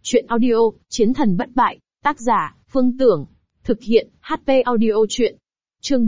Chuyện audio, Chiến thần bất bại, tác giả, Phương Tưởng, thực hiện, HP audio chuyện. Chương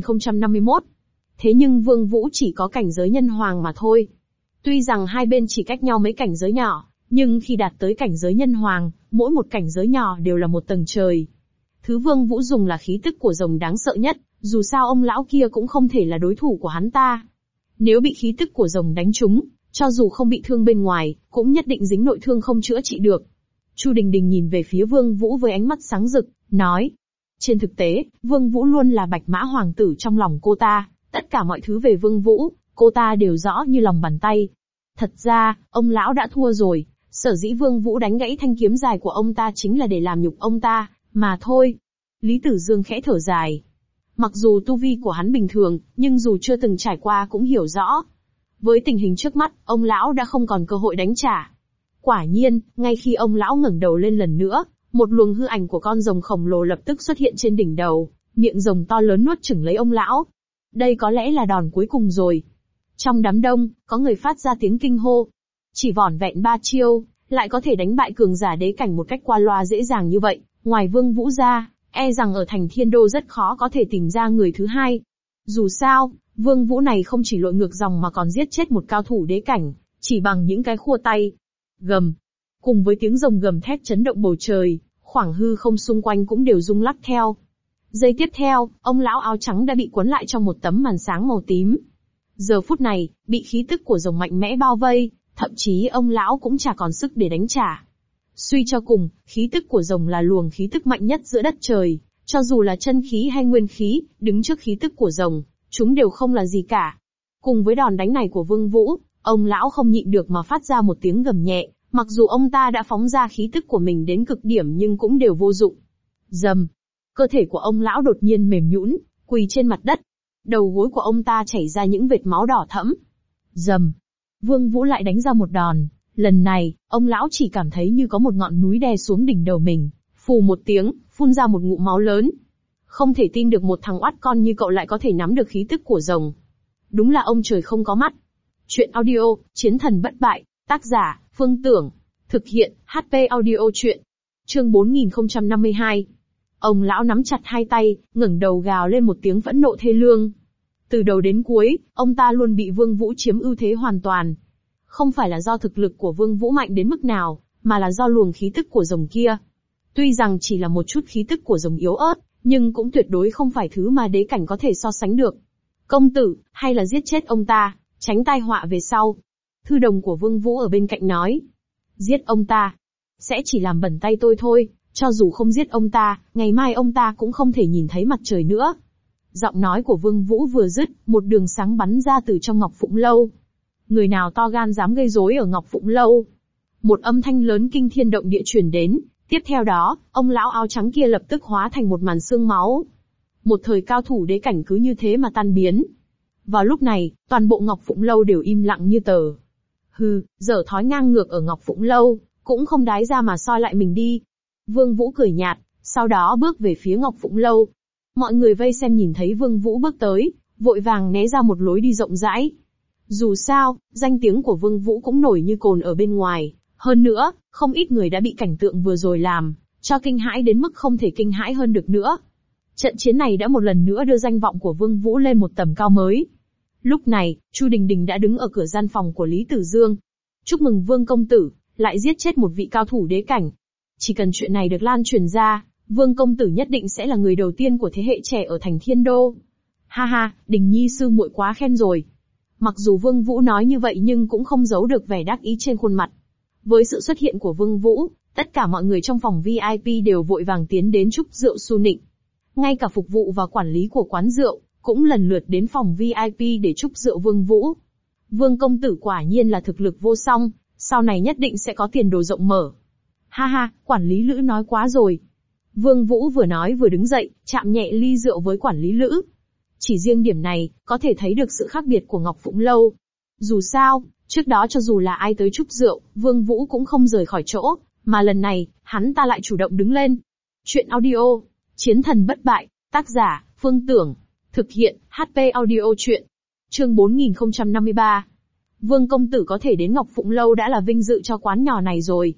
4051. Thế nhưng Vương Vũ chỉ có cảnh giới nhân hoàng mà thôi. Tuy rằng hai bên chỉ cách nhau mấy cảnh giới nhỏ, nhưng khi đạt tới cảnh giới nhân hoàng, mỗi một cảnh giới nhỏ đều là một tầng trời. Thứ Vương Vũ dùng là khí tức của rồng đáng sợ nhất, dù sao ông lão kia cũng không thể là đối thủ của hắn ta. Nếu bị khí tức của rồng đánh trúng, cho dù không bị thương bên ngoài, cũng nhất định dính nội thương không chữa trị được. Chu Đình Đình nhìn về phía Vương Vũ với ánh mắt sáng rực, nói. Trên thực tế, Vương Vũ luôn là bạch mã hoàng tử trong lòng cô ta, tất cả mọi thứ về Vương Vũ, cô ta đều rõ như lòng bàn tay. Thật ra, ông lão đã thua rồi, sở dĩ Vương Vũ đánh gãy thanh kiếm dài của ông ta chính là để làm nhục ông ta, mà thôi. Lý Tử Dương khẽ thở dài. Mặc dù tu vi của hắn bình thường, nhưng dù chưa từng trải qua cũng hiểu rõ. Với tình hình trước mắt, ông lão đã không còn cơ hội đánh trả. Quả nhiên, ngay khi ông lão ngẩng đầu lên lần nữa, một luồng hư ảnh của con rồng khổng lồ lập tức xuất hiện trên đỉnh đầu, miệng rồng to lớn nuốt chửng lấy ông lão. Đây có lẽ là đòn cuối cùng rồi. Trong đám đông, có người phát ra tiếng kinh hô. Chỉ vỏn vẹn 3 chiêu, lại có thể đánh bại cường giả đế cảnh một cách qua loa dễ dàng như vậy, ngoài Vương Vũ ra, e rằng ở thành Thiên Đô rất khó có thể tìm ra người thứ hai. Dù sao, Vương Vũ này không chỉ lội ngược dòng mà còn giết chết một cao thủ đế cảnh, chỉ bằng những cái khua tay. Gầm. Cùng với tiếng rồng gầm thét chấn động bầu trời, khoảng hư không xung quanh cũng đều rung lắc theo. Giây tiếp theo, ông lão áo trắng đã bị cuốn lại trong một tấm màn sáng màu tím. Giờ phút này, bị khí tức của rồng mạnh mẽ bao vây, thậm chí ông lão cũng chả còn sức để đánh trả. Suy cho cùng, khí tức của rồng là luồng khí tức mạnh nhất giữa đất trời, cho dù là chân khí hay nguyên khí, đứng trước khí tức của rồng, chúng đều không là gì cả. Cùng với đòn đánh này của Vương Vũ, ông lão không nhịn được mà phát ra một tiếng gầm nhẹ, mặc dù ông ta đã phóng ra khí tức của mình đến cực điểm nhưng cũng đều vô dụng. Rầm. Cơ thể của ông lão đột nhiên mềm nhũn, quỳ trên mặt đất. Đầu gối của ông ta chảy ra những vệt máu đỏ thẫm. Rầm. Vương Vũ lại đánh ra một đòn. Lần này, ông lão chỉ cảm thấy như có một ngọn núi đè xuống đỉnh đầu mình. Phù một tiếng, phun ra một ngụm máu lớn. Không thể tin được một thằng oát con như cậu lại có thể nắm được khí tức của rồng. Đúng là ông trời không có mắt. Chuyện audio, Chiến thần bất bại, tác giả, Phương Tưởng, thực hiện, HP audio chuyện. Chương 4052. Ông lão nắm chặt hai tay, ngẩng đầu gào lên một tiếng phẫn nộ thê lương. Từ đầu đến cuối, ông ta luôn bị Vương Vũ chiếm ưu thế hoàn toàn. Không phải là do thực lực của Vương Vũ mạnh đến mức nào, mà là do luồng khí tức của rồng kia. Tuy rằng chỉ là một chút khí tức của rồng yếu ớt, nhưng cũng tuyệt đối không phải thứ mà đế cảnh có thể so sánh được. Công tử, hay là giết chết ông ta, tránh tai họa về sau. Thư đồng của Vương Vũ ở bên cạnh nói. Giết ông ta, sẽ chỉ làm bẩn tay tôi thôi, cho dù không giết ông ta, ngày mai ông ta cũng không thể nhìn thấy mặt trời nữa. Giọng nói của Vương Vũ vừa dứt, một đường sáng bắn ra từ trong Ngọc Phụng Lâu. Người nào to gan dám gây rối ở Ngọc Phụng Lâu? Một âm thanh lớn kinh thiên động địa truyền đến, tiếp theo đó, ông lão áo trắng kia lập tức hóa thành một màn sương máu. Một thời cao thủ đế cảnh cứ như thế mà tan biến. Vào lúc này, toàn bộ Ngọc Phụng Lâu đều im lặng như tờ. Hừ, dở thói ngang ngược ở Ngọc Phụng Lâu, cũng không đái ra mà soi lại mình đi. Vương Vũ cười nhạt, sau đó bước về phía Ngọc Phụng Lâu. Mọi người vây xem nhìn thấy Vương Vũ bước tới, vội vàng né ra một lối đi rộng rãi. Dù sao, danh tiếng của Vương Vũ cũng nổi như cồn ở bên ngoài. Hơn nữa, không ít người đã bị cảnh tượng vừa rồi làm, cho kinh hãi đến mức không thể kinh hãi hơn được nữa. Trận chiến này đã một lần nữa đưa danh vọng của Vương Vũ lên một tầm cao mới. Lúc này, Chu Đình Đình đã đứng ở cửa gian phòng của Lý Tử Dương. Chúc mừng Vương công tử, lại giết chết một vị cao thủ đế cảnh. Chỉ cần chuyện này được lan truyền ra, Vương công tử nhất định sẽ là người đầu tiên của thế hệ trẻ ở thành Thiên Đô. Ha ha, Đình Nhi sư muội quá khen rồi. Mặc dù Vương Vũ nói như vậy nhưng cũng không giấu được vẻ đắc ý trên khuôn mặt. Với sự xuất hiện của Vương Vũ, tất cả mọi người trong phòng VIP đều vội vàng tiến đến chúc rượu su nịnh. Ngay cả phục vụ và quản lý của quán rượu, cũng lần lượt đến phòng VIP để chúc rượu Vương Vũ. Vương công tử quả nhiên là thực lực vô song, sau này nhất định sẽ có tiền đồ rộng mở. Ha ha, quản lý Lữ nói quá rồi. Vương Vũ vừa nói vừa đứng dậy, chạm nhẹ ly rượu với quản lý Lữ. Chỉ riêng điểm này, có thể thấy được sự khác biệt của Ngọc Phụng Lâu. Dù sao, trước đó cho dù là ai tới chúc rượu, Vương Vũ cũng không rời khỏi chỗ, mà lần này, hắn ta lại chủ động đứng lên. Chuyện audio, Chiến thần bất bại, tác giả, Phương Tưởng, thực hiện, HP audio chuyện. Chương 4053. Vương công tử có thể đến Ngọc Phụng Lâu đã là vinh dự cho quán nhỏ này rồi.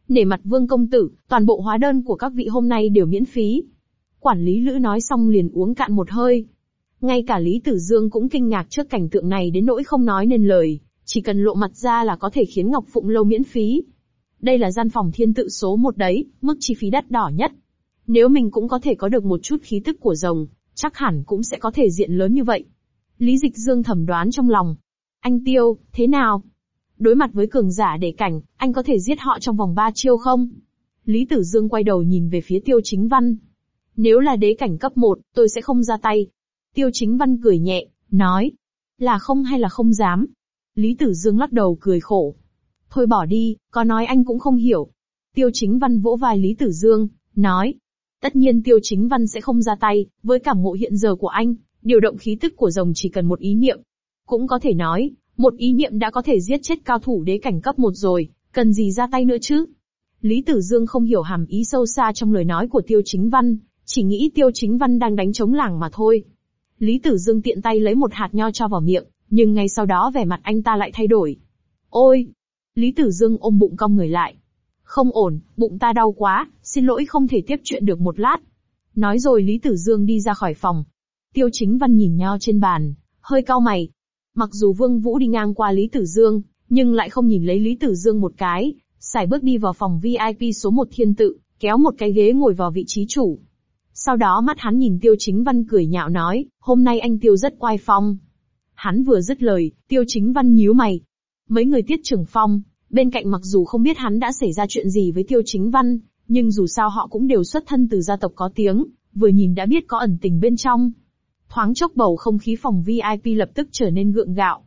Nể mặt Vương công tử, toàn bộ hóa đơn của các vị hôm nay đều miễn phí. Quản lý Lữ nói xong liền uống cạn một hơi. Ngay cả Lý Tử Dương cũng kinh ngạc trước cảnh tượng này đến nỗi không nói nên lời, chỉ cần lộ mặt ra là có thể khiến Ngọc Phụng Lâu miễn phí. Đây là gian phòng thiên tự số 1 đấy, mức chi phí đắt đỏ nhất. Nếu mình cũng có thể có được một chút khí tức của rồng, chắc hẳn cũng sẽ có thể diện lớn như vậy. Lý Dịch Dương thầm đoán trong lòng. Anh Tiêu, thế nào? Đối mặt với cường giả đế cảnh, anh có thể giết họ trong vòng 3 chiêu không? Lý Tử Dương quay đầu nhìn về phía Tiêu Chính Văn. Nếu là đế cảnh cấp 1, tôi sẽ không ra tay. Tiêu Chính Văn cười nhẹ, nói. Là không hay là không dám? Lý Tử Dương lắc đầu cười khổ. Thôi bỏ đi, có nói anh cũng không hiểu. Tiêu Chính Văn vỗ vai Lý Tử Dương, nói. Tất nhiên Tiêu Chính Văn sẽ không ra tay, với cảm ngộ hiện giờ của anh, điều động khí tức của rồng chỉ cần một ý niệm. Cũng có thể nói, một ý niệm đã có thể giết chết cao thủ đế cảnh cấp 1 rồi, cần gì ra tay nữa chứ? Lý Tử Dương không hiểu hàm ý sâu xa trong lời nói của Tiêu Chính Văn, chỉ nghĩ Tiêu Chính Văn đang đánh trống lảng mà thôi. Lý Tử Dương tiện tay lấy một hạt nho cho vào miệng, nhưng ngay sau đó vẻ mặt anh ta lại thay đổi. Ôi! Lý Tử Dương ôm bụng cong người lại. Không ổn, bụng ta đau quá, xin lỗi không thể tiếp chuyện được một lát. Nói rồi Lý Tử Dương đi ra khỏi phòng. Tiêu Chính Văn nhìn nho trên bàn, hơi cau mày. Mặc dù Vương Vũ đi ngang qua Lý Tử Dương, nhưng lại không nhìn lấy Lý Tử Dương một cái, sải bước đi vào phòng VIP số 1 thiên tự, kéo một cái ghế ngồi vào vị trí chủ. Sau đó mắt hắn nhìn Tiêu Chính Văn cười nhạo nói, hôm nay anh Tiêu rất oai phong. Hắn vừa dứt lời, Tiêu Chính Văn nhíu mày. Mấy người Tiết Trường Phong, bên cạnh mặc dù không biết hắn đã xảy ra chuyện gì với Tiêu Chính Văn, nhưng dù sao họ cũng đều xuất thân từ gia tộc có tiếng, vừa nhìn đã biết có ẩn tình bên trong. Thoáng chốc bầu không khí phòng VIP lập tức trở nên gượng gạo.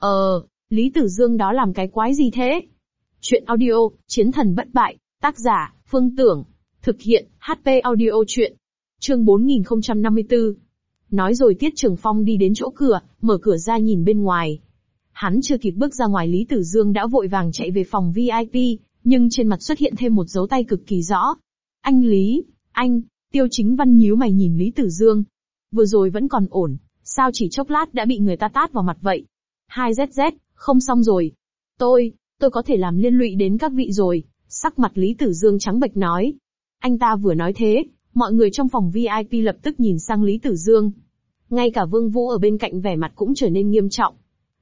Lý Tử Dương đó làm cái quái gì thế? Chuyện audio, Chiến thần bất bại, tác giả, Phương Tưởng. Thực hiện, HP audio chuyện. Chương 4054. Nói rồi Tiết Trường Phong đi đến chỗ cửa, mở cửa ra nhìn bên ngoài. Hắn chưa kịp bước ra ngoài Lý Tử Dương đã vội vàng chạy về phòng VIP, nhưng trên mặt xuất hiện thêm một dấu tay cực kỳ rõ. Anh Lý, anh, Tiêu Chính Văn nhíu mày nhìn Lý Tử Dương. Vừa rồi vẫn còn ổn, sao chỉ chốc lát đã bị người ta tát vào mặt vậy? 2ZZ, không xong rồi. Tôi có thể làm liên lụy đến các vị rồi, sắc mặt Lý Tử Dương trắng bệch nói. Anh ta vừa nói thế, mọi người trong phòng VIP lập tức nhìn sang Lý Tử Dương. Ngay cả Vương Vũ ở bên cạnh vẻ mặt cũng trở nên nghiêm trọng.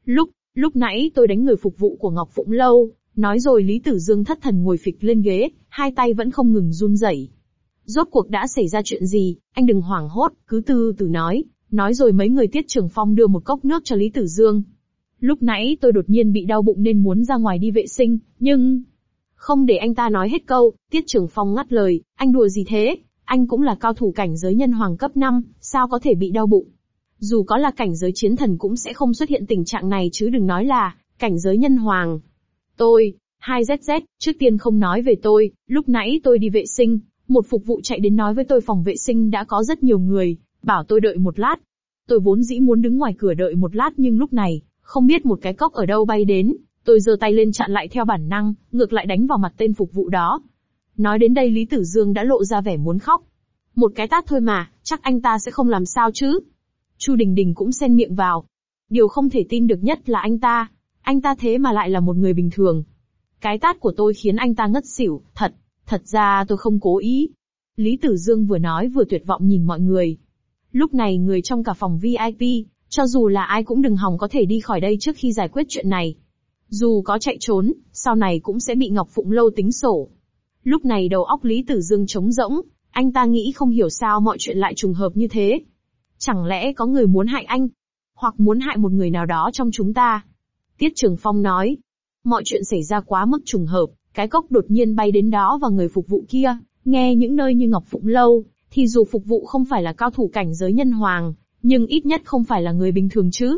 Lúc nãy tôi đánh người phục vụ của Ngọc Phụng Lâu, nói rồi Lý Tử Dương thất thần ngồi phịch lên ghế, hai tay vẫn không ngừng run rẩy. Rốt cuộc đã xảy ra chuyện gì, anh đừng hoảng hốt, cứ từ từ nói rồi mấy người Tiết Trường Phong đưa một cốc nước cho Lý Tử Dương. Lúc nãy tôi đột nhiên bị đau bụng nên muốn ra ngoài đi vệ sinh, nhưng... Không để anh ta nói hết câu, Tiết Trường Phong ngắt lời, anh đùa gì thế, anh cũng là cao thủ cảnh giới nhân hoàng cấp 5, sao có thể bị đau bụng. Dù có là cảnh giới chiến thần cũng sẽ không xuất hiện tình trạng này chứ đừng nói là cảnh giới nhân hoàng. Tôi, 2ZZ, trước tiên không nói về tôi, lúc nãy tôi đi vệ sinh, một phục vụ chạy đến nói với tôi phòng vệ sinh đã có rất nhiều người, bảo tôi đợi một lát. Tôi vốn dĩ muốn đứng ngoài cửa đợi một lát nhưng lúc này, không biết một cái cốc ở đâu bay đến, tôi giơ tay lên chặn lại theo bản năng, ngược lại đánh vào mặt tên phục vụ đó. Nói đến đây Lý Tử Dương đã lộ ra vẻ muốn khóc. Một cái tát thôi mà, chắc anh ta sẽ không làm sao chứ. Chu Đình Đình cũng xen miệng vào. Điều không thể tin được nhất là anh ta thế mà lại là một người bình thường. Cái tát của tôi khiến anh ta ngất xỉu, thật ra tôi không cố ý. Lý Tử Dương vừa nói vừa tuyệt vọng nhìn mọi người. Lúc này người trong cả phòng VIP, cho dù là ai cũng đừng hòng có thể đi khỏi đây trước khi giải quyết chuyện này. Dù có chạy trốn, sau này cũng sẽ bị Ngọc Phụng Lâu tính sổ. Lúc này đầu óc Lý Tử Dương trống rỗng, anh ta nghĩ không hiểu sao mọi chuyện lại trùng hợp như thế. Chẳng lẽ có người muốn hại anh? Hoặc muốn hại một người nào đó trong chúng ta? Tiết Trường Phong nói. Mọi chuyện xảy ra quá mức trùng hợp, cái cốc đột nhiên bay đến đó và người phục vụ kia, nghe những nơi như Ngọc Phụng Lâu, thì dù phục vụ không phải là cao thủ cảnh giới nhân hoàng, nhưng ít nhất không phải là người bình thường chứ.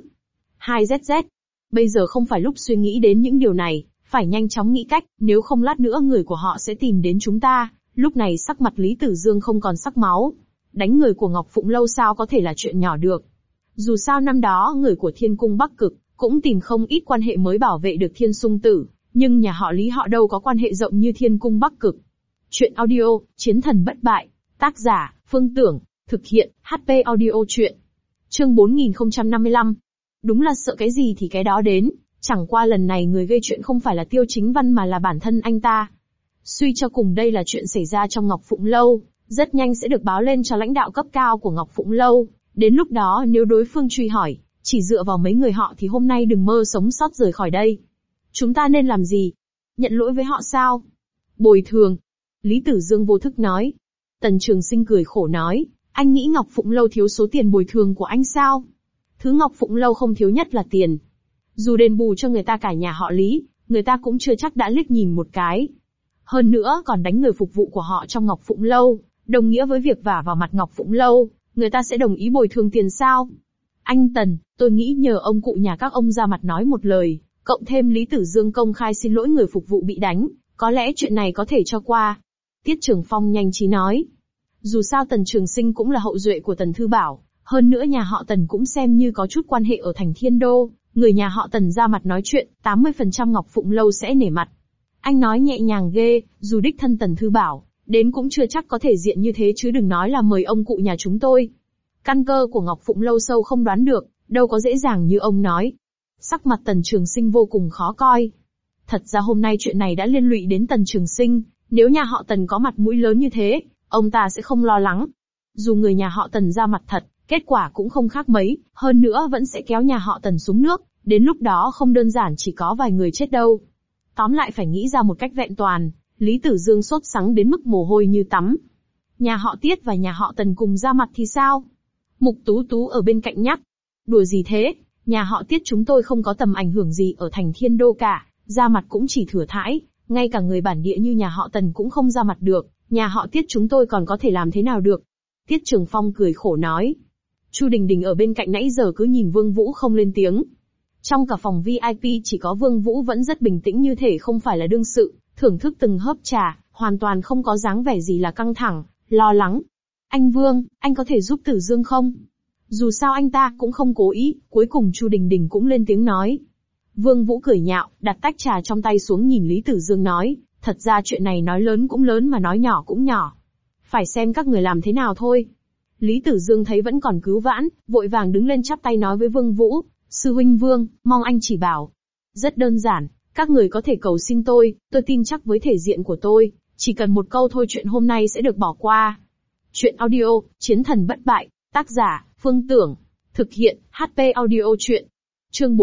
2ZZ. Bây giờ không phải lúc suy nghĩ đến những điều này, phải nhanh chóng nghĩ cách, nếu không lát nữa người của họ sẽ tìm đến chúng ta. Lúc này sắc mặt Lý Tử Dương không còn sắc máu. Đánh người của Ngọc Phụng Lâu sao có thể là chuyện nhỏ được. Dù sao năm đó người của Thiên Cung Bắc Cực cũng tìm không ít quan hệ mới bảo vệ được Thiên Sung Tử, nhưng nhà họ Lý họ đâu có quan hệ rộng như Thiên Cung Bắc Cực. Chuyện audio, Chiến thần bất bại, tác giả, Phương Tưởng, thực hiện, HP audio chuyện. Chương 4055. Đúng là sợ cái gì thì cái đó đến, chẳng qua lần này người gây chuyện không phải là Tiêu Chính Văn mà là bản thân anh ta. Suy cho cùng đây là chuyện xảy ra trong Ngọc Phụng Lâu, rất nhanh sẽ được báo lên cho lãnh đạo cấp cao của Ngọc Phụng Lâu. Đến lúc đó nếu đối phương truy hỏi, chỉ dựa vào mấy người họ thì hôm nay đừng mơ sống sót rời khỏi đây. Chúng ta nên làm gì? Nhận lỗi với họ sao? Bồi thường. Lý Tử Dương vô thức nói. Tần Trường Sinh cười khổ nói, anh nghĩ Ngọc Phụng Lâu thiếu số tiền bồi thường của anh sao? Thứ Ngọc Phụng Lâu không thiếu nhất là tiền. Dù đền bù cho người ta cả nhà họ Lý, người ta cũng chưa chắc đã liếc nhìn một cái. Hơn nữa còn đánh người phục vụ của họ trong Ngọc Phụng Lâu, đồng nghĩa với việc vả vào mặt Ngọc Phụng Lâu, người ta sẽ đồng ý bồi thường tiền sao? Anh Tần, tôi nghĩ nhờ ông cụ nhà các ông ra mặt nói một lời, cộng thêm Lý Tử Dương công khai xin lỗi người phục vụ bị đánh, có lẽ chuyện này có thể cho qua. Tiết Trường Phong nhanh trí nói. Dù sao Tần Trường Sinh cũng là hậu duệ của Tần Thư Bảo, hơn nữa nhà họ Tần cũng xem như có chút quan hệ ở thành Thiên Đô, người nhà họ Tần ra mặt nói chuyện, 80% Ngọc Phụng Lâu sẽ nể mặt. Anh nói nhẹ nhàng ghê, dù đích thân Tần Thư Bảo, đến cũng chưa chắc có thể diện như thế chứ đừng nói là mời ông cụ nhà chúng tôi. Căn cơ của Ngọc Phụng Lâu sâu không đoán được, đâu có dễ dàng như ông nói. Sắc mặt Tần Trường Sinh vô cùng khó coi. Thật ra hôm nay chuyện này đã liên lụy đến Tần Trường Sinh, nếu nhà họ Tần có mặt mũi lớn như thế, ông ta sẽ không lo lắng. Dù người nhà họ Tần ra mặt thật, kết quả cũng không khác mấy, hơn nữa vẫn sẽ kéo nhà họ Tần xuống nước, đến lúc đó không đơn giản chỉ có vài người chết đâu. Tóm lại phải nghĩ ra một cách vẹn toàn, Lý Tử Dương sốt sắng đến mức mồ hôi như tắm. Nhà họ Tiết và nhà họ Tần cùng ra mặt thì sao? Mục Tú Tú ở bên cạnh nhắc. Đùa gì thế, nhà họ Tiết chúng tôi không có tầm ảnh hưởng gì ở thành Thiên Đô cả, ra mặt cũng chỉ thừa thãi, ngay cả người bản địa như nhà họ Tần cũng không ra mặt được, nhà họ Tiết chúng tôi còn có thể làm thế nào được? Tiết Trường Phong cười khổ nói. Chu Đình Đình ở bên cạnh nãy giờ cứ nhìn Vương Vũ không lên tiếng. Trong cả phòng VIP chỉ có Vương Vũ vẫn rất bình tĩnh như thể không phải là đương sự, thưởng thức từng hớp trà, hoàn toàn không có dáng vẻ gì là căng thẳng, lo lắng. Anh Vương, anh có thể giúp Tử Dương không? Dù sao anh ta cũng không cố ý, cuối cùng Chu Đình Đình cũng lên tiếng nói. Vương Vũ cười nhạo, đặt tách trà trong tay xuống nhìn Lý Tử Dương nói, thật ra chuyện này nói lớn cũng lớn mà nói nhỏ cũng nhỏ. Phải xem các người làm thế nào thôi. Lý Tử Dương thấy vẫn còn cứu vãn, vội vàng đứng lên chắp tay nói với Vương Vũ, sư huynh Vương, mong anh chỉ bảo. Rất đơn giản, các người có thể cầu xin tôi tin chắc với thể diện của tôi, chỉ cần một câu thôi chuyện hôm nay sẽ được bỏ qua. Chuyện audio, Chiến thần bất bại, tác giả, Phương Tưởng, thực hiện, HP audio chuyện. Chương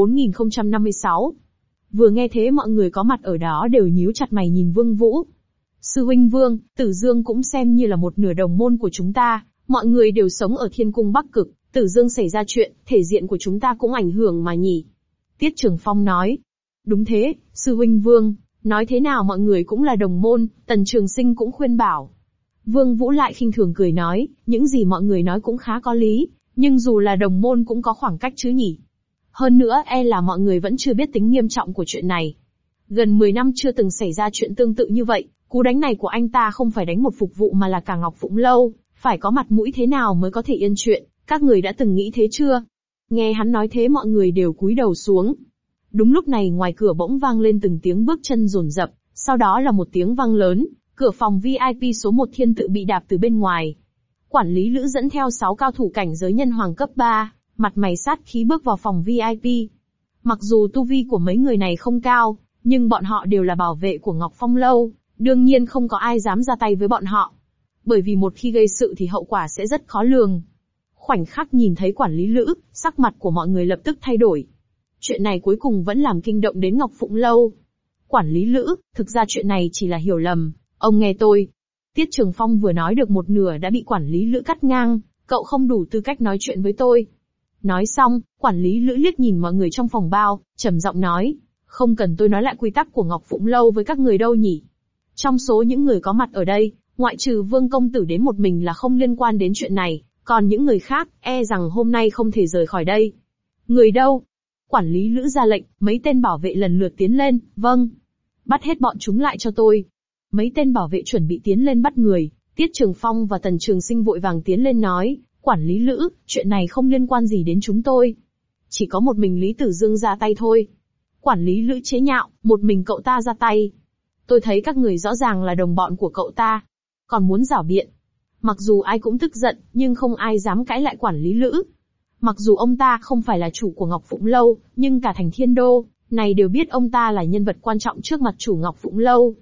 4056. Vừa nghe thế mọi người có mặt ở đó đều nhíu chặt mày nhìn Vương Vũ. Sư huynh Vương, Tử Dương cũng xem như là một nửa đồng môn của chúng ta, mọi người đều sống ở Thiên Cung Bắc Cực, Tử Dương xảy ra chuyện, thể diện của chúng ta cũng ảnh hưởng mà nhỉ. Tiết Trường Phong nói. Đúng thế, sư huynh Vương, nói thế nào mọi người cũng là đồng môn, Tần Trường Sinh cũng khuyên bảo. Vương Vũ lại khinh thường cười nói, những gì mọi người nói cũng khá có lý, nhưng dù là đồng môn cũng có khoảng cách chứ nhỉ. Hơn nữa là mọi người vẫn chưa biết tính nghiêm trọng của chuyện này. Gần 10 năm chưa từng xảy ra chuyện tương tự như vậy, cú đánh này của anh ta không phải đánh một phục vụ mà là cả Ngọc Phụng Lâu, phải có mặt mũi thế nào mới có thể yên chuyện, các người đã từng nghĩ thế chưa? Nghe hắn nói thế mọi người đều cúi đầu xuống. Đúng lúc này ngoài cửa bỗng vang lên từng tiếng bước chân rồn rập, sau đó là một tiếng vang lớn, cửa phòng VIP số 1 Thiên Tự bị đạp từ bên ngoài. Quản lý Lữ dẫn theo 6 cao thủ cảnh giới nhân hoàng cấp 3, mặt mày sát khí bước vào phòng VIP. Mặc dù tu vi của mấy người này không cao, nhưng bọn họ đều là bảo vệ của Ngọc Phong Lâu, đương nhiên không có ai dám ra tay với bọn họ. Bởi vì một khi gây sự thì hậu quả sẽ rất khó lường. Khoảnh khắc nhìn thấy quản lý Lữ, sắc mặt của mọi người lập tức thay đổi. Chuyện này cuối cùng vẫn làm kinh động đến Ngọc Phụng Lâu. Quản lý Lữ, thực ra chuyện này chỉ là hiểu lầm, ông nghe tôi. Tiết Trường Phong vừa nói được một nửa đã bị quản lý Lữ cắt ngang, cậu không đủ tư cách nói chuyện với tôi. Nói xong, quản lý Lữ liếc nhìn mọi người trong phòng bao, trầm giọng nói, không cần tôi nói lại quy tắc của Ngọc Phụng Lâu với các người đâu nhỉ. Trong số những người có mặt ở đây, ngoại trừ Vương công tử đến một mình là không liên quan đến chuyện này, còn những người khác, rằng hôm nay không thể rời khỏi đây. Người đâu? Quản lý Lữ ra lệnh, mấy tên bảo vệ lần lượt tiến lên, vâng. Bắt hết bọn chúng lại cho tôi. Mấy tên bảo vệ chuẩn bị tiến lên bắt người, Tiết Trường Phong và Tần Trường Sinh vội vàng tiến lên nói, quản lý Lữ, chuyện này không liên quan gì đến chúng tôi. Chỉ có một mình Lý Tử Dương ra tay thôi. Quản lý Lữ chế nhạo, một mình cậu ta ra tay. Tôi thấy các người rõ ràng là đồng bọn của cậu ta. Còn muốn giảo biện. Mặc dù ai cũng tức giận, nhưng không ai dám cãi lại quản lý Lữ. Mặc dù ông ta không phải là chủ của Ngọc Phụng Lâu, nhưng cả thành Thiên Đô này đều biết ông ta là nhân vật quan trọng trước mặt chủ Ngọc Phụng Lâu.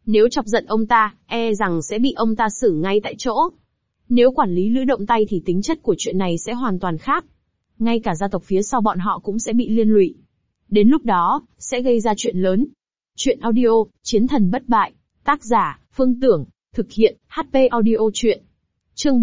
Nếu chọc giận ông ta, e rằng sẽ bị ông ta xử ngay tại chỗ. Nếu quản lý Lữ động tay thì tính chất của chuyện này sẽ hoàn toàn khác. Ngay cả gia tộc phía sau bọn họ cũng sẽ bị liên lụy. Đến lúc đó, sẽ gây ra chuyện lớn. Chuyện audio, Chiến thần bất bại. Tác giả, Phương Tưởng. Thực hiện, HP Audio Chuyện. Chương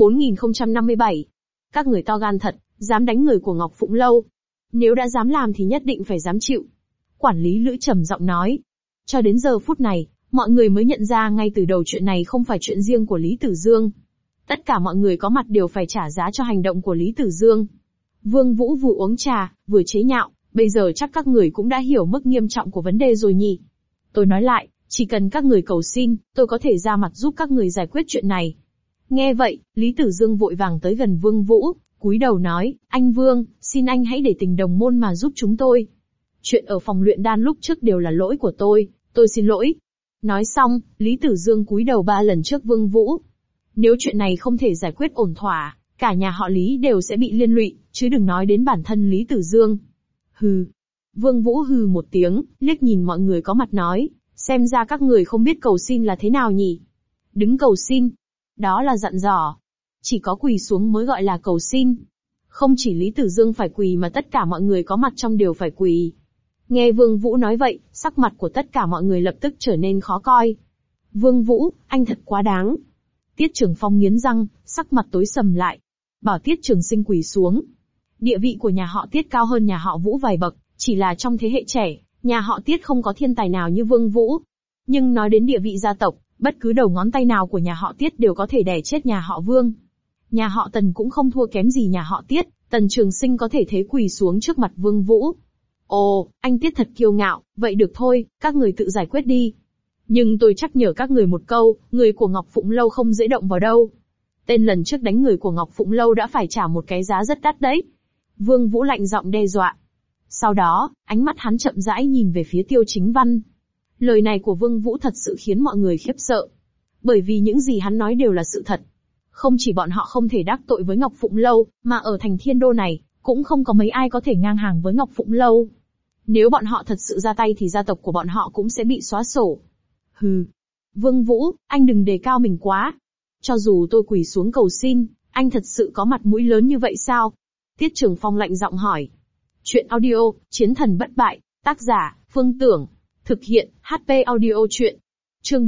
4057. Các người to gan thật, dám đánh người của Ngọc Phụng Lâu. Nếu đã dám làm thì nhất định phải dám chịu. Quản lý Lữ trầm giọng nói. Cho đến giờ phút này, mọi người mới nhận ra ngay từ đầu chuyện này không phải chuyện riêng của Lý Tử Dương. Tất cả mọi người có mặt đều phải trả giá cho hành động của Lý Tử Dương. Vương Vũ vừa uống trà, vừa chế nhạo, bây giờ chắc các người cũng đã hiểu mức nghiêm trọng của vấn đề rồi nhỉ. Tôi nói lại, chỉ cần các người cầu xin, tôi có thể ra mặt giúp các người giải quyết chuyện này. Nghe vậy, Lý Tử Dương vội vàng tới gần Vương Vũ, cúi đầu nói, anh Vương, xin anh hãy để tình đồng môn mà giúp chúng tôi. Chuyện ở phòng luyện đan lúc trước đều là lỗi của tôi xin lỗi. Nói xong, Lý Tử Dương cúi đầu 3 lần trước Vương Vũ. Nếu chuyện này không thể giải quyết ổn thỏa, cả nhà họ Lý đều sẽ bị liên lụy, chứ đừng nói đến bản thân Lý Tử Dương. Hừ. Vương Vũ hừ một tiếng, liếc nhìn mọi người có mặt nói, xem ra các người không biết cầu xin là thế nào nhỉ. Đứng cầu xin. Đó là dặn dò. Chỉ có quỳ xuống mới gọi là cầu xin. Không chỉ Lý Tử Dương phải quỳ mà tất cả mọi người có mặt trong đều phải quỳ. Nghe Vương Vũ nói vậy, sắc mặt của tất cả mọi người lập tức trở nên khó coi. Vương Vũ, anh thật quá đáng. Tiết Trường Phong nghiến răng, sắc mặt tối sầm lại. Bảo Tiết Trường Sinh quỳ xuống. Địa vị của nhà họ Tiết cao hơn nhà họ Vũ vài bậc, chỉ là trong thế hệ trẻ, nhà họ Tiết không có thiên tài nào như Vương Vũ. Nhưng nói đến địa vị gia tộc, bất cứ đầu ngón tay nào của nhà họ Tiết đều có thể đè chết nhà họ Vương. Nhà họ Tần cũng không thua kém gì nhà họ Tiết, Tần Trường Sinh có thể thế quỳ xuống trước mặt Vương Vũ. Ồ, anh Tiết thật kiêu ngạo, vậy được thôi, các người tự giải quyết đi. Nhưng tôi nhắc nhở các người một câu, người của Ngọc Phụng Lâu không dễ động vào đâu. Tên lần trước đánh người của Ngọc Phụng Lâu đã phải trả một cái giá rất đắt đấy. Vương Vũ lạnh giọng đe dọa. Sau đó, ánh mắt hắn chậm rãi nhìn về phía Tiêu Chính Văn. Lời này của Vương Vũ thật sự khiến mọi người khiếp sợ. Bởi vì những gì hắn nói đều là sự thật. Không chỉ bọn họ không thể đắc tội với Ngọc Phụng Lâu, mà ở thành Thiên Đô này, cũng không có mấy ai có thể ngang hàng với Ngọc Phụng Lâu. Nếu bọn họ thật sự ra tay thì gia tộc của bọn họ cũng sẽ bị xóa sổ. Hừ. Vương Vũ, anh đừng đề cao mình quá. Cho dù tôi quỳ xuống cầu xin, anh thật sự có mặt mũi lớn như vậy sao? Tiết Trường Phong lạnh giọng hỏi. Chuyện audio, Chiến thần bất bại, tác giả, Phương Tưởng. Thực hiện, HP Audio Chuyện. Chương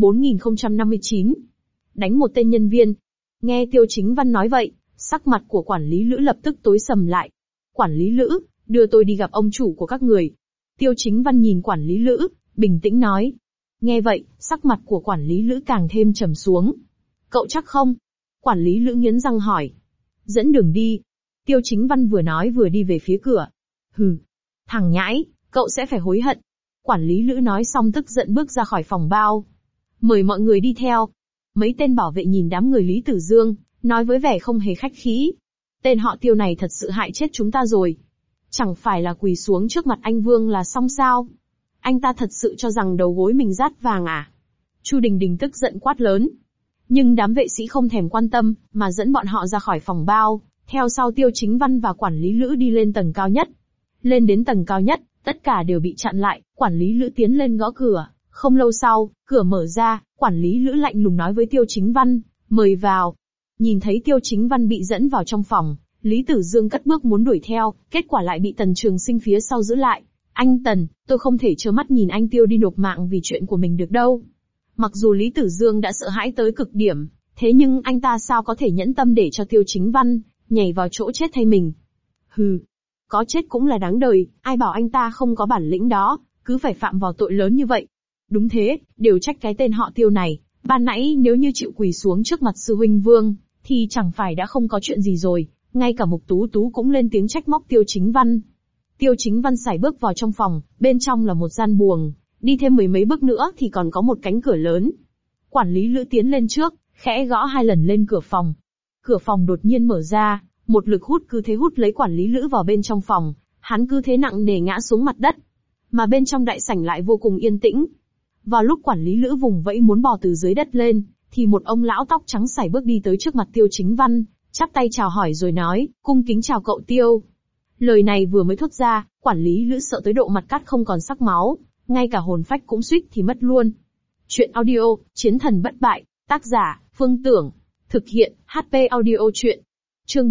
4059. Đánh một tên nhân viên. Nghe Tiêu Chính Văn nói vậy, sắc mặt của quản lý Lữ lập tức tối sầm lại. Quản lý Lữ, đưa tôi đi gặp ông chủ của các người. Tiêu Chính Văn nhìn quản lý Lữ, bình tĩnh nói. Nghe vậy, sắc mặt của quản lý Lữ càng thêm trầm xuống. Cậu chắc không? Quản lý Lữ nghiến răng hỏi. Dẫn đường đi. Tiêu Chính Văn vừa nói vừa đi về phía cửa. Hừ. Thằng nhãi, cậu sẽ phải hối hận. Quản lý Lữ nói xong tức giận bước ra khỏi phòng bao. Mời mọi người đi theo. Mấy tên bảo vệ nhìn đám người Lý Tử Dương, nói với vẻ không hề khách khí. Tên họ Tiêu này thật sự hại chết chúng ta rồi. Chẳng phải là quỳ xuống trước mặt anh Vương là xong sao? Anh ta thật sự cho rằng đầu gối mình rát vàng à? Chu Đình Đình tức giận quát lớn. Nhưng đám vệ sĩ không thèm quan tâm, mà dẫn bọn họ ra khỏi phòng bao, theo sau Tiêu Chính Văn và quản lý Lữ đi lên tầng cao nhất. Lên đến tầng cao nhất, tất cả đều bị chặn lại, quản lý Lữ tiến lên gõ cửa. Không lâu sau, cửa mở ra, quản lý Lữ lạnh lùng nói với Tiêu Chính Văn, mời vào. Nhìn thấy Tiêu Chính Văn bị dẫn vào trong phòng, Lý Tử Dương cất bước muốn đuổi theo, kết quả lại bị Tần Trường Sinh phía sau giữ lại. Anh Tần, tôi không thể trơ mắt nhìn anh Tiêu đi nộp mạng vì chuyện của mình được đâu. Mặc dù Lý Tử Dương đã sợ hãi tới cực điểm, thế nhưng anh ta sao có thể nhẫn tâm để cho Tiêu Chính Văn nhảy vào chỗ chết thay mình. Hừ, có chết cũng là đáng đời, ai bảo anh ta không có bản lĩnh đó, cứ phải phạm vào tội lớn như vậy. Đúng thế, đều trách cái tên họ Tiêu này, ban nãy nếu như chịu quỳ xuống trước mặt sư huynh Vương, thì chẳng phải đã không có chuyện gì rồi, ngay cả Mục Tú Tú cũng lên tiếng trách móc Tiêu Chính Văn. Tiêu Chính Văn sải bước vào trong phòng, bên trong là một gian buồng, đi thêm mười mấy bước nữa thì còn có một cánh cửa lớn. Quản lý Lữ tiến lên trước, khẽ gõ 2 lần lên cửa phòng. Cửa phòng đột nhiên mở ra, một lực hút cứ thế hút lấy quản lý Lữ vào bên trong phòng, hắn cứ thế nặng nề ngã xuống mặt đất. Mà bên trong đại sảnh lại vô cùng yên tĩnh. Vào lúc quản lý Lữ vùng vẫy muốn bò từ dưới đất lên, thì một ông lão tóc trắng sải bước đi tới trước mặt Tiêu Chính Văn, chắp tay chào hỏi rồi nói, cung kính chào cậu Tiêu. Lời này vừa mới thốt ra, quản lý Lữ sợ tới độ mặt cắt không còn sắc máu, ngay cả hồn phách cũng suýt thì mất luôn. Chuyện audio, Chiến thần bất bại, tác giả, Phương Tưởng. Thực hiện, HP audio chuyện. Chương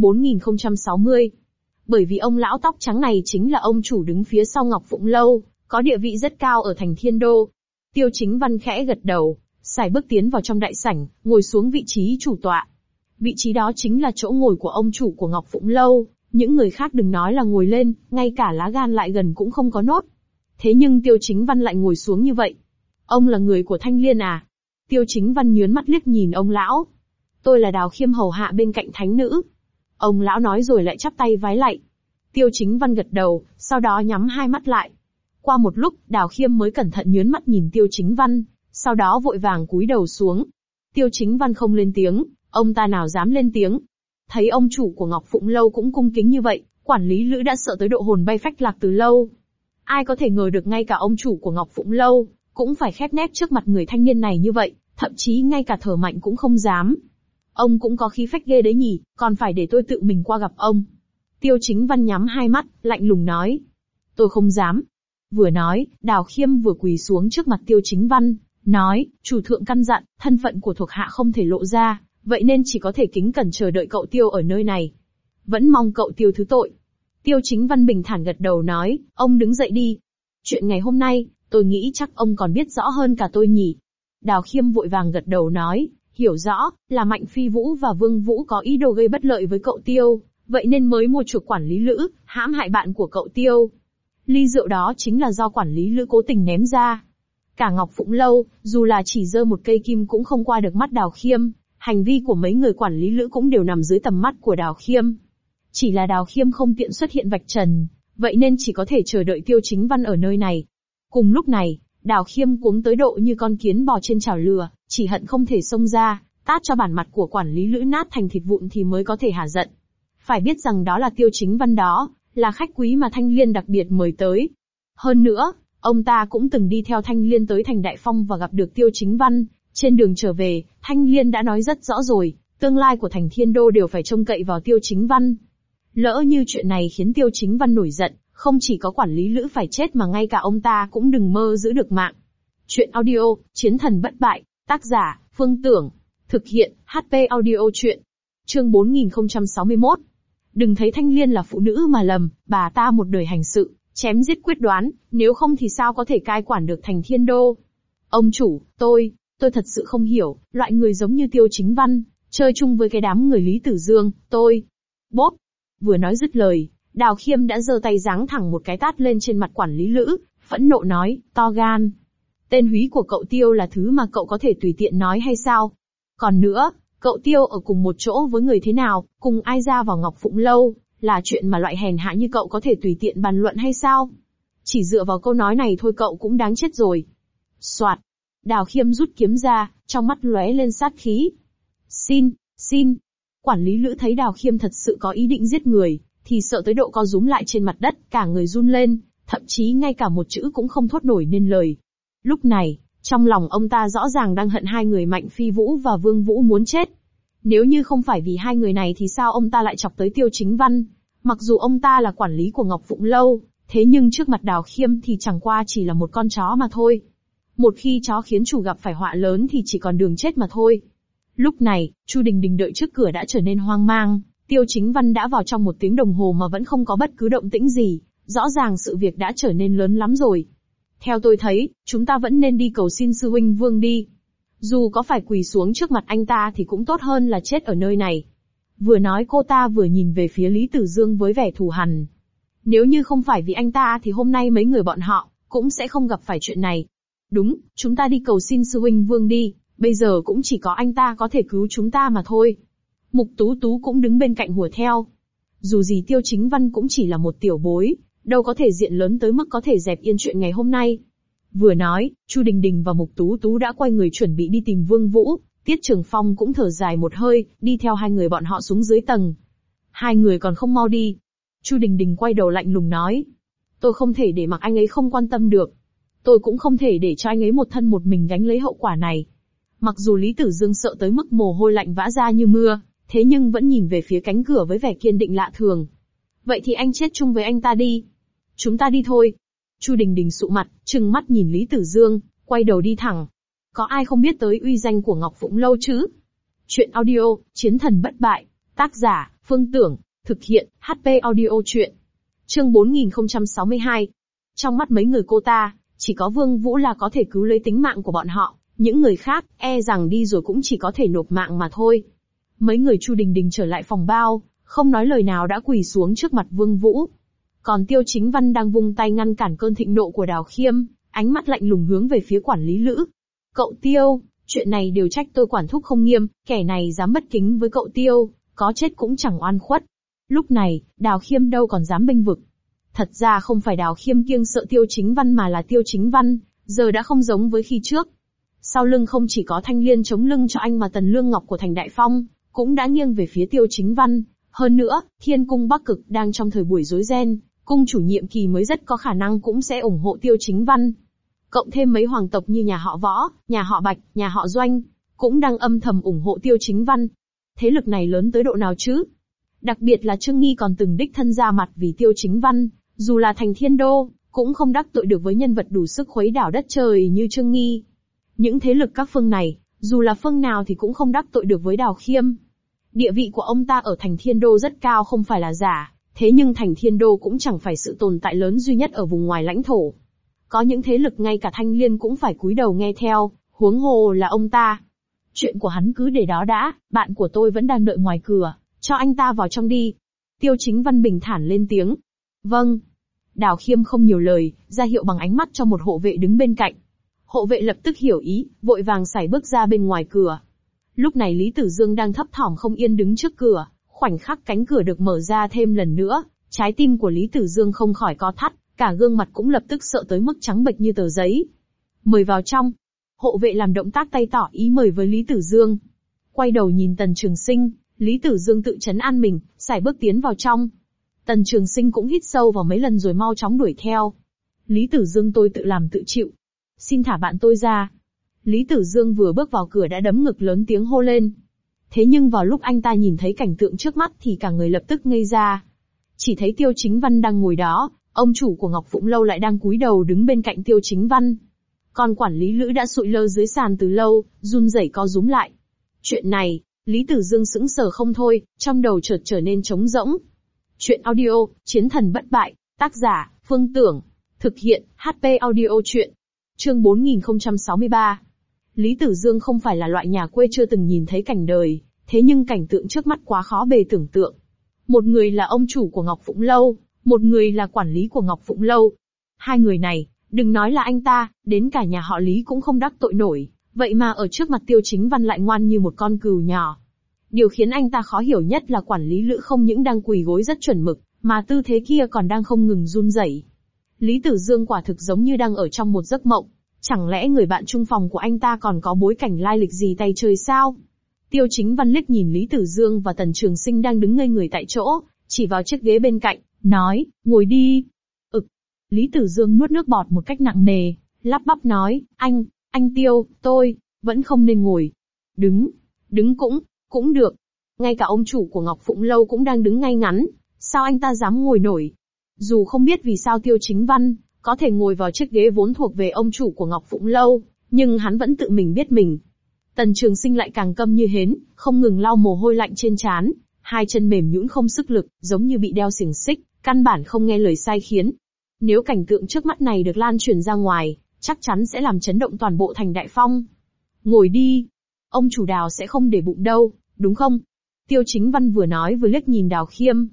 4060. Bởi vì ông lão tóc trắng này chính là ông chủ đứng phía sau Ngọc Phụng Lâu, có địa vị rất cao ở thành Thiên Đô. Tiêu Chính Văn khẽ gật đầu, sải bước tiến vào trong đại sảnh, ngồi xuống vị trí chủ tọa. Vị trí đó chính là chỗ ngồi của ông chủ của Ngọc Phụng Lâu, những người khác đừng nói là ngồi lên, ngay cả lá gan lại gần cũng không có nốt. Thế nhưng Tiêu Chính Văn lại ngồi xuống như vậy. Ông là người của Thanh Liên à? Tiêu Chính Văn nhướng mắt liếc nhìn ông lão. Tôi là Đào Khiêm hầu hạ bên cạnh thánh nữ. Ông lão nói rồi lại chắp tay vái lạy. Tiêu Chính Văn gật đầu, sau đó nhắm hai mắt lại. Qua một lúc, Đào Khiêm mới cẩn thận nhướng mắt nhìn Tiêu Chính Văn, sau đó vội vàng cúi đầu xuống. Tiêu Chính Văn không lên tiếng, ông ta nào dám lên tiếng. Thấy ông chủ của Ngọc Phụng Lâu cũng cung kính như vậy, quản lý Lữ đã sợ tới độ hồn bay phách lạc từ lâu. Ai có thể ngờ được ngay cả ông chủ của Ngọc Phụng Lâu cũng phải khép nép trước mặt người thanh niên này như vậy, thậm chí ngay cả thở mạnh cũng không dám. Ông cũng có khí phách ghê đấy nhỉ, còn phải để tôi tự mình qua gặp ông. Tiêu Chính Văn nhắm hai mắt, lạnh lùng nói. Tôi không dám. Vừa nói, Đào Khiêm vừa quỳ xuống trước mặt Tiêu Chính Văn, nói, chủ thượng căn dặn, thân phận của thuộc hạ không thể lộ ra, vậy nên chỉ có thể kính cẩn chờ đợi cậu Tiêu ở nơi này. Vẫn mong cậu Tiêu thứ tội. Tiêu Chính Văn bình thản gật đầu nói, ông đứng dậy đi. Chuyện ngày hôm nay, tôi nghĩ chắc ông còn biết rõ hơn cả tôi nhỉ. Đào Khiêm vội vàng gật đầu nói, hiểu rõ, là Mạnh Phi Vũ và Vương Vũ có ý đồ gây bất lợi với cậu Tiêu, vậy nên mới mua chuộc quản lý Lữ, hãm hại bạn của cậu Tiêu. Ly rượu đó chính là do quản lý Lữ cố tình ném ra. Cả Ngọc Phụng Lâu, dù là chỉ giơ một cây kim cũng không qua được mắt Đào Khiêm, hành vi của mấy người quản lý Lữ cũng đều nằm dưới tầm mắt của Đào Khiêm. Chỉ là Đào Khiêm không tiện xuất hiện vạch trần, vậy nên chỉ có thể chờ đợi Tiêu Chính Văn ở nơi này. Cùng lúc này, Đào Khiêm cuống tới độ như con kiến bò trên chảo lửa, chỉ hận không thể xông ra, tát cho bản mặt của quản lý Lữ nát thành thịt vụn thì mới có thể hả giận. Phải biết rằng đó là Tiêu Chính Văn đó, là khách quý mà Thanh Liên đặc biệt mời tới. Hơn nữa, ông ta cũng từng đi theo Thanh Liên tới thành Đại Phong và gặp được Tiêu Chính Văn. Trên đường trở về, Thanh Liên đã nói rất rõ rồi, tương lai của thành Thiên Đô đều phải trông cậy vào Tiêu Chính Văn. Lỡ như chuyện này khiến Tiêu Chính Văn nổi giận, không chỉ có quản lý Lữ phải chết mà ngay cả ông ta cũng đừng mơ giữ được mạng. Chuyện audio, Chiến thần bất bại, tác giả, Phương Tưởng. Thực hiện, HP audio chuyện. Chương 4061. Đừng thấy Thanh Liên là phụ nữ mà lầm, bà ta một đời hành sự, chém giết quyết đoán, nếu không thì sao có thể cai quản được thành Thiên Đô. Ông chủ, tôi thật sự không hiểu, loại người giống như Tiêu Chính Văn, chơi chung với cái đám người Lý Tử Dương, Bốp. Vừa nói dứt lời, Đào Khiêm đã giơ tay giáng thẳng một cái tát lên trên mặt quản lý Lữ, phẫn nộ nói, to gan. Tên húy của cậu Tiêu là thứ mà cậu có thể tùy tiện nói hay sao? Còn nữa, cậu Tiêu ở cùng một chỗ với người thế nào, cùng ai ra vào Ngọc Phụng Lâu, là chuyện mà loại hèn hạ như cậu có thể tùy tiện bàn luận hay sao? Chỉ dựa vào câu nói này thôi cậu cũng đáng chết rồi. Soạt. Đào Khiêm rút kiếm ra, trong mắt lóe lên sát khí. Xin. Quản lý Lữ thấy Đào Khiêm thật sự có ý định giết người, thì sợ tới độ co rúm lại trên mặt đất, cả người run lên, thậm chí ngay cả một chữ cũng không thốt nổi nên lời. Lúc này, trong lòng ông ta rõ ràng đang hận hai người Mạnh Phi Vũ và Vương Vũ muốn chết. Nếu như không phải vì hai người này thì sao ông ta lại chọc tới Tiêu Chính Văn? Mặc dù ông ta là quản lý của Ngọc Phụng Lâu, thế nhưng trước mặt Đào Khiêm thì chẳng qua chỉ là một con chó mà thôi. Một khi chó khiến chủ gặp phải họa lớn thì chỉ còn đường chết mà thôi. Lúc này, Chu Đình Đình đợi trước cửa đã trở nên hoang mang, Tiêu Chính Văn đã vào trong 1 tiếng đồng hồ mà vẫn không có bất cứ động tĩnh gì, rõ ràng sự việc đã trở nên lớn lắm rồi. Theo tôi thấy, chúng ta vẫn nên đi cầu xin sư huynh Vương đi. Dù có phải quỳ xuống trước mặt anh ta thì cũng tốt hơn là chết ở nơi này. Vừa nói cô ta vừa nhìn về phía Lý Tử Dương với vẻ thù hằn. Nếu như không phải vì anh ta thì hôm nay mấy người bọn họ cũng sẽ không gặp phải chuyện này. Đúng, chúng ta đi cầu xin sư huynh Vương đi, bây giờ cũng chỉ có anh ta có thể cứu chúng ta mà thôi. Mục Tú Tú cũng đứng bên cạnh hùa theo. Dù gì Tiêu Chính Văn cũng chỉ là một tiểu bối, đâu có thể diện lớn tới mức có thể dẹp yên chuyện ngày hôm nay. Vừa nói, Chu Đình Đình và Mục Tú Tú đã quay người chuẩn bị đi tìm Vương Vũ, Tiết Trường Phong cũng thở dài một hơi, đi theo hai người bọn họ xuống dưới tầng. Hai người còn không mau đi. Chu Đình Đình quay đầu lạnh lùng nói. Tôi không thể để mặc anh ấy không quan tâm được. Tôi cũng không thể để cho anh ấy một thân một mình gánh lấy hậu quả này. Mặc dù Lý Tử Dương sợ tới mức mồ hôi lạnh vã ra như mưa, thế nhưng vẫn nhìn về phía cánh cửa với vẻ kiên định lạ thường. Vậy thì anh chết chung với anh ta đi. Chúng ta đi thôi. Chu Đình Đình sụ mặt, trừng mắt nhìn Lý Tử Dương, quay đầu đi thẳng. Có ai không biết tới uy danh của Ngọc Phụng Lâu chứ? Chuyện audio, Chiến thần bất bại. Tác giả, Phương Tưởng. Thực hiện, HP Audio Chuyện. Chương 4062. Trong mắt mấy người cô ta, chỉ có Vương Vũ là có thể cứu lấy tính mạng của bọn họ. Những người khác, e rằng đi rồi cũng chỉ có thể nộp mạng mà thôi. Mấy người Chu Đình Đình trở lại phòng bao, không nói lời nào đã quỳ xuống trước mặt Vương Vũ. Còn Tiêu Chính Văn đang vung tay ngăn cản cơn thịnh nộ của Đào Khiêm, ánh mắt lạnh lùng hướng về phía quản lý Lữ. Cậu Tiêu, chuyện này đều trách tôi quản thúc không nghiêm, kẻ này dám bất kính với cậu Tiêu, có chết cũng chẳng oan khuất. Lúc này, Đào Khiêm đâu còn dám bênh vực. Thật ra không phải Đào Khiêm kiêng sợ Tiêu Chính Văn mà là Tiêu Chính Văn, giờ đã không giống với khi trước. Sau lưng không chỉ có Thanh Liên chống lưng cho anh mà Tần Lương Ngọc của Thành Đại Phong, cũng đã nghiêng về phía Tiêu Chính Văn. Hơn nữa, Thiên Cung Bắc Cực đang trong thời buổi rối ren, cung chủ nhiệm kỳ mới rất có khả năng cũng sẽ ủng hộ Tiêu Chính Văn. Cộng thêm mấy hoàng tộc như nhà họ Võ, nhà họ Bạch, nhà họ Doanh, cũng đang âm thầm ủng hộ Tiêu Chính Văn. Thế lực này lớn tới độ nào chứ? Đặc biệt là Trương Nghi còn từng đích thân ra mặt vì Tiêu Chính Văn, dù là thành Thiên Đô, cũng không đắc tội được với nhân vật đủ sức khuấy đảo đất trời như Trương Nghi. Những thế lực các phương này, dù là phương nào thì cũng không đắc tội được với Đào Khiêm. Địa vị của ông ta ở thành Thiên Đô rất cao không phải là giả, thế nhưng thành Thiên Đô cũng chẳng phải sự tồn tại lớn duy nhất ở vùng ngoài lãnh thổ. Có những thế lực ngay cả Thanh Liên cũng phải cúi đầu nghe theo, huống hồ là ông ta. Chuyện của hắn cứ để đó đã, bạn của tôi vẫn đang đợi ngoài cửa, cho anh ta vào trong đi. Tiêu Chính Văn bình thản lên tiếng. Vâng. Đào Khiêm không nhiều lời, ra hiệu bằng ánh mắt cho một hộ vệ đứng bên cạnh. Hộ vệ lập tức hiểu ý, vội vàng sải bước ra bên ngoài cửa. Lúc này Lý Tử Dương đang thấp thỏm không yên đứng trước cửa, khoảnh khắc cánh cửa được mở ra thêm lần nữa, trái tim của Lý Tử Dương không khỏi co thắt, cả gương mặt cũng lập tức sợ tới mức trắng bệch như tờ giấy. Mời vào trong. Hộ vệ làm động tác tay tỏ ý mời với Lý Tử Dương. Quay đầu nhìn Tần Trường Sinh, Lý Tử Dương tự trấn an mình, sải bước tiến vào trong. Tần Trường Sinh cũng hít sâu vào mấy lần rồi mau chóng đuổi theo. Lý Tử Dương, tôi tự làm tự chịu. Xin thả bạn tôi ra. Lý Tử Dương vừa bước vào cửa đã đấm ngực lớn tiếng hô lên. Thế nhưng vào lúc anh ta nhìn thấy cảnh tượng trước mắt thì cả người lập tức ngây ra. Chỉ thấy Tiêu Chính Văn đang ngồi đó, ông chủ của Ngọc Phụng Lâu lại đang cúi đầu đứng bên cạnh Tiêu Chính Văn. Còn quản lý Lữ đã sụi lơ dưới sàn từ lâu, run rẩy co rúm lại. Chuyện này, Lý Tử Dương sững sờ không thôi, trong đầu chợt trở nên trống rỗng. Chuyện audio, Chiến thần bất bại, tác giả, Phương Tưởng. Thực hiện, HP Audio Chuyện. Chương 4063. Lý Tử Dương không phải là loại nhà quê chưa từng nhìn thấy cảnh đời, thế nhưng cảnh tượng trước mắt quá khó bề tưởng tượng. Một người là ông chủ của Ngọc Phụng Lâu, một người là quản lý của Ngọc Phụng Lâu. Hai người này, đừng nói là anh ta, đến cả nhà họ Lý cũng không đắc tội nổi, vậy mà ở trước mặt Tiêu Chính Văn lại ngoan như một con cừu nhỏ. Điều khiến anh ta khó hiểu nhất là quản lý Lữ không những đang quỳ gối rất chuẩn mực, mà tư thế kia còn đang không ngừng run rẩy. Lý Tử Dương quả thực giống như đang ở trong một giấc mộng. Chẳng lẽ người bạn chung phòng của anh ta còn có bối cảnh lai lịch gì tay trời sao? Tiêu Chính Văn liếc nhìn Lý Tử Dương và Tần Trường Sinh đang đứng ngây người tại chỗ, chỉ vào chiếc ghế bên cạnh, nói, ngồi đi. Lý Tử Dương nuốt nước bọt một cách nặng nề, lắp bắp nói, anh Tiêu, tôi, vẫn không nên ngồi. Đứng cũng được. Ngay cả ông chủ của Ngọc Phụng Lâu cũng đang đứng ngay ngắn, sao anh ta dám ngồi nổi? Dù không biết vì sao Tiêu Chính Văn có thể ngồi vào chiếc ghế vốn thuộc về ông chủ của Ngọc Phụng Lâu, nhưng hắn vẫn tự mình biết mình. Tần Trường Sinh lại càng câm như hến, không ngừng lau mồ hôi lạnh trên trán, hai chân mềm nhũn không sức lực, giống như bị đeo xiềng xích, căn bản không nghe lời sai khiến. Nếu cảnh tượng trước mắt này được lan truyền ra ngoài, chắc chắn sẽ làm chấn động toàn bộ Thành Đại Phong. Ngồi đi. Ông chủ Đào sẽ không để bụng đâu, đúng không? Tiêu Chính Văn vừa nói vừa liếc nhìn Đào Khiêm.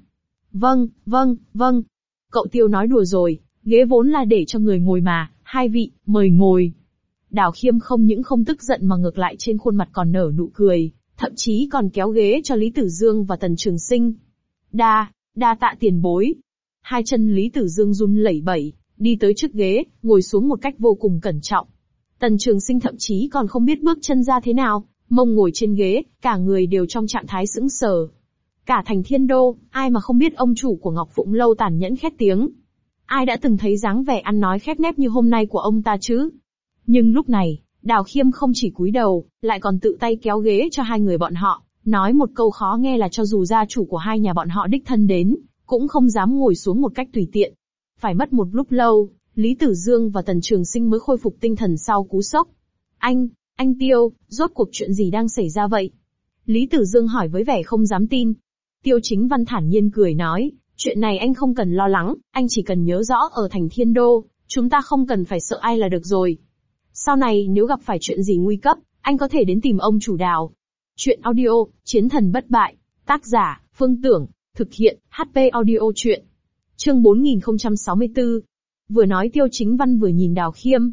Vâng. Cậu Tiêu nói đùa rồi, ghế vốn là để cho người ngồi mà, hai vị, mời ngồi. Đào Khiêm không những không tức giận mà ngược lại trên khuôn mặt còn nở nụ cười, thậm chí còn kéo ghế cho Lý Tử Dương và Tần Trường Sinh. Đa tạ tiền bối. Hai chân Lý Tử Dương run lẩy bẩy, đi tới trước ghế, ngồi xuống một cách vô cùng cẩn trọng. Tần Trường Sinh thậm chí còn không biết bước chân ra thế nào, mông ngồi trên ghế, cả người đều trong trạng thái sững sờ. Cả thành Thiên Đô, ai mà không biết ông chủ của Ngọc Phụng Lâu tàn nhẫn khét tiếng. Ai đã từng thấy dáng vẻ ăn nói khép nép như hôm nay của ông ta chứ? Nhưng lúc này, Đào Khiêm không chỉ cúi đầu, lại còn tự tay kéo ghế cho hai người bọn họ, nói một câu khó nghe là cho dù gia chủ của hai nhà bọn họ đích thân đến, cũng không dám ngồi xuống một cách tùy tiện. Phải mất một lúc lâu, Lý Tử Dương và Tần Trường Sinh mới khôi phục tinh thần sau cú sốc. Anh Tiêu, rốt cuộc chuyện gì đang xảy ra vậy? Lý Tử Dương hỏi với vẻ không dám tin. Tiêu Chính Văn thản nhiên cười nói, chuyện này anh không cần lo lắng, anh chỉ cần nhớ rõ ở thành Thiên Đô, chúng ta không cần phải sợ ai là được rồi. Sau này nếu gặp phải chuyện gì nguy cấp, anh có thể đến tìm ông chủ Đào. Chuyện audio, Chiến thần bất bại, tác giả, Phương Tưởng, thực hiện, HP audio chuyện. Chương 4064. Vừa nói Tiêu Chính Văn vừa nhìn Đào Khiêm.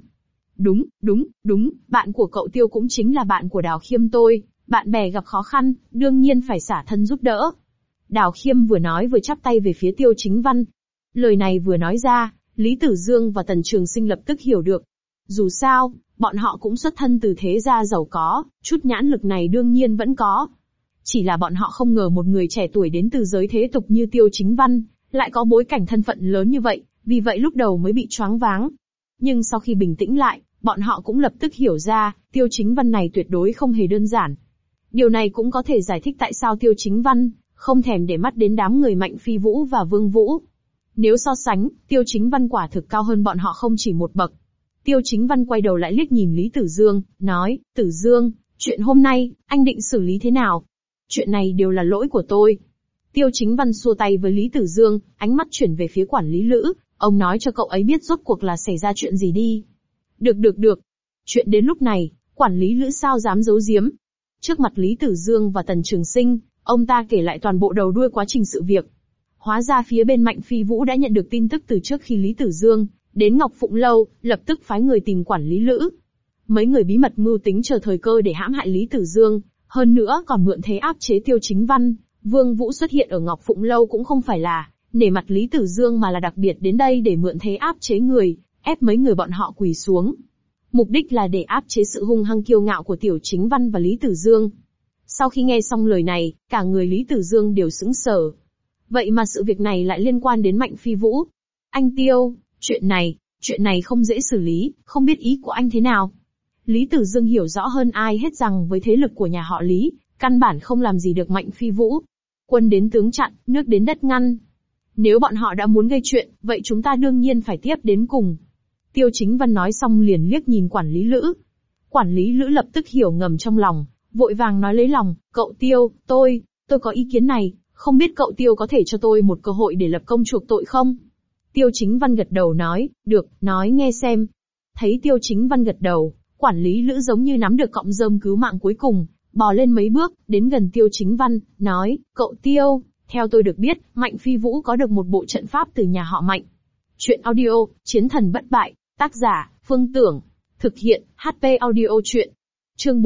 Đúng, bạn của cậu Tiêu cũng chính là bạn của Đào Khiêm tôi, bạn bè gặp khó khăn, đương nhiên phải xả thân giúp đỡ. Đào Khiêm vừa nói vừa chắp tay về phía Tiêu Chính Văn. Lời này vừa nói ra, Lý Tử Dương và Tần Trường Sinh lập tức hiểu được. Dù sao, bọn họ cũng xuất thân từ thế gia giàu có, chút nhãn lực này đương nhiên vẫn có. Chỉ là bọn họ không ngờ một người trẻ tuổi đến từ giới thế tục như Tiêu Chính Văn, lại có bối cảnh thân phận lớn như vậy, vì vậy lúc đầu mới bị choáng váng. Nhưng sau khi bình tĩnh lại, bọn họ cũng lập tức hiểu ra, Tiêu Chính Văn này tuyệt đối không hề đơn giản. Điều này cũng có thể giải thích tại sao Tiêu Chính Văn không thèm để mắt đến đám người Mạnh Phi Vũ và Vương Vũ. Nếu so sánh, Tiêu Chính Văn quả thực cao hơn bọn họ không chỉ một bậc. Tiêu Chính Văn quay đầu lại liếc nhìn Lý Tử Dương, nói, Tử Dương, chuyện hôm nay, anh định xử lý thế nào? Chuyện này đều là lỗi của tôi. Tiêu Chính Văn xua tay với Lý Tử Dương, ánh mắt chuyển về phía quản lý Lữ, ông nói cho cậu ấy biết rốt cuộc là xảy ra chuyện gì đi. Được. Chuyện đến lúc này, quản lý Lữ sao dám giấu giếm. Trước mặt Lý Tử Dương và Tần Trường Sinh, ông ta kể lại toàn bộ đầu đuôi quá trình sự việc. Hóa ra phía bên Mạnh Phi Vũ đã nhận được tin tức từ trước khi Lý Tử Dương đến Ngọc Phụng Lâu, lập tức phái người tìm quản lý Lữ. Mấy người bí mật mưu tính chờ thời cơ để hãm hại Lý Tử Dương, hơn nữa còn mượn thế áp chế Tiêu Chính Văn. Vương Vũ xuất hiện ở Ngọc Phụng Lâu cũng không phải là nể mặt Lý Tử Dương mà là đặc biệt đến đây để mượn thế áp chế người, ép mấy người bọn họ quỳ xuống. Mục đích là để áp chế sự hung hăng kiêu ngạo của Tiểu Chính Văn và Lý Tử Dương. Sau khi nghe xong lời này, cả người Lý Tử Dương đều sững sờ. Vậy mà sự việc này lại liên quan đến Mạnh Phi Vũ. Anh Tiêu, chuyện này không dễ xử lý, không biết ý của anh thế nào. Lý Tử Dương hiểu rõ hơn ai hết rằng với thế lực của nhà họ Lý, căn bản không làm gì được Mạnh Phi Vũ. Quân đến tướng chặn, nước đến đất ngăn. Nếu bọn họ đã muốn gây chuyện, vậy chúng ta đương nhiên phải tiếp đến cùng. Tiêu Chính Văn nói xong liền liếc nhìn quản lý Lữ. Quản lý Lữ lập tức hiểu ngầm trong lòng, vội vàng nói lấy lòng, cậu Tiêu, tôi có ý kiến này, không biết cậu Tiêu có thể cho tôi một cơ hội để lập công chuộc tội không? Tiêu Chính Văn gật đầu nói, được, nói nghe xem. Thấy Tiêu Chính Văn gật đầu, quản lý Lữ giống như nắm được cọng rơm cứu mạng cuối cùng, bò lên mấy bước, đến gần Tiêu Chính Văn, nói, cậu Tiêu, theo tôi được biết, Mạnh Phi Vũ có được một bộ trận pháp từ nhà họ Mạnh. Chuyện audio, Chiến thần bất bại, tác giả, Phương Tưởng, thực hiện, HP audio chuyện. Chương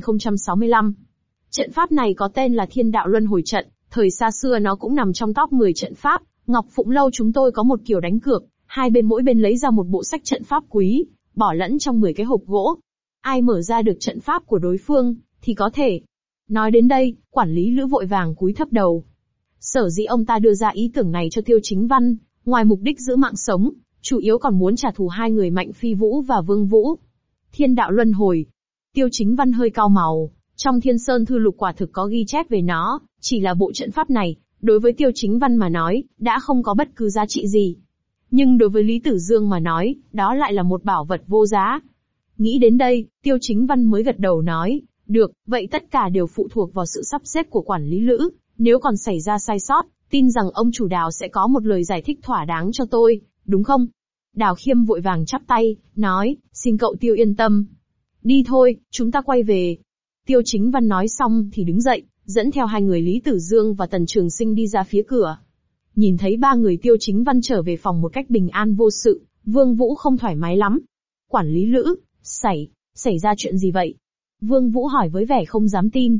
4065. Trận pháp này có tên là Thiên Đạo Luân Hồi Trận, thời xa xưa nó cũng nằm trong top 10 trận pháp. Ngọc Phụng Lâu chúng tôi có một kiểu đánh cược, hai bên mỗi bên lấy ra một bộ sách trận pháp quý, bỏ lẫn trong 10 cái hộp gỗ. Ai mở ra được trận pháp của đối phương, thì có thể. Nói đến đây, quản lý Lữ vội vàng cúi thấp đầu. Sở dĩ ông ta đưa ra ý tưởng này cho Tiêu Chính Văn, ngoài mục đích giữ mạng sống, chủ yếu còn muốn trả thù hai người Mạnh Phi Vũ và Vương Vũ. Thiên Đạo Luân Hồi. Tiêu Chính Văn hơi cau màu, trong Thiên Sơn Thư Lục quả thực có ghi chép về nó, chỉ là bộ trận pháp này, đối với Tiêu Chính Văn mà nói, đã không có bất cứ giá trị gì. Nhưng đối với Lý Tử Dương mà nói, đó lại là một bảo vật vô giá. Nghĩ đến đây, Tiêu Chính Văn mới gật đầu nói, được, vậy tất cả đều phụ thuộc vào sự sắp xếp của quản lý Lữ, nếu còn xảy ra sai sót, tin rằng ông chủ Đào sẽ có một lời giải thích thỏa đáng cho tôi, đúng không? Đào Khiêm vội vàng chắp tay, nói, xin cậu Tiêu yên tâm. Đi thôi, chúng ta quay về. Tiêu Chính Văn nói xong thì đứng dậy, dẫn theo hai người Lý Tử Dương và Tần Trường Sinh đi ra phía cửa. Nhìn thấy ba người Tiêu Chính Văn trở về phòng một cách bình an vô sự, Vương Vũ không thoải mái lắm. Quản lý Lữ, xảy ra chuyện gì vậy? Vương Vũ hỏi với vẻ không dám tin.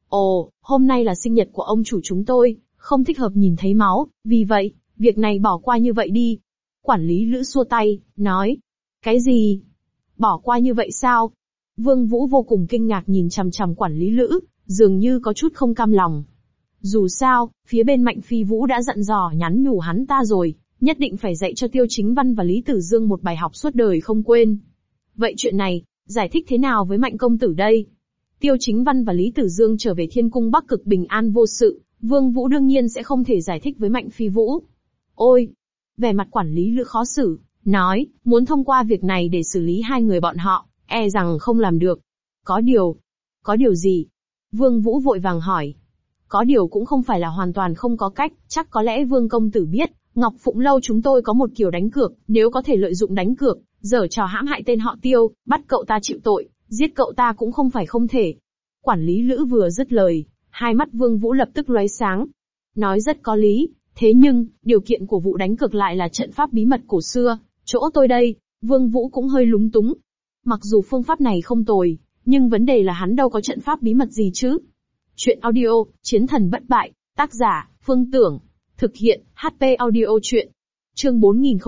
Ồ, hôm nay là sinh nhật của ông chủ chúng tôi, không thích hợp nhìn thấy máu, vì vậy, việc này bỏ qua như vậy đi. Quản lý Lữ xua tay, nói. Cái gì? Bỏ qua như vậy sao? Vương Vũ vô cùng kinh ngạc nhìn chằm chằm quản lý Lữ, dường như có chút không cam lòng. Dù sao, phía bên Mạnh Phi Vũ đã dặn dò nhắn nhủ hắn ta rồi, nhất định phải dạy cho Tiêu Chính Văn và Lý Tử Dương một bài học suốt đời không quên. Vậy chuyện này, giải thích thế nào với Mạnh công tử đây? Tiêu Chính Văn và Lý Tử Dương trở về Thiên Cung Bắc cực bình an vô sự, Vương Vũ đương nhiên sẽ không thể giải thích với Mạnh Phi Vũ. Ôi! Vẻ mặt quản lý Lữ khó xử, nói, muốn thông qua việc này để xử lý hai người bọn họ, e rằng không làm được. Có điều gì? Vương Vũ vội vàng hỏi. Có điều cũng không phải là hoàn toàn không có cách, chắc có lẽ Vương công tử biết, Ngọc Phụng Lâu chúng tôi có một kiểu đánh cược, nếu có thể lợi dụng đánh cược, giở trò hãm hại tên họ Tiêu, bắt cậu ta chịu tội, giết cậu ta cũng không phải không thể. Quản lý Lữ vừa dứt lời, hai mắt Vương Vũ lập tức lóe sáng. Nói rất có lý, thế nhưng, điều kiện của vụ đánh cược lại là trận pháp bí mật cổ xưa, chỗ tôi đây, Vương Vũ cũng hơi lúng túng. Mặc dù phương pháp này không tồi, nhưng vấn đề là hắn đâu có trận pháp bí mật gì chứ. Chuyện audio, Chiến thần bất bại, tác giả, Phương Tưởng. Thực hiện, HP audio chuyện. Chương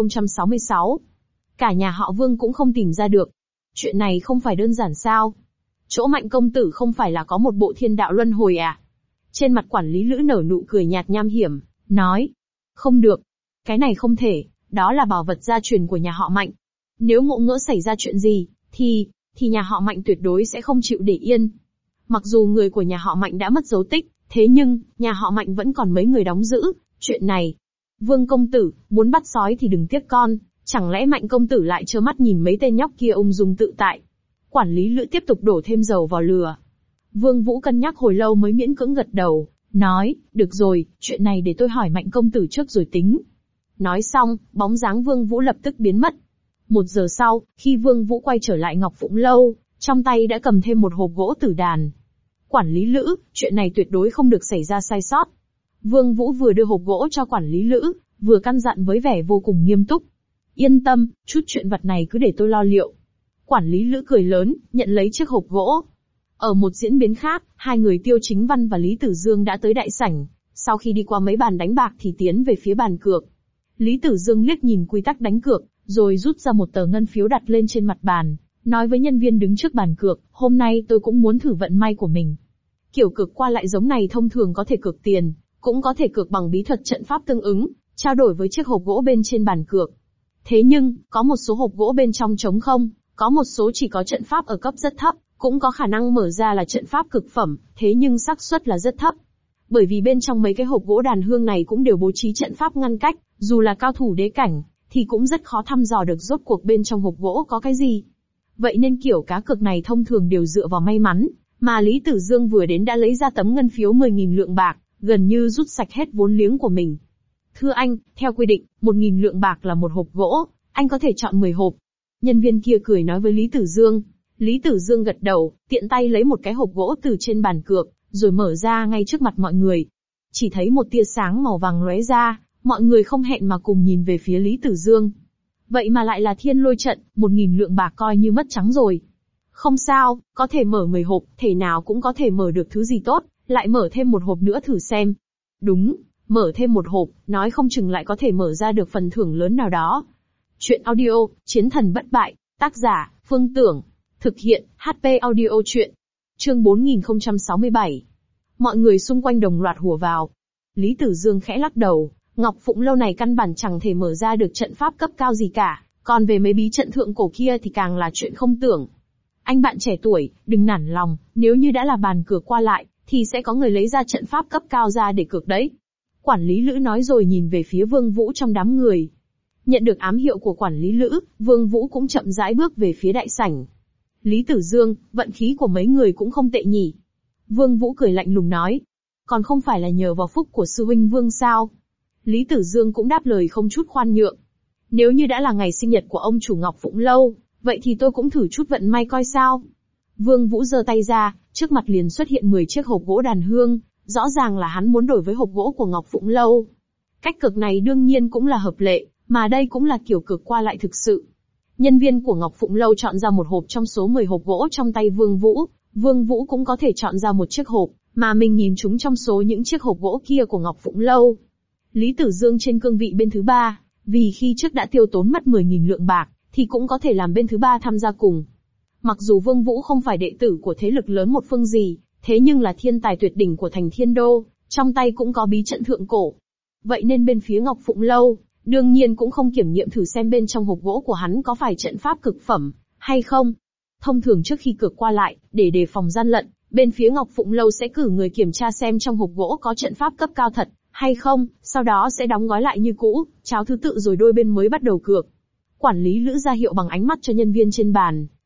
4066. Cả nhà họ Vương cũng không tìm ra được. Chuyện này không phải đơn giản sao? Chỗ Mạnh công tử không phải là có một bộ thiên đạo luân hồi à? Trên mặt quản lý Lữ nở nụ cười nhạt nham hiểm, nói. Không được. Cái này không thể, đó là bảo vật gia truyền của nhà họ Mạnh. Nếu ngộ ngỡ xảy ra chuyện gì, thì nhà họ Mạnh tuyệt đối sẽ không chịu để yên. Mặc dù người của nhà họ Mạnh đã mất dấu tích, thế nhưng, nhà họ Mạnh vẫn còn mấy người đóng giữ. Chuyện này, Vương công tử, muốn bắt sói thì đừng tiếc con, chẳng lẽ Mạnh công tử lại trơ mắt nhìn mấy tên nhóc kia ung dung tự tại. Quản lý Lữ tiếp tục đổ thêm dầu vào lửa. Vương Vũ cân nhắc hồi lâu mới miễn cưỡng gật đầu, nói, được rồi, chuyện này để tôi hỏi Mạnh công tử trước rồi tính. Nói xong, bóng dáng Vương Vũ lập tức biến mất. 1 giờ sau, khi Vương Vũ quay trở lại Ngọc Phụng Lâu, trong tay đã cầm thêm một hộp gỗ tử đàn. Quản lý Lữ, chuyện này tuyệt đối không được xảy ra sai sót. Vương Vũ vừa đưa hộp gỗ cho quản lý Lữ, vừa căn dặn với vẻ vô cùng nghiêm túc. Yên tâm, chút chuyện vật này cứ để tôi lo liệu. Quản lý Lữ cười lớn, nhận lấy chiếc hộp gỗ. Ở một diễn biến khác, hai người Tiêu Chính Văn và Lý Tử Dương đã tới đại sảnh. Sau khi đi qua mấy bàn đánh bạc thì tiến về phía bàn cược. Lý Tử Dương liếc nhìn quy tắc đánh cược, rồi rút ra một tờ ngân phiếu đặt lên trên mặt bàn, nói với nhân viên đứng trước bàn cược, hôm nay tôi cũng muốn thử vận may của mình. Kiểu cược qua lại giống này thông thường có thể cược tiền, cũng có thể cược bằng bí thuật trận pháp tương ứng, trao đổi với chiếc hộp gỗ bên trên bàn cược. Thế nhưng, có một số hộp gỗ bên trong trống không, có một số chỉ có trận pháp ở cấp rất thấp, cũng có khả năng mở ra là trận pháp cực phẩm, thế nhưng xác suất là rất thấp. Bởi vì bên trong mấy cái hộp gỗ đàn hương này cũng đều bố trí trận pháp ngăn cách, dù là cao thủ đế cảnh, thì cũng rất khó thăm dò được rốt cuộc bên trong hộp gỗ có cái gì. Vậy nên kiểu cá cược này thông thường đều dựa vào may mắn, mà Lý Tử Dương vừa đến đã lấy ra tấm ngân phiếu 10.000 lượng bạc, gần như rút sạch hết vốn liếng của mình. Thưa anh, theo quy định, 1.000 lượng bạc là một hộp gỗ, anh có thể chọn 10 hộp. Nhân viên kia cười nói với Lý Tử Dương. Lý Tử Dương gật đầu, tiện tay lấy một cái hộp gỗ từ trên bàn cược, rồi mở ra ngay trước mặt mọi người. Chỉ thấy một tia sáng màu vàng lóe ra, mọi người không hẹn mà cùng nhìn về phía Lý Tử Dương. Vậy mà lại là thiên lôi trận, 1.000 lượng bạc coi như mất trắng rồi. Không sao, có thể mở 10 hộp, thể nào cũng có thể mở được thứ gì tốt, lại mở thêm một hộp nữa thử xem. Đúng, mở thêm một hộp, nói không chừng lại có thể mở ra được phần thưởng lớn nào đó. Chuyện audio, Chiến thần bất bại, tác giả, Phương Tưởng. Thực hiện, HP audio chuyện. Chương 4067. Mọi người xung quanh đồng loạt hùa vào. Lý Tử Dương khẽ lắc đầu, Ngọc Phụng Lâu này căn bản chẳng thể mở ra được trận pháp cấp cao gì cả, còn về mấy bí trận thượng cổ kia thì càng là chuyện không tưởng. Anh bạn trẻ tuổi, đừng nản lòng, nếu như đã là bàn cược qua lại, thì sẽ có người lấy ra trận pháp cấp cao ra để cược đấy. Quản lý Lữ nói rồi nhìn về phía Vương Vũ trong đám người. Nhận được ám hiệu của quản lý Lữ, Vương Vũ cũng chậm rãi bước về phía đại sảnh. Lý Tử Dương, vận khí của mấy người cũng không tệ nhỉ. Vương Vũ cười lạnh lùng nói. Còn không phải là nhờ vào phúc của sư huynh Vương sao? Lý Tử Dương cũng đáp lời không chút khoan nhượng. Nếu như đã là ngày sinh nhật của ông chủ Ngọc Phụng Lâu, vậy thì tôi cũng thử chút vận may coi sao. Vương Vũ giơ tay ra, trước mặt liền xuất hiện 10 chiếc hộp gỗ đàn hương, rõ ràng là hắn muốn đổi với hộp gỗ của Ngọc Phụng Lâu. Cách cược này đương nhiên cũng là hợp lệ, mà đây cũng là kiểu cược qua lại thực sự. Nhân viên của Ngọc Phụng Lâu chọn ra một hộp trong số 10 hộp gỗ trong tay Vương Vũ, Vương Vũ cũng có thể chọn ra một chiếc hộp, mà mình nhìn chúng trong số những chiếc hộp gỗ kia của Ngọc Phụng Lâu. Lý Tử Dương trên cương vị bên thứ ba, vì khi trước đã tiêu tốn mất 10.000 lượng bạc, thì cũng có thể làm bên thứ ba tham gia cùng. Mặc dù Vương Vũ không phải đệ tử của thế lực lớn một phương gì, thế nhưng là thiên tài tuyệt đỉnh của thành Thiên Đô, trong tay cũng có bí trận thượng cổ. Vậy nên bên phía Ngọc Phụng Lâu, đương nhiên cũng không kiểm nghiệm thử xem bên trong hộp gỗ của hắn có phải trận pháp cực phẩm, hay không. Thông thường trước khi cược qua lại, để đề phòng gian lận, bên phía Ngọc Phụng Lâu sẽ cử người kiểm tra xem trong hộp gỗ có trận pháp cấp cao thật, hay không, sau đó sẽ đóng gói lại như cũ, trao thứ tự rồi đôi bên mới bắt đầu cược. Quản lý Lữ ra hiệu bằng ánh mắt cho nhân viên trên bàn,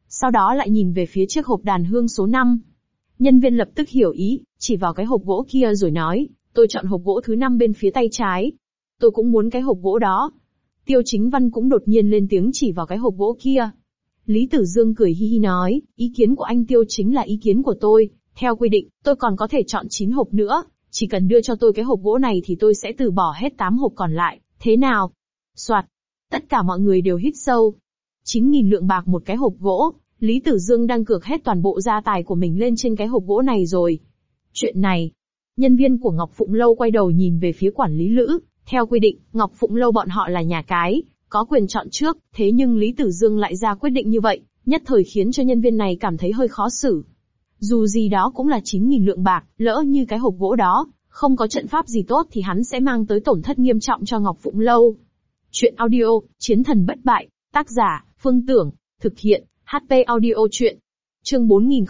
Sau đó lại nhìn về phía chiếc hộp đàn hương số 5. Nhân viên lập tức hiểu ý, chỉ vào cái hộp gỗ kia rồi nói, tôi chọn hộp gỗ thứ 5 bên phía tay trái. Tôi cũng muốn cái hộp gỗ đó. Tiêu Chính Văn cũng đột nhiên lên tiếng chỉ vào cái hộp gỗ kia. Lý Tử Dương cười hi hi nói, ý kiến của anh Tiêu chính là ý kiến của tôi. Theo quy định, tôi còn có thể chọn 9 hộp nữa. Chỉ cần đưa cho tôi cái hộp gỗ này thì tôi sẽ từ bỏ hết 8 hộp còn lại. Thế nào? Soạt. Tất cả mọi người đều hít sâu. 9.000 lượng bạc một cái hộp gỗ. Lý Tử Dương đang cược hết toàn bộ gia tài của mình lên trên cái hộp gỗ này rồi. Chuyện này. Nhân viên của Ngọc Phụng Lâu quay đầu nhìn về phía quản lý Lữ. Theo quy định, Ngọc Phụng Lâu bọn họ là nhà cái, có quyền chọn trước, thế nhưng Lý Tử Dương lại ra quyết định như vậy, nhất thời khiến cho nhân viên này cảm thấy hơi khó xử. Dù gì đó cũng là 9.000 lượng bạc, lỡ như cái hộp gỗ đó, không có trận pháp gì tốt thì hắn sẽ mang tới tổn thất nghiêm trọng cho Ngọc Phụng Lâu. Chuyện audio, Chiến thần bất bại, tác giả, Phương Tưởng, thực hiện, HP audio chuyện. Chương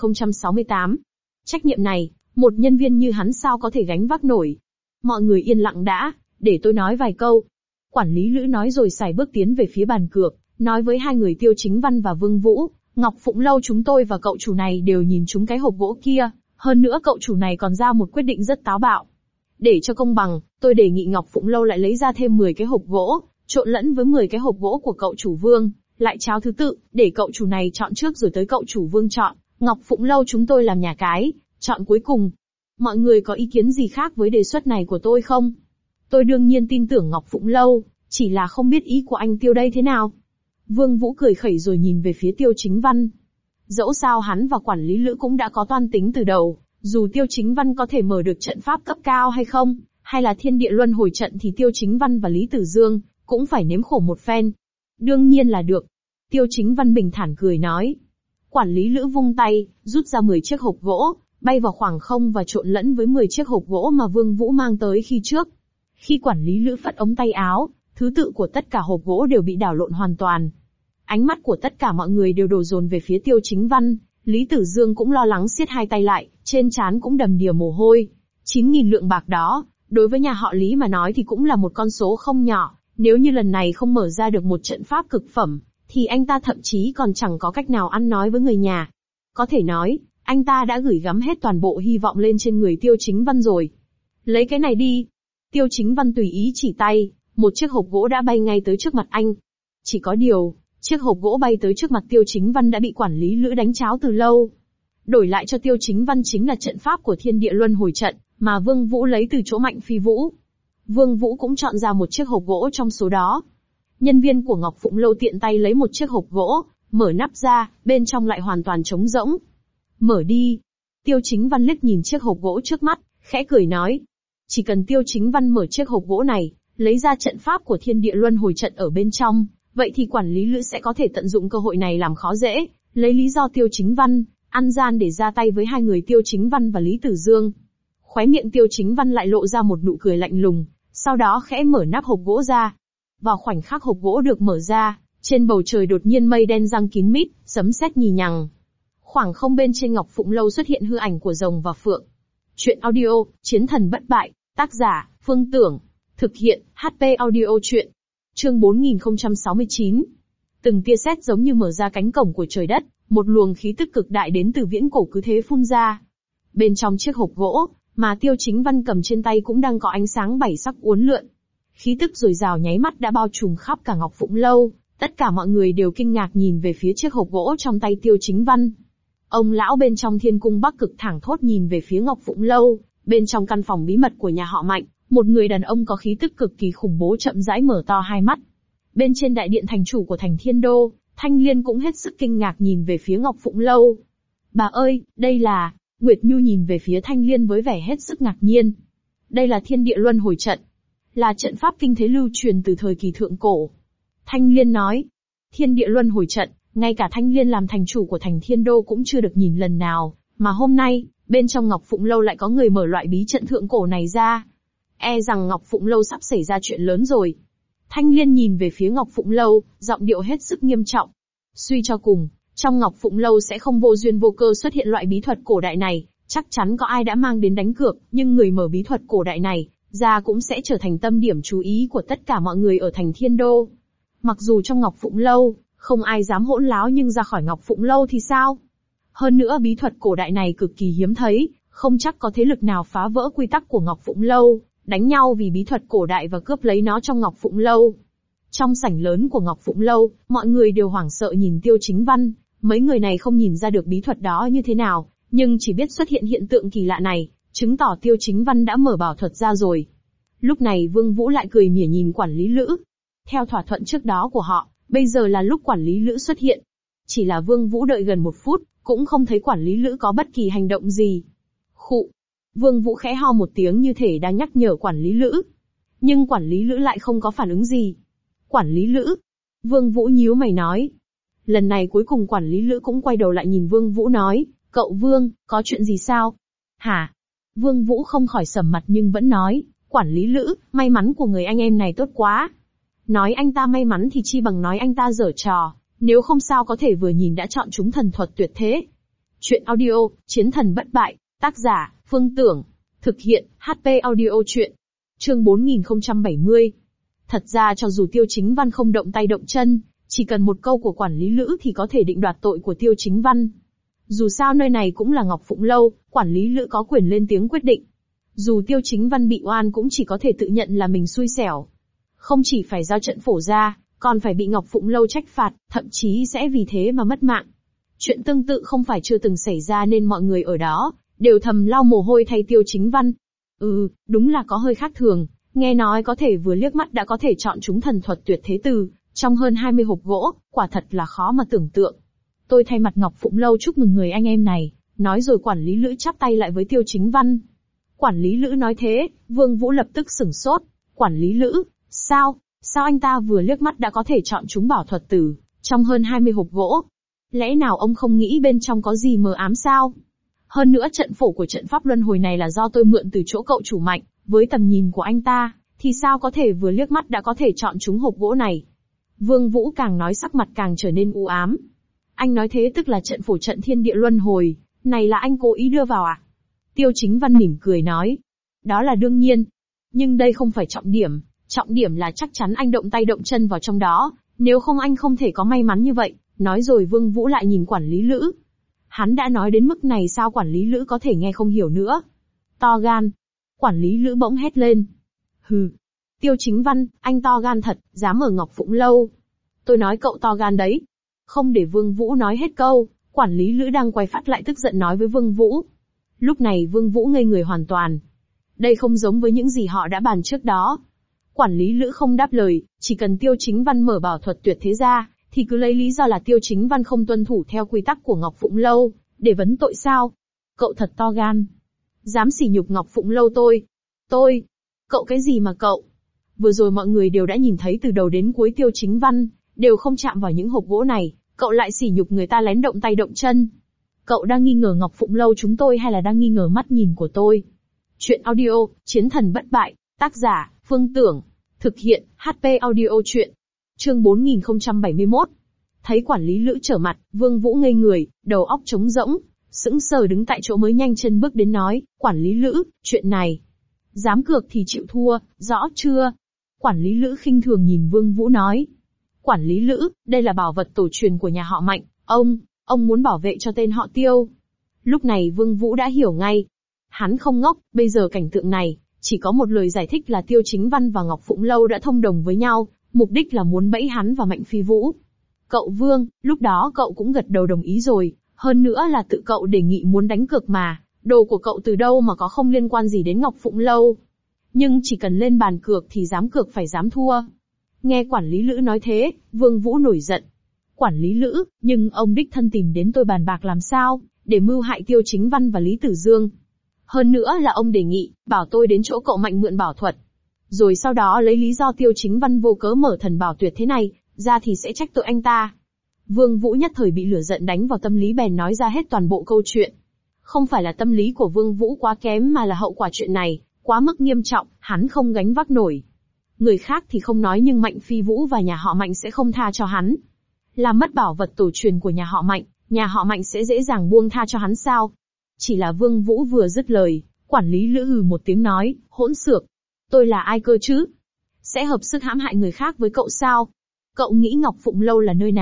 4068. Trách nhiệm này, một nhân viên như hắn sao có thể gánh vác nổi. Mọi người yên lặng đã, để tôi nói vài câu. Quản lý Lữ nói rồi xài bước tiến về phía bàn cược, nói với hai người Tiêu Chính Văn và Vương Vũ, Ngọc Phụng Lâu chúng tôi và cậu chủ này đều nhìn trúng cái hộp gỗ kia, hơn nữa cậu chủ này còn ra một quyết định rất táo bạo. Để cho công bằng, tôi đề nghị Ngọc Phụng Lâu lại lấy ra thêm 10 cái hộp gỗ, trộn lẫn với 10 cái hộp gỗ của cậu chủ Vương, lại trao thứ tự, để cậu chủ này chọn trước rồi tới cậu chủ Vương chọn, Ngọc Phụng Lâu chúng tôi làm nhà cái, chọn cuối cùng. Mọi người có ý kiến gì khác với đề xuất này của tôi không? Tôi đương nhiên tin tưởng Ngọc Phụng Lâu, chỉ là không biết ý của anh Tiêu đây thế nào. Vương Vũ cười khẩy rồi nhìn về phía Tiêu Chính Văn. Dẫu sao hắn và quản lý Lữ cũng đã có toan tính từ đầu, dù Tiêu Chính Văn có thể mở được trận pháp cấp cao hay không, hay là thiên địa luân hồi trận thì Tiêu Chính Văn và Lý Tử Dương cũng phải nếm khổ một phen. Đương nhiên là được. Tiêu Chính Văn bình thản cười nói. Quản lý Lữ vung tay, rút ra 10 chiếc hộp gỗ, bay vào khoảng không và trộn lẫn với 10 chiếc hộp gỗ mà Vương Vũ mang tới khi trước. Khi quản lý Lữ phất ống tay áo, thứ tự của tất cả hộp gỗ đều bị đảo lộn hoàn toàn. Ánh mắt của tất cả mọi người đều đổ dồn về phía Tiêu Chính Văn, Lý Tử Dương cũng lo lắng siết hai tay lại, trên trán cũng đầm đìa mồ hôi. 9.000 lượng bạc đó, đối với nhà họ Lý mà nói thì cũng là một con số không nhỏ, nếu như lần này không mở ra được một trận pháp cực phẩm, thì anh ta thậm chí còn chẳng có cách nào ăn nói với người nhà. Có thể nói, anh ta đã gửi gắm hết toàn bộ hy vọng lên trên người Tiêu Chính Văn rồi. Lấy cái này đi. Tiêu Chính Văn tùy ý chỉ tay, một chiếc hộp gỗ đã bay ngay tới trước mặt anh. Chỉ có điều, chiếc hộp gỗ bay tới trước mặt Tiêu Chính Văn đã bị quản lý Lữ đánh cháo từ lâu. Đổi lại cho Tiêu Chính Văn chính là trận pháp của thiên địa luân hồi trận, mà Vương Vũ lấy từ chỗ Mạnh Phi Vũ. Vương Vũ cũng chọn ra một chiếc hộp gỗ trong số đó. Nhân viên của Ngọc Phụng Lâu tiện tay lấy một chiếc hộp gỗ, mở nắp ra, bên trong lại hoàn toàn trống rỗng. Mở đi. Tiêu Chính Văn liếc nhìn chiếc hộp gỗ trước mắt, khẽ cười nói. Chỉ cần Tiêu Chính Văn mở chiếc hộp gỗ này, lấy ra trận pháp của thiên địa luân hồi trận ở bên trong, vậy thì quản lý Lữ sẽ có thể tận dụng cơ hội này làm khó dễ, lấy lý do Tiêu Chính Văn ăn gian để ra tay với hai người Tiêu Chính Văn và Lý Tử Dương. Khóe miệng Tiêu Chính Văn lại lộ ra một nụ cười lạnh lùng, sau đó khẽ mở nắp hộp gỗ ra. Vào khoảnh khắc hộp gỗ được mở ra, trên bầu trời đột nhiên mây đen giăng kín mít, sấm sét nhì nhằng. Khoảng không bên trên Ngọc Phụng Lâu xuất hiện hư ảnh của rồng và phượng. Chuyện audio, Chiến thần bất bại, tác giả, Phương Tưởng, thực hiện, HP audio chuyện. Chương 4069. Từng tia sét giống như mở ra cánh cổng của trời đất, một luồng khí tức cực đại đến từ viễn cổ cứ thế phun ra. Bên trong chiếc hộp gỗ, mà Tiêu Chính Văn cầm trên tay cũng đang có ánh sáng bảy sắc uốn lượn. Khí tức dồi dào nháy mắt đã bao trùm khắp cả Ngọc Phụng Lâu, tất cả mọi người đều kinh ngạc nhìn về phía chiếc hộp gỗ trong tay Tiêu Chính Văn. Ông lão bên trong Thiên Cung Bắc Cực thẳng thốt nhìn về phía Ngọc Phụng Lâu, bên trong căn phòng bí mật của nhà họ Mạnh, một người đàn ông có khí tức cực kỳ khủng bố chậm rãi mở to hai mắt. Bên trên đại điện thành chủ của thành Thiên Đô, Thanh Liên cũng hết sức kinh ngạc nhìn về phía Ngọc Phụng Lâu. Bà ơi, đây là... Nguyệt Nhu nhìn về phía Thanh Liên với vẻ hết sức ngạc nhiên. Đây là thiên địa luân hồi trận, là trận pháp kinh thế lưu truyền từ thời kỳ thượng cổ. Thanh Liên nói, thiên địa luân hồi trận, ngay cả Thanh Liên làm thành chủ của thành Thiên Đô cũng chưa được nhìn lần nào, mà hôm nay, bên trong Ngọc Phụng Lâu lại có người mở loại bí trận thượng cổ này ra. E rằng Ngọc Phụng Lâu sắp xảy ra chuyện lớn rồi. Thanh Liên nhìn về phía Ngọc Phụng Lâu, giọng điệu hết sức nghiêm trọng. Suy cho cùng, trong Ngọc Phụng Lâu sẽ không vô duyên vô cơ xuất hiện loại bí thuật cổ đại này, chắc chắn có ai đã mang đến đánh cược, nhưng người mở bí thuật cổ đại này ra cũng sẽ trở thành tâm điểm chú ý của tất cả mọi người ở thành Thiên Đô. Mặc dù trong Ngọc Phụng Lâu Không ai dám hỗn láo nhưng ra khỏi Ngọc Phụng Lâu thì sao? Hơn nữa bí thuật cổ đại này cực kỳ hiếm thấy, không chắc có thế lực nào phá vỡ quy tắc của Ngọc Phụng Lâu, đánh nhau vì bí thuật cổ đại và cướp lấy nó trong Ngọc Phụng Lâu. Trong sảnh lớn của Ngọc Phụng Lâu, mọi người đều hoảng sợ nhìn Tiêu Chính Văn, mấy người này không nhìn ra được bí thuật đó như thế nào, nhưng chỉ biết xuất hiện hiện tượng kỳ lạ này, chứng tỏ Tiêu Chính Văn đã mở bảo thuật ra rồi. Lúc này Vương Vũ lại cười mỉa nhìn quản lý Lữ. Theo thỏa thuận trước đó của họ, bây giờ là lúc quản lý Lữ xuất hiện. Chỉ là Vương Vũ đợi gần 1 phút, cũng không thấy quản lý Lữ có bất kỳ hành động gì. Khụ. Vương Vũ khẽ ho một tiếng như thể đang nhắc nhở quản lý Lữ. Nhưng quản lý Lữ lại không có phản ứng gì. Quản lý Lữ. Vương Vũ nhíu mày nói. Lần này cuối cùng quản lý Lữ cũng quay đầu lại nhìn Vương Vũ nói, cậu Vương, có chuyện gì sao? Hả? Vương Vũ không khỏi sầm mặt nhưng vẫn nói, quản lý Lữ, may mắn của người anh em này tốt quá. Nói anh ta may mắn thì chi bằng nói anh ta giở trò, nếu không sao có thể vừa nhìn đã chọn chúng thần thuật tuyệt thế. Chuyện audio, Chiến thần bất bại, tác giả, Phương Tưởng. Thực hiện, HP audio chuyện. Chương 4070. Thật ra cho dù Tiêu Chính Văn không động tay động chân, chỉ cần một câu của quản lý Lữ thì có thể định đoạt tội của Tiêu Chính Văn. Dù sao nơi này cũng là Ngọc Phụng Lâu, quản lý Lữ có quyền lên tiếng quyết định. Dù Tiêu Chính Văn bị oan cũng chỉ có thể tự nhận là mình xui xẻo. Không chỉ phải giao trận phổ ra, còn phải bị Ngọc Phụng Lâu trách phạt, thậm chí sẽ vì thế mà mất mạng. Chuyện tương tự không phải chưa từng xảy ra nên mọi người ở đó đều thầm lau mồ hôi thay Tiêu Chính Văn. Đúng là có hơi khác thường, nghe nói có thể vừa liếc mắt đã có thể chọn chúng thần thuật tuyệt thế từ trong hơn 20 hộp gỗ, quả thật là khó mà tưởng tượng. Tôi thay mặt Ngọc Phụng Lâu chúc mừng người anh em này, nói rồi quản lý Lữ chắp tay lại với Tiêu Chính Văn. Quản lý Lữ nói thế, Vương Vũ lập tức sửng sốt. Quản lý Lữ, sao anh ta vừa liếc mắt đã có thể chọn chúng bảo thuật tử trong hơn 20 hộp gỗ? Lẽ nào ông không nghĩ bên trong có gì mờ ám sao? Hơn nữa trận phổ của trận pháp luân hồi này là do tôi mượn từ chỗ cậu chủ mạnh, với tầm nhìn của anh ta, thì sao có thể vừa liếc mắt đã có thể chọn chúng hộp gỗ này? Vương Vũ càng nói sắc mặt càng trở nên u ám. Anh nói thế tức là trận phổ trận thiên địa luân hồi, này là anh cố ý đưa vào à? Tiêu Chính Văn mỉm cười nói. Đó là đương nhiên. Nhưng đây không phải trọng điểm là chắc chắn anh động tay động chân vào trong đó, nếu không anh không thể có may mắn như vậy. Nói rồi Vương Vũ lại nhìn quản lý Lữ. Hắn đã nói đến mức này sao quản lý Lữ có thể nghe không hiểu nữa? To gan. Quản lý Lữ bỗng hét lên. Hừ. Tiêu Chính Văn, anh to gan thật, dám ở Ngọc Phụng Lâu. Tôi nói cậu to gan đấy. Không để Vương Vũ nói hết câu, quản lý Lữ đang quay phát lại tức giận nói với Vương Vũ. Lúc này Vương Vũ ngây người hoàn toàn. Đây không giống với những gì họ đã bàn trước đó. Quản lý Lữ không đáp lời, chỉ cần Tiêu Chính Văn mở bảo thuật tuyệt thế ra, thì cứ lấy lý do là Tiêu Chính Văn không tuân thủ theo quy tắc của Ngọc Phụng Lâu, để vấn tội sao? Cậu thật to gan. Dám sỉ nhục Ngọc Phụng Lâu tôi. Cậu cái gì mà cậu? Vừa rồi mọi người đều đã nhìn thấy từ đầu đến cuối Tiêu Chính Văn đều không chạm vào những hộp gỗ này, cậu lại sỉ nhục người ta lén động tay động chân. Cậu đang nghi ngờ Ngọc Phụng Lâu chúng tôi hay là đang nghi ngờ mắt nhìn của tôi? Chuyện audio, Chiến thần bất bại, tác giả, Phương Tưởng. Thực hiện, HP audio chuyện. Chương 4071. Thấy quản lý Lữ trở mặt, Vương Vũ ngây người, đầu óc trống rỗng, sững sờ đứng tại chỗ mới nhanh chân bước đến nói, quản lý Lữ, chuyện này. Dám cược thì chịu thua, rõ chưa? Quản lý Lữ khinh thường nhìn Vương Vũ nói. Quản lý Lữ, đây là bảo vật tổ truyền của nhà họ Mạnh, ông muốn bảo vệ cho tên họ Tiêu. Lúc này Vương Vũ đã hiểu ngay. Hắn không ngốc, bây giờ cảnh tượng này, chỉ có một lời giải thích là Tiêu Chính Văn và Ngọc Phụng Lâu đã thông đồng với nhau, mục đích là muốn bẫy hắn và Mạnh Phi Vũ. Cậu Vương, lúc đó cậu cũng gật đầu đồng ý rồi, hơn nữa là tự cậu đề nghị muốn đánh cược mà, đồ của cậu từ đâu mà có không liên quan gì đến Ngọc Phụng Lâu. Nhưng chỉ cần lên bàn cược thì dám cược phải dám thua. Nghe quản lý Lữ nói thế, Vương Vũ nổi giận. Quản lý Lữ, nhưng ông đích thân tìm đến tôi bàn bạc làm sao, để mưu hại Tiêu Chính Văn và Lý Tử Dương. Hơn nữa là ông đề nghị, bảo tôi đến chỗ cậu Mạnh mượn bảo thuật. Rồi sau đó lấy lý do Tiêu Chính Văn vô cớ mở thần bảo tuyệt thế này, ra thì sẽ trách tội anh ta. Vương Vũ nhất thời bị lửa giận đánh vào tâm lý bèn nói ra hết toàn bộ câu chuyện. Không phải là tâm lý của Vương Vũ quá kém mà là hậu quả chuyện này, quá mức nghiêm trọng, hắn không gánh vác nổi. Người khác thì không nói nhưng Mạnh Phi Vũ và nhà họ Mạnh sẽ không tha cho hắn. Làm mất bảo vật tổ truyền của nhà họ Mạnh sẽ dễ dàng buông tha cho hắn sao? Chỉ là Vương Vũ vừa dứt lời, quản lý Lữ hừ một tiếng nói, hỗn xược. Tôi là ai cơ chứ? Sẽ hợp sức hãm hại người khác với cậu sao? Cậu nghĩ Ngọc Phụng Lâu là nơi nào,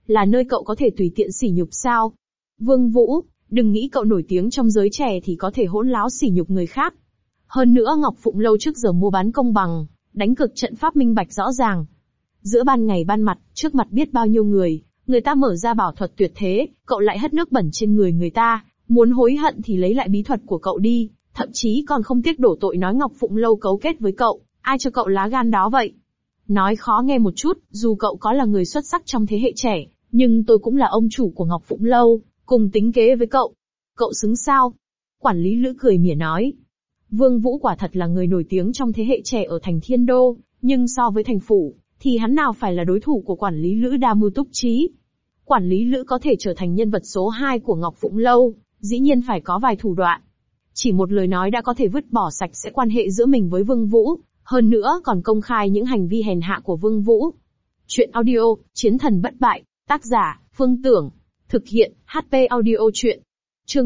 là nơi cậu có thể tùy tiện sỉ nhục sao? Vương Vũ, đừng nghĩ cậu nổi tiếng trong giới trẻ thì có thể hỗn láo sỉ nhục người khác. Hơn nữa Ngọc Phụng Lâu trước giờ mua bán công bằng, đánh cược trận pháp minh bạch rõ ràng. Giữa ban ngày ban mặt, trước mặt biết bao nhiêu người ta mở ra bảo thuật tuyệt thế, cậu lại hất nước bẩn trên người ta, muốn hối hận thì lấy lại bí thuật của cậu đi, thậm chí còn không tiếc đổ tội nói Ngọc Phụng Lâu cấu kết với cậu, ai cho cậu lá gan đó vậy? Nói khó nghe một chút, dù cậu có là người xuất sắc trong thế hệ trẻ, nhưng tôi cũng là ông chủ của Ngọc Phụng Lâu, cùng tính kế với cậu. Cậu xứng sao? Quản lý Lữ cười mỉa nói. Vương Vũ quả thật là người nổi tiếng trong thế hệ trẻ ở thành Thiên Đô, nhưng so với thành phủ, thì hắn nào phải là đối thủ của quản lý Lữ đa mưu túc trí. Quản lý Lữ có thể trở thành nhân vật số 2 của Ngọc Phụng Lâu, dĩ nhiên phải có vài thủ đoạn. Chỉ một lời nói đã có thể vứt bỏ sạch sẽ quan hệ giữa mình với Vương Vũ, hơn nữa còn công khai những hành vi hèn hạ của Vương Vũ. Chuyện audio, Chiến thần bất bại, tác giả, Phương Tưởng. Thực hiện, HP Audio Chuyện. Chương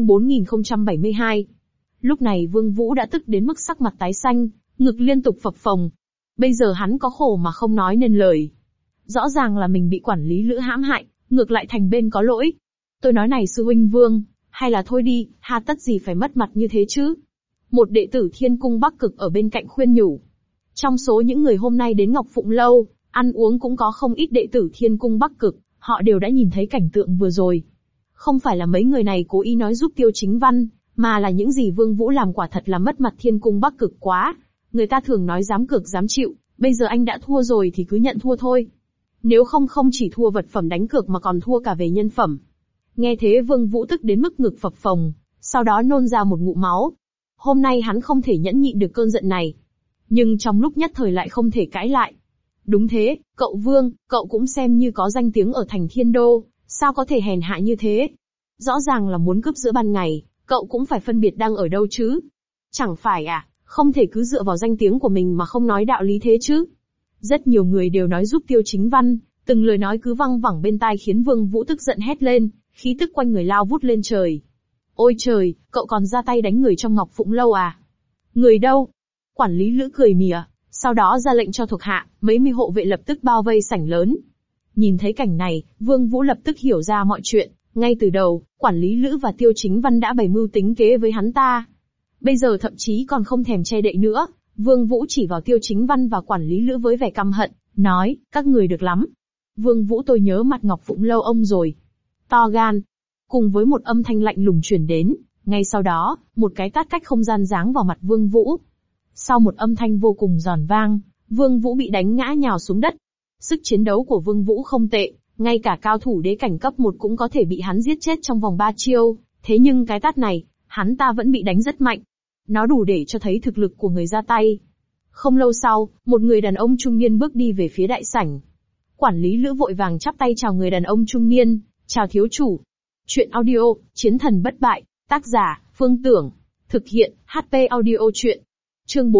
4072. Lúc này Vương Vũ đã tức đến mức sắc mặt tái xanh, ngực liên tục phập phồng. Bây giờ hắn có khổ mà không nói nên lời. Rõ ràng là mình bị quản lý Lữ hãm hại, ngược lại thành bên có lỗi. Tôi nói này sư huynh Vương, hay là thôi đi, hà tất gì phải mất mặt như thế chứ? Một đệ tử Thiên Cung Bắc Cực ở bên cạnh khuyên nhủ. Trong số những người hôm nay đến Ngọc Phụng Lâu, ăn uống cũng có không ít đệ tử Thiên Cung Bắc Cực, họ đều đã nhìn thấy cảnh tượng vừa rồi. Không phải là mấy người này cố ý nói giúp Tiêu Chính Văn, mà là những gì Vương Vũ làm quả thật là mất mặt Thiên Cung Bắc Cực quá. Người ta thường nói dám cược dám chịu, bây giờ anh đã thua rồi thì cứ nhận thua thôi. Nếu không chỉ thua vật phẩm đánh cược mà còn thua cả về nhân phẩm. Nghe thế Vương Vũ tức đến mức ngực phập phồng, sau đó nôn ra một ngụm máu. Hôm nay hắn không thể nhẫn nhịn được cơn giận này. Nhưng trong lúc nhất thời lại không thể cãi lại. Đúng thế, cậu Vương, cậu cũng xem như có danh tiếng ở thành Thiên Đô, sao có thể hèn hạ như thế? Rõ ràng là muốn cướp giữa ban ngày, cậu cũng phải phân biệt đang ở đâu chứ. Chẳng phải à, không thể cứ dựa vào danh tiếng của mình mà không nói đạo lý thế chứ. Rất nhiều người đều nói giúp Tiêu Chính Văn, từng lời nói cứ văng vẳng bên tai khiến Vương Vũ tức giận hét lên, khí tức quanh người lao vút lên trời. Ôi trời, cậu còn ra tay đánh người trong Ngọc Phụng Lâu à? Người đâu? Quản lý Lữ cười mỉa, sau đó ra lệnh cho thuộc hạ, mấy mươi hộ vệ lập tức bao vây sảnh lớn. Nhìn thấy cảnh này, Vương Vũ lập tức hiểu ra mọi chuyện, ngay từ đầu, quản lý Lữ và Tiêu Chính Văn đã bày mưu tính kế với hắn ta. Bây giờ thậm chí còn không thèm che đậy nữa, Vương Vũ chỉ vào Tiêu Chính Văn và quản lý Lữ với vẻ căm hận, nói, các người được lắm. Vương Vũ tôi nhớ mặt Ngọc Phụng Lâu ông rồi. To gan. Cùng với một âm thanh lạnh lùng truyền đến, ngay sau đó, một cái tát cách không gian giáng vào mặt Vương Vũ. Sau một âm thanh vô cùng giòn vang, Vương Vũ bị đánh ngã nhào xuống đất. Sức chiến đấu của Vương Vũ không tệ, ngay cả cao thủ đế cảnh cấp 1 cũng có thể bị hắn giết chết trong vòng 3 chiêu, thế nhưng cái tát này, hắn ta vẫn bị đánh rất mạnh. Nó đủ để cho thấy thực lực của người ra tay. Không lâu sau, một người đàn ông trung niên bước đi về phía đại sảnh. Quản lý Lữ vội vàng chắp tay chào người đàn ông trung niên, chào thiếu chủ. Chuyện audio, Chiến thần bất bại, tác giả, Phương Tưởng. Thực hiện, HP Audio Chuyện. Chương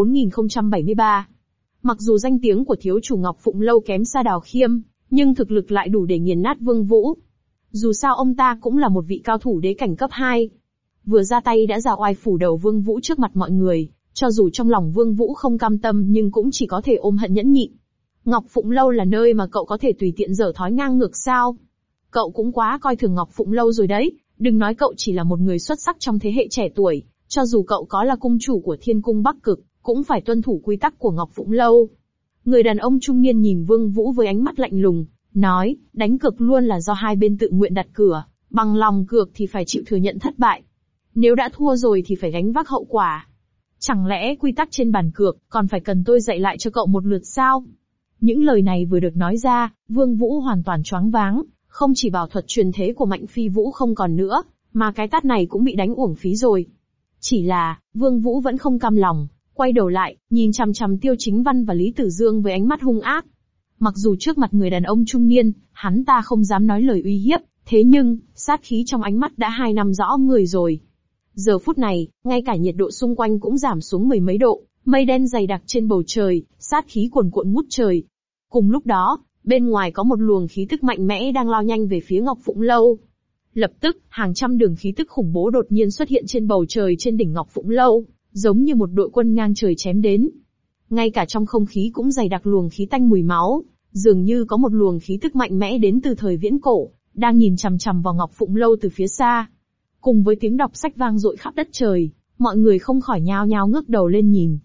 4073. Mặc dù danh tiếng của thiếu chủ Ngọc Phụng Lâu kém xa Đào Khiêm, nhưng thực lực lại đủ để nghiền nát Vương Vũ. Dù sao ông ta cũng là một vị cao thủ đế cảnh cấp 2. Vừa ra tay đã ra oai phủ đầu Vương Vũ trước mặt mọi người, cho dù trong lòng Vương Vũ không cam tâm nhưng cũng chỉ có thể ôm hận nhẫn nhịn. Ngọc Phụng Lâu là nơi mà cậu có thể tùy tiện dở thói ngang ngược sao? Cậu cũng quá coi thường Ngọc Phụng Lâu rồi đấy, đừng nói cậu chỉ là một người xuất sắc trong thế hệ trẻ tuổi, cho dù cậu có là cung chủ của Thiên Cung Bắc Cực, cũng phải tuân thủ quy tắc của Ngọc Phụng Lâu. Người đàn ông trung niên nhìn Vương Vũ với ánh mắt lạnh lùng, nói, đánh cược luôn là do hai bên tự nguyện đặt cược, bằng lòng cược thì phải chịu thừa nhận thất bại. Nếu đã thua rồi thì phải gánh vác hậu quả. Chẳng lẽ quy tắc trên bàn cược còn phải cần tôi dạy lại cho cậu một lượt sao? Những lời này vừa được nói ra, Vương Vũ hoàn toàn choáng váng, không chỉ bảo thuật truyền thế của Mạnh Phi Vũ không còn nữa, mà cái tát này cũng bị đánh uổng phí rồi. Chỉ là, Vương Vũ vẫn không cam lòng, quay đầu lại, nhìn chằm chằm Tiêu Chính Văn và Lý Tử Dương với ánh mắt hung ác. Mặc dù trước mặt người đàn ông trung niên, hắn ta không dám nói lời uy hiếp, thế nhưng, sát khí trong ánh mắt đã 2 năm rõ người rồi. Giờ phút này, ngay cả nhiệt độ xung quanh cũng giảm xuống mười mấy độ, mây đen dày đặc trên bầu trời, sát khí cuồn cuộn ngút trời. Cùng lúc đó, bên ngoài có một luồng khí tức mạnh mẽ đang lao nhanh về phía Ngọc Phụng Lâu. Lập tức, hàng trăm đường khí tức khủng bố đột nhiên xuất hiện trên bầu trời trên đỉnh Ngọc Phụng Lâu, giống như một đội quân ngang trời chém đến. Ngay cả trong không khí cũng dày đặc luồng khí tanh mùi máu, Dường như có một luồng khí tức mạnh mẽ đến từ thời viễn cổ, đang nhìn chằm chằm vào Ngọc Phụng Lâu từ phía xa. Cùng với tiếng đọc sách vang dội khắp đất trời, mọi người không khỏi nhao nhao ngước đầu lên nhìn.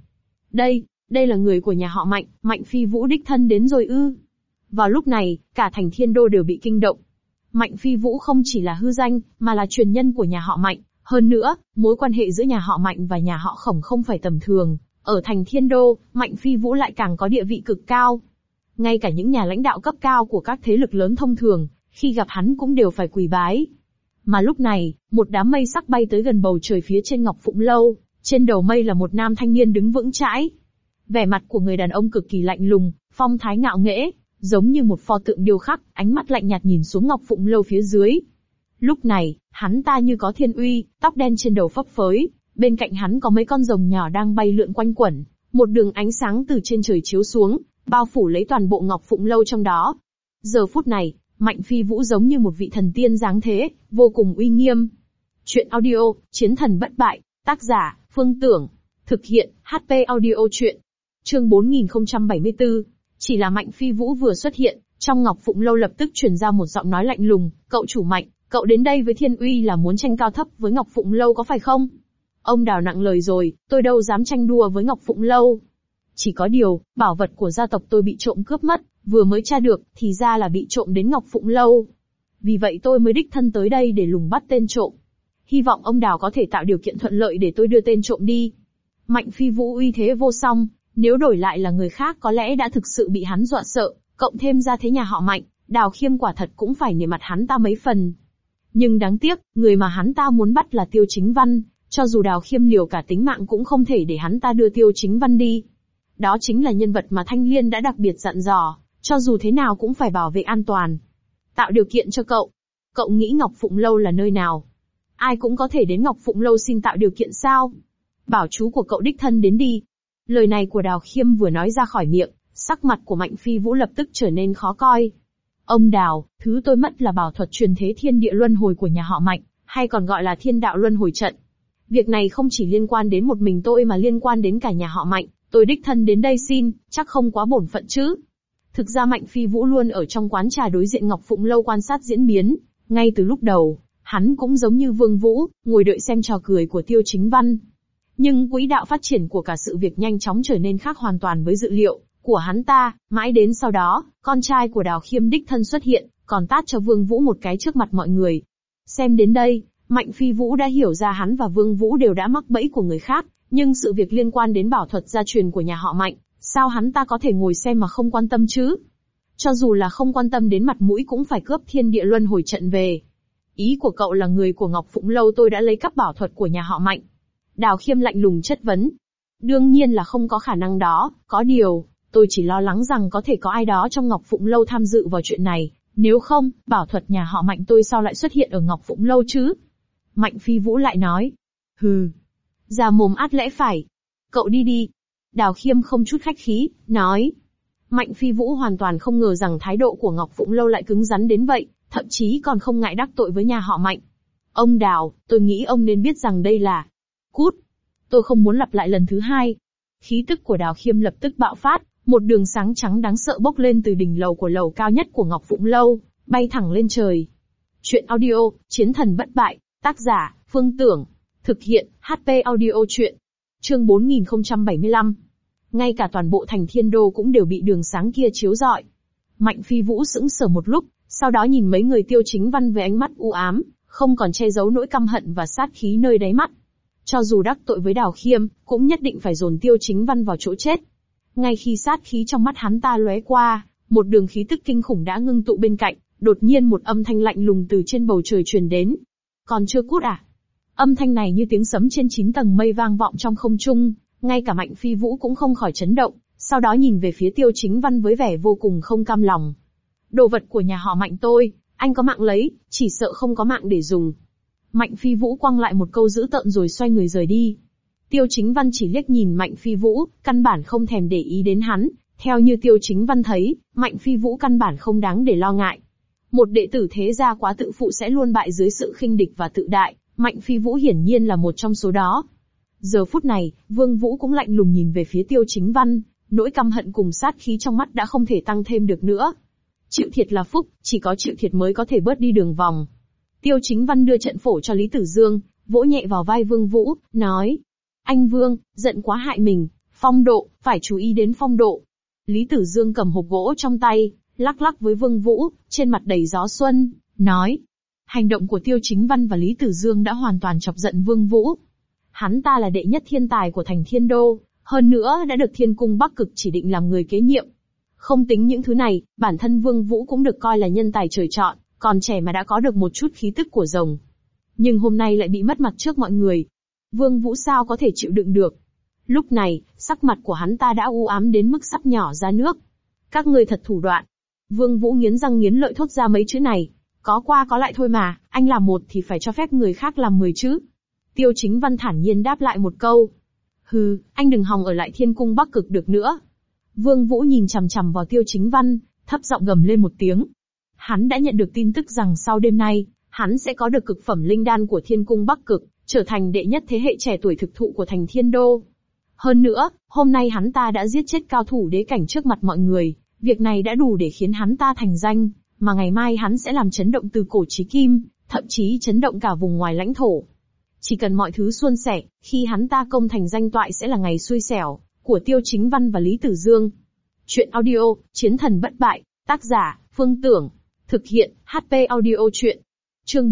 Đây là người của nhà họ Mạnh, Mạnh Phi Vũ đích thân đến rồi ư? Vào lúc này, cả thành Thiên Đô đều bị kinh động. Mạnh Phi Vũ không chỉ là hư danh, mà là truyền nhân của nhà họ Mạnh. Hơn nữa, mối quan hệ giữa nhà họ Mạnh và nhà họ Khổng không phải tầm thường. Ở thành Thiên Đô, Mạnh Phi Vũ lại càng có địa vị cực cao. Ngay cả những nhà lãnh đạo cấp cao của các thế lực lớn thông thường, khi gặp hắn cũng đều phải quỳ bái. Mà lúc này, một đám mây sắc bay tới gần bầu trời phía trên Ngọc Phụng Lâu, trên đầu mây là một nam thanh niên đứng vững chãi. Vẻ mặt của người đàn ông cực kỳ lạnh lùng, phong thái ngạo nghễ, giống như một pho tượng điêu khắc, ánh mắt lạnh nhạt nhìn xuống Ngọc Phụng Lâu phía dưới. Lúc này, hắn ta như có thiên uy, tóc đen trên đầu phấp phới, bên cạnh hắn có mấy con rồng nhỏ đang bay lượn quanh quẩn, một đường ánh sáng từ trên trời chiếu xuống, bao phủ lấy toàn bộ Ngọc Phụng Lâu trong đó. Giờ phút này, Mạnh Phi Vũ giống như một vị thần tiên giáng thế, vô cùng uy nghiêm. Chuyện audio, Chiến thần bất bại, tác giả, Phương Tưởng. Thực hiện, HP audio chuyện. Chương 4074. Chỉ là Mạnh Phi Vũ vừa xuất hiện, trong Ngọc Phụng Lâu lập tức truyền ra một giọng nói lạnh lùng, cậu chủ Mạnh, cậu đến đây với thiên uy là muốn tranh cao thấp với Ngọc Phụng Lâu có phải không? Ông Đào nặng lời rồi, tôi đâu dám tranh đua với Ngọc Phụng Lâu. Chỉ có điều, bảo vật của gia tộc tôi bị trộm cướp mất, vừa mới tra được, thì ra là bị trộm đến Ngọc Phụng Lâu. Vì vậy tôi mới đích thân tới đây để lùng bắt tên trộm. Hy vọng ông Đào có thể tạo điều kiện thuận lợi để tôi đưa tên trộm đi. Mạnh Phi Vũ uy thế vô song, nếu đổi lại là người khác có lẽ đã thực sự bị hắn dọa sợ, cộng thêm ra thế nhà họ Mạnh, Đào Khiêm quả thật cũng phải nể mặt hắn ta mấy phần. Nhưng đáng tiếc, người mà hắn ta muốn bắt là Tiêu Chính Văn, cho dù Đào Khiêm liều cả tính mạng cũng không thể để hắn ta đưa Tiêu Chính Văn đi. Đó chính là nhân vật mà Thanh Liên đã đặc biệt dặn dò, cho dù thế nào cũng phải bảo vệ an toàn. Tạo điều kiện cho cậu. Cậu nghĩ Ngọc Phụng Lâu là nơi nào? Ai cũng có thể đến Ngọc Phụng Lâu xin tạo điều kiện sao? Bảo chú của cậu đích thân đến đi. Lời này của Đào Khiêm vừa nói ra khỏi miệng, sắc mặt của Mạnh Phi Vũ lập tức trở nên khó coi. Ông Đào, thứ tôi mất là bảo thuật truyền thế thiên địa luân hồi của nhà họ Mạnh, hay còn gọi là thiên đạo luân hồi trận. Việc này không chỉ liên quan đến một mình tôi mà liên quan đến cả nhà họ Mạnh, tôi đích thân đến đây xin, chắc không quá bổn phận chứ. Thực ra Mạnh Phi Vũ luôn ở trong quán trà đối diện Ngọc Phụng Lâu quan sát diễn biến, ngay từ lúc đầu, hắn cũng giống như Vương Vũ, ngồi đợi xem trò cười của Tiêu Chính Văn. Nhưng quỹ đạo phát triển của cả sự việc nhanh chóng trở nên khác hoàn toàn với dự liệu của hắn ta, mãi đến sau đó, con trai của Đào Khiêm đích thân xuất hiện, còn tát cho Vương Vũ một cái trước mặt mọi người. Xem đến đây, Mạnh Phi Vũ đã hiểu ra hắn và Vương Vũ đều đã mắc bẫy của người khác, nhưng sự việc liên quan đến bảo thuật gia truyền của nhà họ Mạnh, sao hắn ta có thể ngồi xem mà không quan tâm chứ? Cho dù là không quan tâm đến mặt mũi cũng phải cướp thiên địa luân hồi trận về. Ý của cậu là người của Ngọc Phụng Lâu tôi đã lấy cắp bảo thuật của nhà họ Mạnh. Đào Khiêm lạnh lùng chất vấn. Đương nhiên là không có khả năng đó, có điều, tôi chỉ lo lắng rằng có thể có ai đó trong Ngọc Phụng Lâu tham dự vào chuyện này, nếu không, bảo thuật nhà họ Mạnh tôi sao lại xuất hiện ở Ngọc Phụng Lâu chứ? Mạnh Phi Vũ lại nói. Hừ. Già mồm át lẽ phải. Cậu đi đi. Đào Khiêm không chút khách khí, nói. Mạnh Phi Vũ hoàn toàn không ngờ rằng thái độ của Ngọc Phụng Lâu lại cứng rắn đến vậy, thậm chí còn không ngại đắc tội với nhà họ Mạnh. Ông Đào, tôi nghĩ ông nên biết rằng đây là... Cút. Tôi không muốn lặp lại lần thứ hai. Khí tức của Đào Khiêm lập tức bạo phát, một đường sáng trắng đáng sợ bốc lên từ đỉnh lầu của lầu cao nhất của Ngọc Phụng Lâu, bay thẳng lên trời. Chuyện audio, Chiến thần bất bại, tác giả, Phương Tưởng. Thực hiện, HP audio chuyện. Chương 4075. Ngay cả toàn bộ thành Thiên Đô cũng đều bị đường sáng kia chiếu rọi. Mạnh Phi Vũ sững sờ một lúc, sau đó nhìn mấy người Tiêu Chính Văn với ánh mắt u ám, không còn che giấu nỗi căm hận và sát khí nơi đáy mắt. Cho dù đắc tội với Đào Khiêm, cũng nhất định phải dồn Tiêu Chính Văn vào chỗ chết. Ngay khi sát khí trong mắt hắn ta lóe qua, một đường khí tức kinh khủng đã ngưng tụ bên cạnh, đột nhiên một âm thanh lạnh lùng từ trên bầu trời truyền đến. Còn chưa cút à? Âm thanh này như tiếng sấm trên 9 tầng mây vang vọng trong không trung, ngay cả Mạnh Phi Vũ cũng không khỏi chấn động, sau đó nhìn về phía Tiêu Chính Văn với vẻ vô cùng không cam lòng. Đồ vật của nhà họ Mạnh tôi, anh có mạng lấy, chỉ sợ không có mạng để dùng. Mạnh Phi Vũ quăng lại một câu dữ tợn rồi xoay người rời đi. Tiêu Chính Văn chỉ liếc nhìn Mạnh Phi Vũ, căn bản không thèm để ý đến hắn, theo như Tiêu Chính Văn thấy, Mạnh Phi Vũ căn bản không đáng để lo ngại. Một đệ tử thế gia quá tự phụ sẽ luôn bại dưới sự khinh địch và tự đại, Mạnh Phi Vũ hiển nhiên là một trong số đó. Giờ phút này, Vương Vũ cũng lạnh lùng nhìn về phía Tiêu Chính Văn, nỗi căm hận cùng sát khí trong mắt đã không thể tăng thêm được nữa. Chịu thiệt là phúc, chỉ có chịu thiệt mới có thể bớt đi đường vòng. Tiêu Chính Văn đưa trận phổ cho Lý Tử Dương, vỗ nhẹ vào vai Vương Vũ, nói. Anh Vương, giận quá hại mình, phong độ, phải chú ý đến phong độ. Lý Tử Dương cầm hộp gỗ trong tay, lắc lắc với Vương Vũ, trên mặt đầy gió xuân, nói. Hành động của Tiêu Chính Văn và Lý Tử Dương đã hoàn toàn chọc giận Vương Vũ. Hắn ta là đệ nhất thiên tài của thành Thiên Đô, hơn nữa đã được Thiên Cung Bắc Cực chỉ định làm người kế nhiệm. Không tính những thứ này, bản thân Vương Vũ cũng được coi là nhân tài trời chọn, còn trẻ mà đã có được một chút khí tức của rồng. Nhưng hôm nay lại bị mất mặt trước mọi người. Vương Vũ sao có thể chịu đựng được. Lúc này, sắc mặt của hắn ta đã u ám đến mức sắp nhỏ ra nước. Các ngươi thật thủ đoạn. Vương Vũ nghiến răng nghiến lợi thốt ra mấy chữ này. Có qua có lại thôi mà, anh làm một thì phải cho phép người khác làm 10 chứ. Tiêu Chính Văn thản nhiên đáp lại một câu. Hừ, anh đừng hòng ở lại Thiên Cung Bắc Cực được nữa. Vương Vũ nhìn chằm chằm vào Tiêu Chính Văn, thấp giọng gầm lên một tiếng. Hắn đã nhận được tin tức rằng sau đêm nay, hắn sẽ có được cực phẩm linh đan của Thiên Cung Bắc Cực, trở thành đệ nhất thế hệ trẻ tuổi thực thụ của thành Thiên Đô. Hơn nữa, hôm nay hắn ta đã giết chết cao thủ đế cảnh trước mặt mọi người, việc này đã đủ để khiến hắn ta thành danh, mà ngày mai hắn sẽ làm chấn động từ cổ chí kim, thậm chí chấn động cả vùng ngoài lãnh thổ. Chỉ cần mọi thứ suôn sẻ, khi hắn ta công thành danh toại sẽ là ngày xui xẻo của Tiêu Chính Văn và Lý Tử Dương. Chuyện audio, Chiến thần bất bại, tác giả, Phương Tưởng. Thực hiện, HP Audio Chuyện. Chương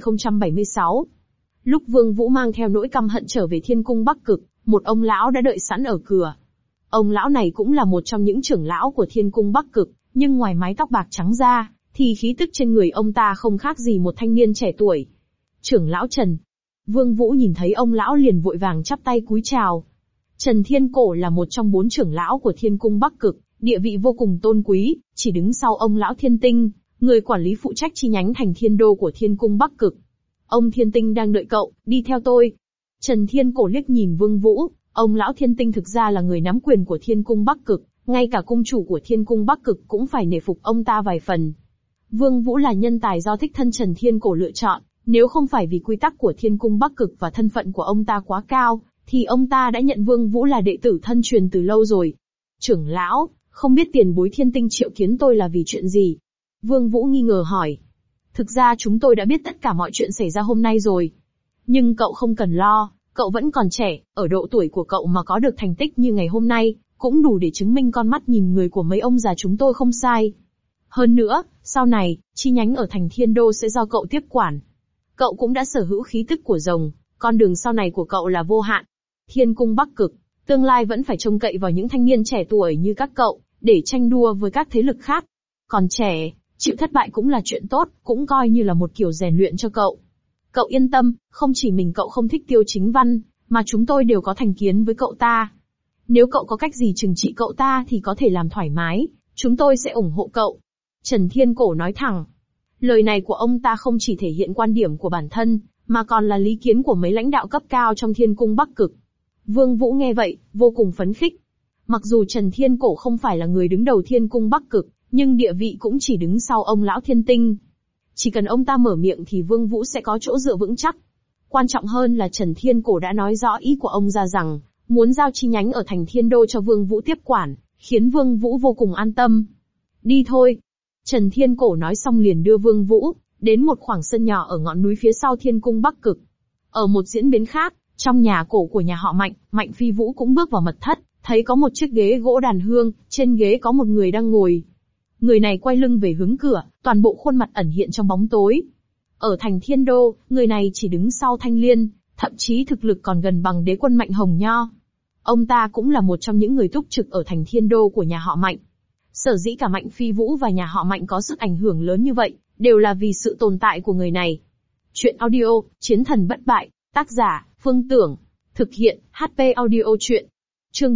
4076. Lúc Vương Vũ mang theo nỗi căm hận trở về Thiên Cung Bắc Cực, một ông lão đã đợi sẵn ở cửa. Ông lão này cũng là một trong những trưởng lão của Thiên Cung Bắc Cực, nhưng ngoài mái tóc bạc trắng ra, thì khí tức trên người ông ta không khác gì một thanh niên trẻ tuổi. Trưởng lão Trần. Vương Vũ nhìn thấy ông lão liền vội vàng chắp tay cúi chào. Trần Thiên Cổ là một trong 4 trưởng lão của Thiên Cung Bắc Cực, địa vị vô cùng tôn quý, chỉ đứng sau ông lão Thiên Tinh, người quản lý phụ trách chi nhánh thành Thiên Đô của Thiên Cung Bắc Cực. Ông Thiên Tinh đang đợi cậu, đi theo tôi. Trần Thiên Cổ liếc nhìn Vương Vũ, ông lão Thiên Tinh thực ra là người nắm quyền của Thiên Cung Bắc Cực, ngay cả cung chủ của Thiên Cung Bắc Cực cũng phải nể phục ông ta vài phần. Vương Vũ là nhân tài do thích thân Trần Thiên Cổ lựa chọn, nếu không phải vì quy tắc của Thiên Cung Bắc Cực và thân phận của ông ta quá cao, thì ông ta đã nhận Vương Vũ là đệ tử thân truyền từ lâu rồi. Trưởng lão, không biết tiền bối Thiên Tinh triệu kiến tôi là vì chuyện gì? Vương Vũ nghi ngờ hỏi. Thực ra chúng tôi đã biết tất cả mọi chuyện xảy ra hôm nay rồi. Nhưng cậu không cần lo, cậu vẫn còn trẻ, ở độ tuổi của cậu mà có được thành tích như ngày hôm nay, cũng đủ để chứng minh con mắt nhìn người của mấy ông già chúng tôi không sai. Hơn nữa, sau này, chi nhánh ở thành Thiên Đô sẽ do cậu tiếp quản. Cậu cũng đã sở hữu khí tức của rồng, con đường sau này của cậu là vô hạn. Thiên Cung Bắc Cực, tương lai vẫn phải trông cậy vào những thanh niên trẻ tuổi như các cậu, để tranh đua với các thế lực khác. Còn trẻ, chịu thất bại cũng là chuyện tốt, cũng coi như là một kiểu rèn luyện cho cậu. Cậu yên tâm, không chỉ mình cậu không thích Tiêu Chính Văn, mà chúng tôi đều có thành kiến với cậu ta. Nếu cậu có cách gì trừng trị cậu ta thì có thể làm thoải mái, chúng tôi sẽ ủng hộ cậu. Trần Thiên Cổ nói thẳng. Lời này của ông ta không chỉ thể hiện quan điểm của bản thân, mà còn là lý kiến của mấy lãnh đạo cấp cao trong Thiên Cung Bắc Cực. Vương Vũ nghe vậy, vô cùng phấn khích. Mặc dù Trần Thiên Cổ không phải là người đứng đầu Thiên Cung Bắc Cực, nhưng địa vị cũng chỉ đứng sau ông lão Thiên Tinh. Chỉ cần ông ta mở miệng thì Vương Vũ sẽ có chỗ dựa vững chắc. Quan trọng hơn là Trần Thiên Cổ đã nói rõ ý của ông ra rằng, muốn giao chi nhánh ở thành Thiên Đô cho Vương Vũ tiếp quản, khiến Vương Vũ vô cùng an tâm. Đi thôi. Trần Thiên Cổ nói xong liền đưa Vương Vũ đến một khoảng sân nhỏ ở ngọn núi phía sau Thiên Cung Bắc Cực. Ở một diễn biến khác, trong nhà cổ của nhà họ Mạnh, Mạnh Phi Vũ cũng bước vào mật thất, thấy có một chiếc ghế gỗ đàn hương, trên ghế có một người đang ngồi. Người này quay lưng về hướng cửa, toàn bộ khuôn mặt ẩn hiện trong bóng tối. Ở thành Thiên Đô, người này chỉ đứng sau Thanh Liên, thậm chí thực lực còn gần bằng đế quân Mạnh Hồng Nho. Ông ta cũng là một trong những người túc trực ở thành Thiên Đô của nhà họ Mạnh. Sở dĩ cả Mạnh Phi Vũ và nhà họ Mạnh có sức ảnh hưởng lớn như vậy, đều là vì sự tồn tại của người này. Chuyện audio, Chiến thần bất bại, tác giả, Phương Tưởng. Thực hiện, HP Audio Chuyện. Chương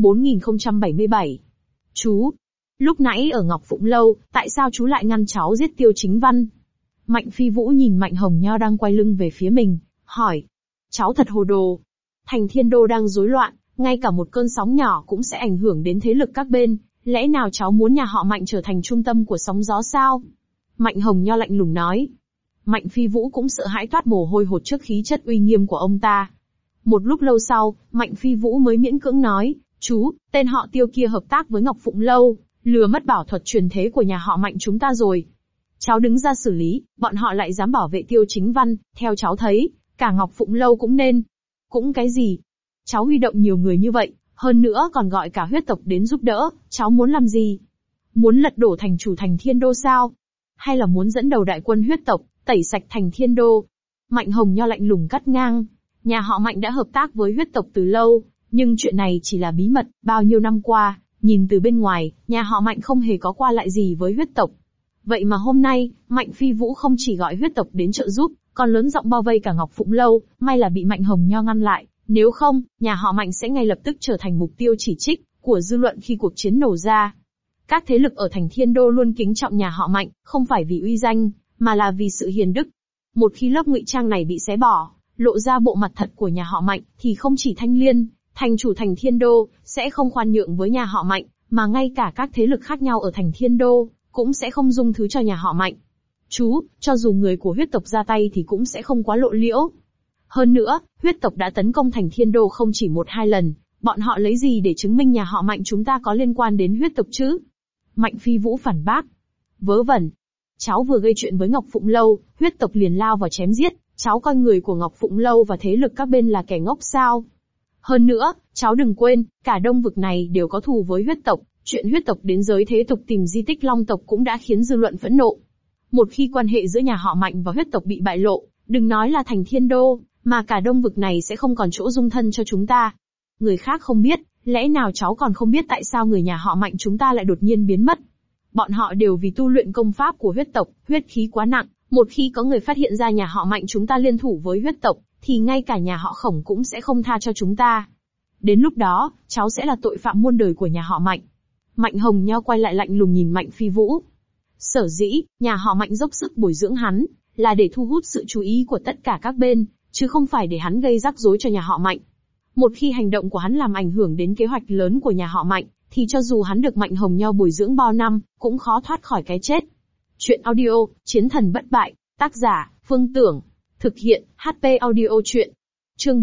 4077. Chú. Lúc nãy ở Ngọc Phụng Lâu, tại sao chú lại ngăn cháu giết Tiêu Chính Văn? Mạnh Phi Vũ nhìn Mạnh Hồng Nho đang quay lưng về phía mình, hỏi. Cháu thật hồ đồ. Thành Thiên Đô đang rối loạn, ngay cả một cơn sóng nhỏ cũng sẽ ảnh hưởng đến thế lực các bên. Lẽ nào cháu muốn nhà họ Mạnh trở thành trung tâm của sóng gió sao? Mạnh Hồng Nho lạnh lùng nói. Mạnh Phi Vũ cũng sợ hãi toát mồ hôi hột trước khí chất uy nghiêm của ông ta. Một lúc lâu sau, Mạnh Phi Vũ mới miễn cưỡng nói, Chú, tên họ Tiêu kia hợp tác với Ngọc Phụng Lâu, lừa mất bảo thuật truyền thế của nhà họ Mạnh chúng ta rồi. Cháu đứng ra xử lý, bọn họ lại dám bảo vệ Tiêu Chính Văn, theo cháu thấy, cả Ngọc Phụng Lâu cũng nên. Cũng cái gì? Cháu huy động nhiều người như vậy, hơn nữa còn gọi cả huyết tộc đến giúp đỡ, cháu muốn làm gì? Muốn lật đổ thành chủ thành Thiên Đô sao? Hay là muốn dẫn đầu đại quân huyết tộc, tẩy sạch thành Thiên Đô? Mạnh Hồng Nho lạnh lùng cắt ngang. Nhà họ Mạnh đã hợp tác với huyết tộc từ lâu, nhưng chuyện này chỉ là bí mật, bao nhiêu năm qua, nhìn từ bên ngoài, nhà họ Mạnh không hề có qua lại gì với huyết tộc. Vậy mà hôm nay, Mạnh Phi Vũ không chỉ gọi huyết tộc đến trợ giúp, còn lớn giọng bao vây cả Ngọc Phụng Lâu, may là bị Mạnh Hồng Nho ngăn lại, nếu không, nhà họ Mạnh sẽ ngay lập tức trở thành mục tiêu chỉ trích của dư luận khi cuộc chiến nổ ra. Các thế lực ở thành Thiên Đô luôn kính trọng nhà họ Mạnh, không phải vì uy danh, mà là vì sự hiền đức. Một khi lớp ngụy trang này bị xé bỏ, lộ ra bộ mặt thật của nhà họ Mạnh, thì không chỉ Thanh Liên, thành chủ thành Thiên Đô, sẽ không khoan nhượng với nhà họ Mạnh, mà ngay cả các thế lực khác nhau ở thành Thiên Đô, cũng sẽ không dung thứ cho nhà họ Mạnh. Chú, cho dù người của huyết tộc ra tay thì cũng sẽ không quá lộ liễu. Hơn nữa, huyết tộc đã tấn công thành Thiên Đô không chỉ 1-2 lần, bọn họ lấy gì để chứng minh nhà họ Mạnh chúng ta có liên quan đến huyết tộc chứ? Mạnh Phi Vũ phản bác. Vớ vẩn. Cháu vừa gây chuyện với Ngọc Phụng Lâu, huyết tộc liền lao vào chém giết, cháu coi người của Ngọc Phụng Lâu và thế lực các bên là kẻ ngốc sao? Hơn nữa, cháu đừng quên, cả Đông vực này đều có thù với huyết tộc, chuyện huyết tộc đến giới thế tục tìm di tích Long tộc cũng đã khiến dư luận phẫn nộ. Một khi quan hệ giữa nhà họ Mạnh và huyết tộc bị bại lộ, đừng nói là thành Thiên Đô, mà cả Đông vực này sẽ không còn chỗ dung thân cho chúng ta. Người khác không biết, lẽ nào cháu còn không biết tại sao người nhà họ Mạnh chúng ta lại đột nhiên biến mất? Bọn họ đều vì tu luyện công pháp của huyết tộc, huyết khí quá nặng, một khi có người phát hiện ra nhà họ Mạnh chúng ta liên thủ với huyết tộc, thì ngay cả nhà họ Khổng cũng sẽ không tha cho chúng ta. Đến lúc đó, cháu sẽ là tội phạm muôn đời của nhà họ Mạnh. Mạnh Hồng Nho quay lại lạnh lùng nhìn Mạnh Phi Vũ. Sở dĩ, nhà họ Mạnh dốc sức bồi dưỡng hắn, là để thu hút sự chú ý của tất cả các bên, chứ không phải để hắn gây rắc rối cho nhà họ Mạnh. Một khi hành động của hắn làm ảnh hưởng đến kế hoạch lớn của nhà họ Mạnh, thì cho dù hắn được Mạnh Hồng Nho bồi dưỡng bao năm, cũng khó thoát khỏi cái chết. Chuyện audio, Chiến thần bất bại, tác giả, Phương Tưởng. Thực hiện, HP Audio Chuyện. Chương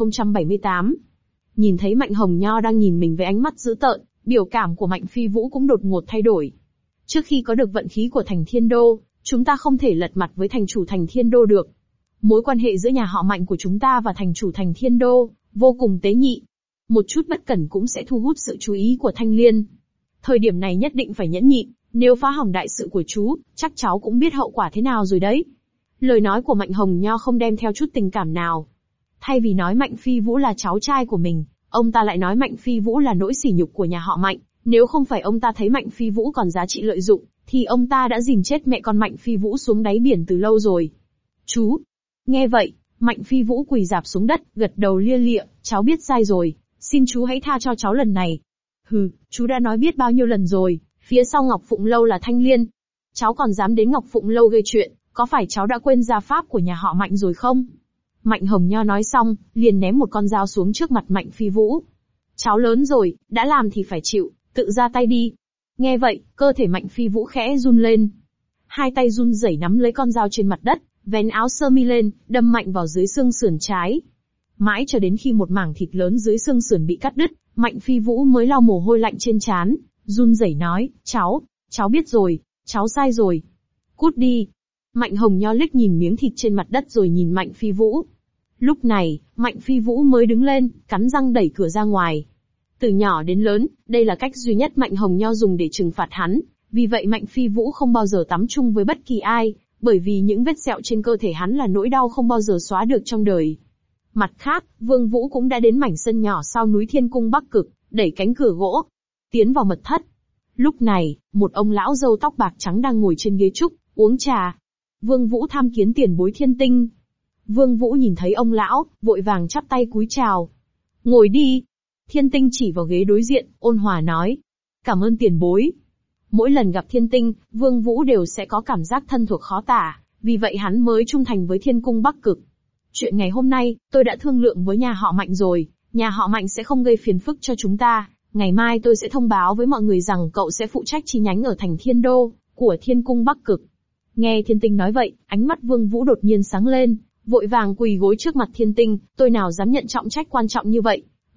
4078. Nhìn thấy Mạnh Hồng Nho đang nhìn mình với ánh mắt dữ tợn, biểu cảm của Mạnh Phi Vũ cũng đột ngột thay đổi. Trước khi có được vận khí của thành Thiên Đô, chúng ta không thể lật mặt với thành chủ thành Thiên Đô được. Mối quan hệ giữa nhà họ Mạnh của chúng ta và thành chủ thành Thiên Đô, vô cùng tế nhị. Một chút bất cẩn cũng sẽ thu hút sự chú ý của Thanh Liên. Thời điểm này nhất định phải nhẫn nhịn, nếu phá hỏng đại sự của chú, chắc cháu cũng biết hậu quả thế nào rồi đấy. Lời nói của Mạnh Hồng Nho không đem theo chút tình cảm nào. Thay vì nói Mạnh Phi Vũ là cháu trai của mình, ông ta lại nói Mạnh Phi Vũ là nỗi sỉ nhục của nhà họ Mạnh. Nếu không phải ông ta thấy Mạnh Phi Vũ còn giá trị lợi dụng, thì ông ta đã dìm chết mẹ con Mạnh Phi Vũ xuống đáy biển từ lâu rồi. Chú. Nghe vậy, Mạnh Phi Vũ quỳ rạp xuống đất, gật đầu lia lịa, cháu biết sai rồi, xin chú hãy tha cho cháu lần này. Hừ, chú đã nói biết bao nhiêu lần rồi, phía sau Ngọc Phụng Lâu là Thanh Liên. Cháu còn dám đến Ngọc Phụng Lâu gây chuyện, có phải cháu đã quên gia pháp của nhà họ Mạnh rồi không? Mạnh Hồng Nho nói xong, liền ném một con dao xuống trước mặt Mạnh Phi Vũ. Cháu lớn rồi, đã làm thì phải chịu, tự ra tay đi. Nghe vậy, cơ thể Mạnh Phi Vũ khẽ run lên. Hai tay run rẩy nắm lấy con dao trên mặt đất, vén áo sơ mi lên, đâm mạnh vào dưới xương sườn trái. Mãi cho đến khi một mảng thịt lớn dưới xương sườn bị cắt đứt, Mạnh Phi Vũ mới lau mồ hôi lạnh trên trán, run rẩy nói, cháu biết rồi, cháu sai rồi. Cút đi. Mạnh Hồng Nho liếc nhìn miếng thịt trên mặt đất rồi nhìn Mạnh Phi Vũ. Lúc này, Mạnh Phi Vũ mới đứng lên, cắn răng đẩy cửa ra ngoài. Từ nhỏ đến lớn, đây là cách duy nhất Mạnh Hồng Nho dùng để trừng phạt hắn, vì vậy Mạnh Phi Vũ không bao giờ tắm chung với bất kỳ ai, bởi vì những vết sẹo trên cơ thể hắn là nỗi đau không bao giờ xóa được trong đời. Mặt khác, Vương Vũ cũng đã đến mảnh sân nhỏ sau núi Thiên Cung Bắc Cực, đẩy cánh cửa gỗ, tiến vào mật thất. Lúc này, một ông lão râu tóc bạc trắng đang ngồi trên ghế trúc, uống trà. Vương Vũ tham kiến tiền bối Thiên Tinh. Vương Vũ nhìn thấy ông lão, vội vàng chắp tay cúi chào. Ngồi đi. Thiên Tinh chỉ vào ghế đối diện, ôn hòa nói. Cảm ơn tiền bối. Mỗi lần gặp Thiên Tinh, Vương Vũ đều sẽ có cảm giác thân thuộc khó tả, vì vậy hắn mới trung thành với Thiên Cung Bắc Cực. Chuyện ngày hôm nay, tôi đã thương lượng với nhà họ Mạnh rồi, nhà họ Mạnh sẽ không gây phiền phức cho chúng ta. Ngày mai tôi sẽ thông báo với mọi người rằng cậu sẽ phụ trách chi nhánh ở thành Thiên Đô, của Thiên Cung Bắc Cực. Nghe Thiên Tinh nói vậy, ánh mắt Vương Vũ đột nhiên sáng lên, vội vàng quỳ gối trước mặt Thiên Tinh, tôi nào dám nhận trọng trách quan trọng như vậy.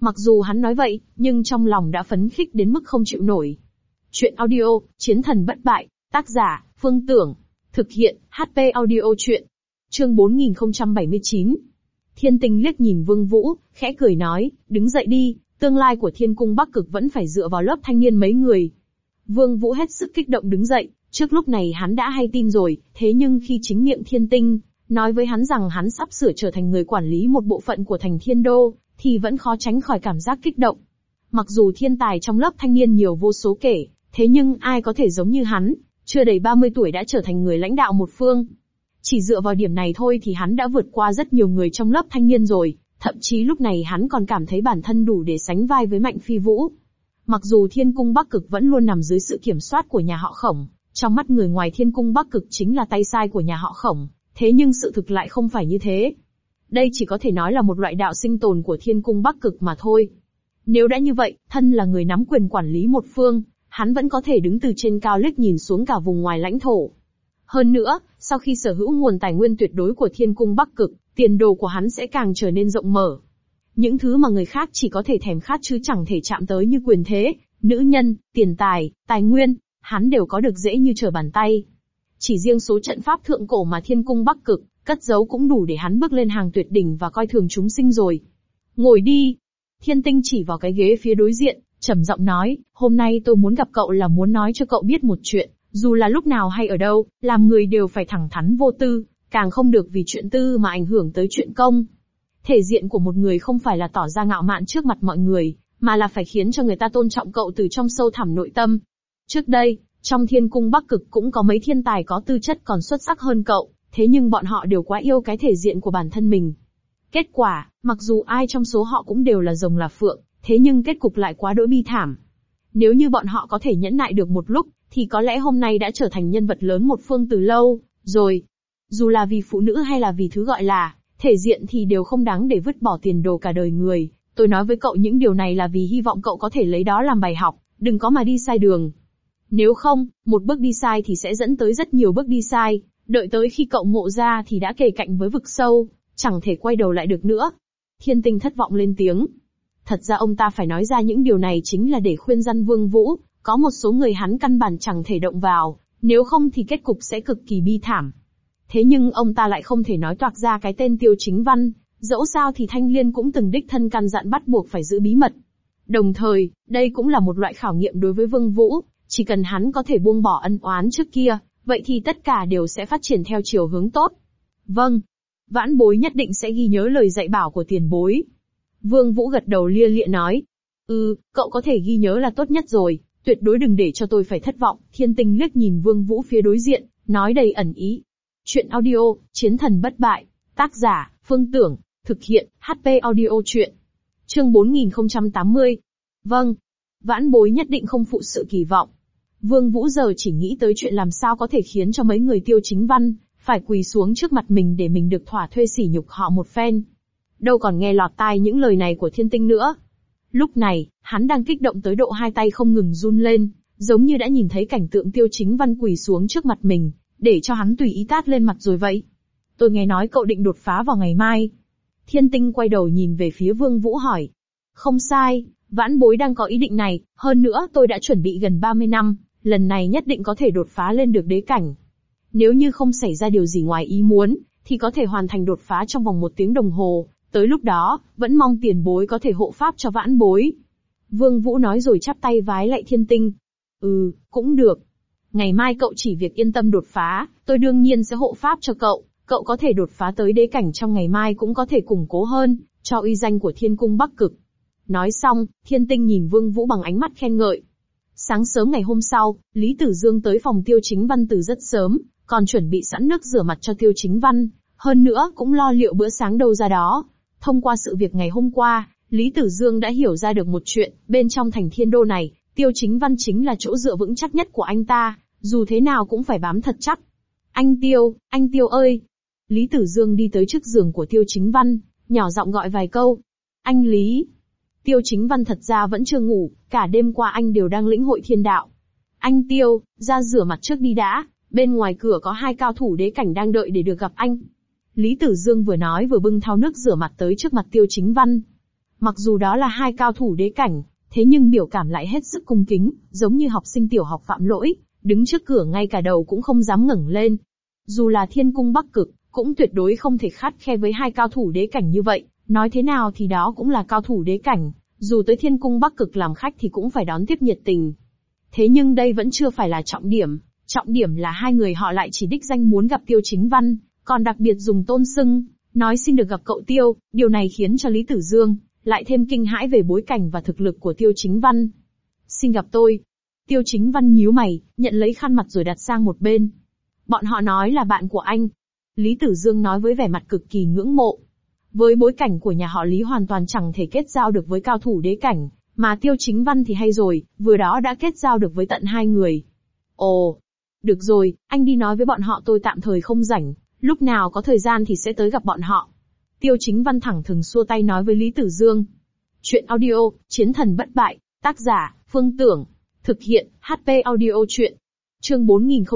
Mặc dù hắn nói vậy, nhưng trong lòng đã phấn khích đến mức không chịu nổi. Chuyện audio, Chiến thần bất bại, tác giả, Phương Tưởng. Thực hiện, HP audio chuyện. Chương 4079. Thiên Tinh liếc nhìn Vương Vũ, khẽ cười nói, đứng dậy đi, tương lai của Thiên Cung Bắc Cực vẫn phải dựa vào lớp thanh niên mấy người. Vương Vũ hết sức kích động đứng dậy, trước lúc này hắn đã hay tin rồi, thế nhưng khi chính miệng Thiên Tinh nói với hắn rằng hắn sắp sửa trở thành người quản lý một bộ phận của thành Thiên Đô, thì vẫn khó tránh khỏi cảm giác kích động. Mặc dù thiên tài trong lớp thanh niên nhiều vô số kể, thế nhưng ai có thể giống như hắn, chưa đầy 30 tuổi đã trở thành người lãnh đạo một phương. Chỉ dựa vào điểm này thôi thì hắn đã vượt qua rất nhiều người trong lớp thanh niên rồi, thậm chí lúc này hắn còn cảm thấy bản thân đủ để sánh vai với Mạnh Phi Vũ. Mặc dù Thiên Cung Bắc Cực vẫn luôn nằm dưới sự kiểm soát của nhà họ Khổng, trong mắt người ngoài Thiên Cung Bắc Cực chính là tay sai của nhà họ Khổng, thế nhưng sự thực lại không phải như thế. Đây chỉ có thể nói là một loại đạo sinh tồn của Thiên Cung Bắc Cực mà thôi. Nếu đã như vậy, thân là người nắm quyền quản lý một phương, hắn vẫn có thể đứng từ trên cao liếc nhìn xuống cả vùng ngoài lãnh thổ. Hơn nữa, sau khi sở hữu nguồn tài nguyên tuyệt đối của Thiên Cung Bắc Cực, tiền đồ của hắn sẽ càng trở nên rộng mở. Những thứ mà người khác chỉ có thể thèm khát chứ chẳng thể chạm tới như quyền thế, nữ nhân, tiền tài, tài nguyên, hắn đều có được dễ như trở bàn tay. Chỉ riêng số trận pháp thượng cổ mà Thiên Cung Bắc Cực cất giấu cũng đủ để hắn bước lên hàng tuyệt đỉnh và coi thường chúng sinh rồi. Ngồi đi. Thiên Tinh chỉ vào cái ghế phía đối diện, trầm giọng nói, hôm nay tôi muốn gặp cậu là muốn nói cho cậu biết một chuyện, dù là lúc nào hay ở đâu, làm người đều phải thẳng thắn vô tư, càng không được vì chuyện tư mà ảnh hưởng tới chuyện công. Thể diện của một người không phải là tỏ ra ngạo mạn trước mặt mọi người, mà là phải khiến cho người ta tôn trọng cậu từ trong sâu thẳm nội tâm. Trước đây, trong Thiên Cung Bắc Cực cũng có mấy thiên tài có tư chất còn xuất sắc hơn cậu, thế nhưng bọn họ đều quá yêu cái thể diện của bản thân mình. Kết quả, mặc dù ai trong số họ cũng đều là rồng là phượng, thế nhưng kết cục lại quá đỗi bi thảm. Nếu như bọn họ có thể nhẫn nại được một lúc, thì có lẽ hôm nay đã trở thành nhân vật lớn một phương từ lâu, rồi. Dù là vì phụ nữ hay là vì thứ gọi là thể diện thì đều không đáng để vứt bỏ tiền đồ cả đời người. Tôi nói với cậu những điều này là vì hy vọng cậu có thể lấy đó làm bài học, đừng có mà đi sai đường. Nếu không, một bước đi sai thì sẽ dẫn tới rất nhiều bước đi sai, đợi tới khi cậu ngộ ra thì đã kề cạnh với vực sâu, chẳng thể quay đầu lại được nữa. Thiên Tinh thất vọng lên tiếng. Thật ra ông ta phải nói ra những điều này chính là để khuyên răn Vương Vũ, có một số người hắn căn bản chẳng thể động vào, nếu không thì kết cục sẽ cực kỳ bi thảm. Thế nhưng ông ta lại không thể nói toạc ra cái tên Tiêu Chính Văn, dẫu sao thì Thanh Liên cũng từng đích thân căn dặn bắt buộc phải giữ bí mật. Đồng thời, đây cũng là một loại khảo nghiệm đối với Vương Vũ, chỉ cần hắn có thể buông bỏ ân oán trước kia, vậy thì tất cả đều sẽ phát triển theo chiều hướng tốt. Vâng. Vãn bối nhất định sẽ ghi nhớ lời dạy bảo của tiền bối. Vương Vũ gật đầu lia lịa nói. Cậu có thể ghi nhớ là tốt nhất rồi, tuyệt đối đừng để cho tôi phải thất vọng. Thiên Tinh liếc nhìn Vương Vũ phía đối diện, nói đầy ẩn ý. Chuyện audio, Chiến thần bất bại, tác giả, Phương Tưởng, thực hiện, HP audio chuyện. Chương 4080. Vâng. Vãn bối nhất định không phụ sự kỳ vọng. Vương Vũ giờ chỉ nghĩ tới chuyện làm sao có thể khiến cho mấy người Tiêu Chính Văn phải quỳ xuống trước mặt mình để mình được thỏa thuê sỉ nhục họ một phen. Đâu còn nghe lọt tai những lời này của Thiên Tinh nữa. Lúc này, hắn đang kích động tới độ hai tay không ngừng run lên, giống như đã nhìn thấy cảnh tượng Tiêu Chính Văn quỳ xuống trước mặt mình, để cho hắn tùy ý tát lên mặt rồi vậy. Tôi nghe nói cậu định đột phá vào ngày mai. Thiên Tinh quay đầu nhìn về phía Vương Vũ hỏi. Không sai, vãn bối đang có ý định này, hơn nữa tôi đã chuẩn bị gần 30 năm, lần này nhất định có thể đột phá lên được đế cảnh. Nếu như không xảy ra điều gì ngoài ý muốn, thì có thể hoàn thành đột phá trong vòng 1 tiếng đồng hồ, tới lúc đó, vẫn mong tiền bối có thể hộ pháp cho vãn bối. Vương Vũ nói rồi chắp tay vái lạy Thiên Tinh. Cũng được. Ngày mai cậu chỉ việc yên tâm đột phá, tôi đương nhiên sẽ hộ pháp cho cậu, cậu có thể đột phá tới đế cảnh trong ngày mai cũng có thể củng cố hơn, cho uy danh của Thiên Cung Bắc Cực. Nói xong, Thiên Tinh nhìn Vương Vũ bằng ánh mắt khen ngợi. Sáng sớm ngày hôm sau, Lý Tử Dương tới phòng Tiêu Chính Văn từ rất sớm, còn chuẩn bị sẵn nước rửa mặt cho Tiêu Chính Văn, hơn nữa cũng lo liệu bữa sáng đâu ra đó. Thông qua sự việc ngày hôm qua, Lý Tử Dương đã hiểu ra được một chuyện, bên trong thành Thiên Đô này, Tiêu Chính Văn chính là chỗ dựa vững chắc nhất của anh ta, dù thế nào cũng phải bám thật chắc. Anh Tiêu ơi! Lý Tử Dương đi tới trước giường của Tiêu Chính Văn, nhỏ giọng gọi vài câu. Anh Lý! Tiêu Chính Văn thật ra vẫn chưa ngủ, cả đêm qua anh đều đang lĩnh hội thiên đạo. Anh Tiêu, ra rửa mặt trước đi đã, bên ngoài cửa có 2 cao thủ đế cảnh đang đợi để được gặp anh. Lý Tử Dương vừa nói vừa bưng thau nước rửa mặt tới trước mặt Tiêu Chính Văn. Mặc dù đó là hai cao thủ đế cảnh, thế nhưng biểu cảm lại hết sức cung kính, giống như học sinh tiểu học phạm lỗi, đứng trước cửa ngay cả đầu cũng không dám ngẩng lên. Dù là Thiên Cung Bắc Cực, cũng tuyệt đối không thể khắt khe với hai cao thủ đế cảnh như vậy, nói thế nào thì đó cũng là cao thủ đế cảnh, dù tới Thiên Cung Bắc Cực làm khách thì cũng phải đón tiếp nhiệt tình. Thế nhưng đây vẫn chưa phải là trọng điểm là hai người họ lại chỉ đích danh muốn gặp Tiêu Chính Văn, còn đặc biệt dùng tôn xưng, nói xin được gặp cậu Tiêu, điều này khiến cho Lý Tử Dương lại thêm kinh hãi về bối cảnh và thực lực của Tiêu Chính Văn. Xin gặp tôi. Tiêu Chính Văn nhíu mày, nhận lấy khăn mặt rồi đặt sang một bên. Bọn họ nói là bạn của anh. Lý Tử Dương nói với vẻ mặt cực kỳ ngưỡng mộ. Với bối cảnh của nhà họ Lý hoàn toàn chẳng thể kết giao được với cao thủ đế cảnh, mà Tiêu Chính Văn thì hay rồi, vừa đó đã kết giao được với tận hai người. Ồ, được rồi, anh đi nói với bọn họ tôi tạm thời không rảnh, lúc nào có thời gian thì sẽ tới gặp bọn họ. Tiêu Chính Văn thẳng thừng xua tay nói với Lý Tử Dương. Chuyện audio, Chiến thần bất bại, tác giả, Phương Tưởng. Thực hiện, HP audio chuyện. Chương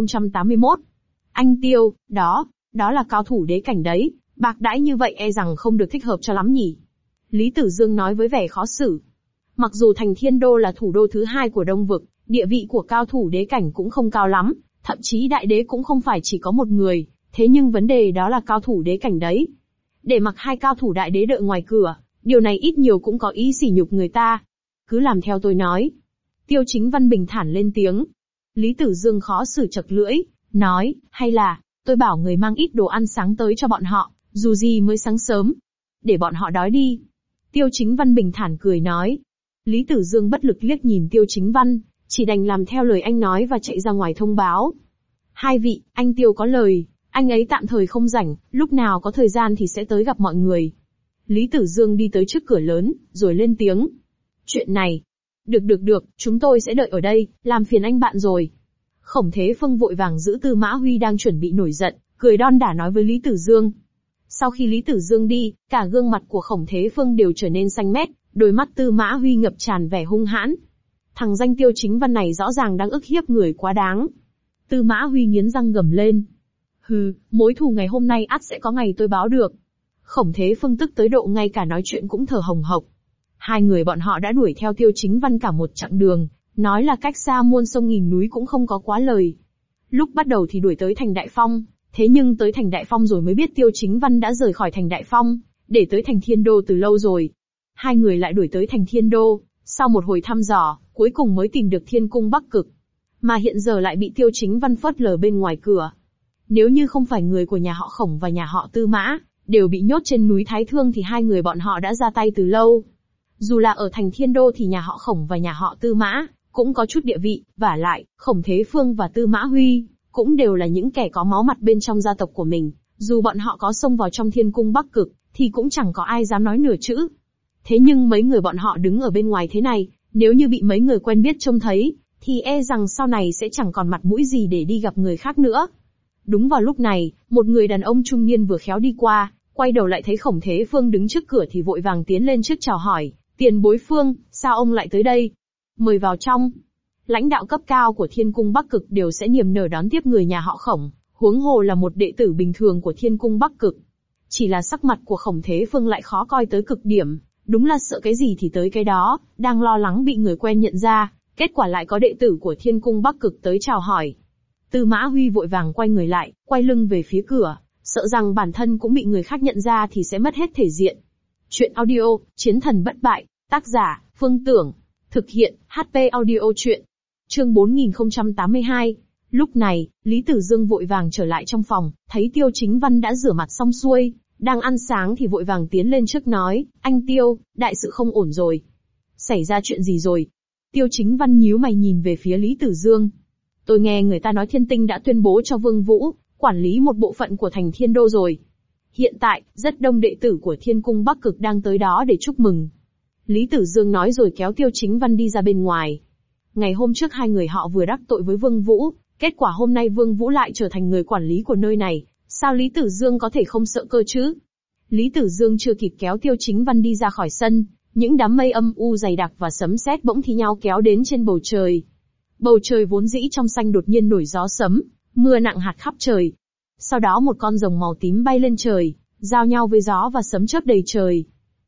4081. Anh Tiêu, đó là cao thủ đế cảnh đấy, bạc đãi như vậy e rằng không được thích hợp cho lắm nhỉ. Lý Tử Dương nói với vẻ khó xử. Mặc dù thành Thiên Đô là thủ đô thứ hai của Đông Vực, địa vị của cao thủ đế cảnh cũng không cao lắm, thậm chí đại đế cũng không phải chỉ có một người, thế nhưng vấn đề đó là cao thủ đế cảnh đấy. Để mặc hai cao thủ đại đế đợi ngoài cửa, điều này ít nhiều cũng có ý sỉ nhục người ta. Cứ làm theo tôi nói. Tiêu Chính Văn bình thản lên tiếng. Lý Tử Dương khó xử chật lưỡi, nói, hay là, tôi bảo người mang ít đồ ăn sáng tới cho bọn họ, dù gì mới sáng sớm. Để bọn họ đói đi. Tiêu Chính Văn bình thản cười nói. Lý Tử Dương bất lực liếc nhìn Tiêu Chính Văn, chỉ đành làm theo lời anh nói và chạy ra ngoài thông báo. Hai vị, anh Tiêu có lời, anh ấy tạm thời không rảnh, lúc nào có thời gian thì sẽ tới gặp mọi người. Lý Tử Dương đi tới trước cửa lớn, rồi lên tiếng. Chuyện này. Được, chúng tôi sẽ đợi ở đây, làm phiền anh bạn rồi. Khổng Thế Phương vội vàng giữ Tư Mã Huy đang chuẩn bị nổi giận, cười đon đả nói với Lý Tử Dương. Sau khi Lý Tử Dương đi, cả gương mặt của Khổng Thế Phương đều trở nên xanh mét, đôi mắt Tư Mã Huy ngập tràn vẻ hung hãn. Thằng danh Tiêu Chính Văn này rõ ràng đang ức hiếp người quá đáng. Tư Mã Huy nghiến răng gầm lên. Hừ, mối thù ngày hôm nay ắt sẽ có ngày tôi báo được. Khổng Thế Phương tức tới độ ngay cả nói chuyện cũng thở hồng hộc. Hai người bọn họ đã đuổi theo Tiêu Chính Văn cả một chặng đường, nói là cách xa muôn sông nghìn núi cũng không có quá lời. Lúc bắt đầu thì đuổi tới thành Đại Phong, thế nhưng tới thành Đại Phong rồi mới biết Tiêu Chính Văn đã rời khỏi thành Đại Phong, để tới thành Thiên Đô từ lâu rồi. Hai người lại đuổi tới thành Thiên Đô, sau một hồi thăm dò, cuối cùng mới tìm được Thiên Cung Bắc Cực. Mà hiện giờ lại bị Tiêu Chính Văn phớt lờ bên ngoài cửa. Nếu như không phải người của nhà họ Khổng và nhà họ Tư Mã đều bị nhốt trên núi Thái Thương thì hai người bọn họ đã ra tay từ lâu. Dù là ở thành Thiên Đô thì nhà họ Khổng và nhà họ Tư Mã cũng có chút địa vị, vả lại, Khổng Thế Phương và Tư Mã Huy cũng đều là những kẻ có máu mặt bên trong gia tộc của mình, dù bọn họ có xông vào trong Thiên Cung Bắc Cực thì cũng chẳng có ai dám nói nửa chữ. Thế nhưng mấy người bọn họ đứng ở bên ngoài thế này, nếu như bị mấy người quen biết trông thấy, thì e rằng sau này sẽ chẳng còn mặt mũi gì để đi gặp người khác nữa. Đúng vào lúc này, một người đàn ông trung niên vừa khéo đi qua, quay đầu lại thấy Khổng Thế Phương đứng trước cửa thì vội vàng tiến lên trước chào hỏi, tiền bối Phương, sao ông lại tới đây? Mời vào trong. Lãnh đạo cấp cao của Thiên Cung Bắc Cực đều sẽ niềm nở đón tiếp người nhà họ Khổng, huống hồ là một đệ tử bình thường của Thiên Cung Bắc Cực. Chỉ là sắc mặt của Khổng Thế Phương lại khó coi tới cực điểm, đúng là sợ cái gì thì tới cái đó, đang lo lắng bị người quen nhận ra, kết quả lại có đệ tử của Thiên Cung Bắc Cực tới chào hỏi. Tư Mã Huy vội vàng quay người lại, quay lưng về phía cửa, sợ rằng bản thân cũng bị người khác nhận ra thì sẽ mất hết thể diện. Chuyện audio, Chiến thần bất bại, tác giả, Phương Tưởng. Thực hiện, HP audio chuyện. Chương 4082. Lúc này, Lý Tử Dương vội vàng trở lại trong phòng, thấy Tiêu Chính Văn đã rửa mặt xong xuôi, đang ăn sáng thì vội vàng tiến lên trước nói, anh Tiêu, đại sự không ổn rồi. Xảy ra chuyện gì rồi? Tiêu Chính Văn nhíu mày nhìn về phía Lý Tử Dương. Tôi nghe người ta nói Thiên Tinh đã tuyên bố cho Vương Vũ quản lý một bộ phận của thành Thiên Đô rồi. Hiện tại, rất đông đệ tử của Thiên Cung Bắc Cực đang tới đó để chúc mừng. Lý Tử Dương nói rồi kéo Tiêu Chính Văn đi ra bên ngoài. Ngày hôm trước hai người họ vừa đắc tội với Vương Vũ, kết quả hôm nay Vương Vũ lại trở thành người quản lý của nơi này, sao Lý Tử Dương có thể không sợ cơ chứ? Lý Tử Dương chưa kịp kéo Tiêu Chính Văn đi ra khỏi sân, những đám mây âm u dày đặc và sấm sét bỗng thi nhau kéo đến trên bầu trời. Bầu trời vốn dĩ trong xanh đột nhiên nổi gió sấm, mưa nặng hạt khắp trời. Sau đó một con rồng màu tím bay lên trời, giao nhau với gió và sấm chớp đầy trời.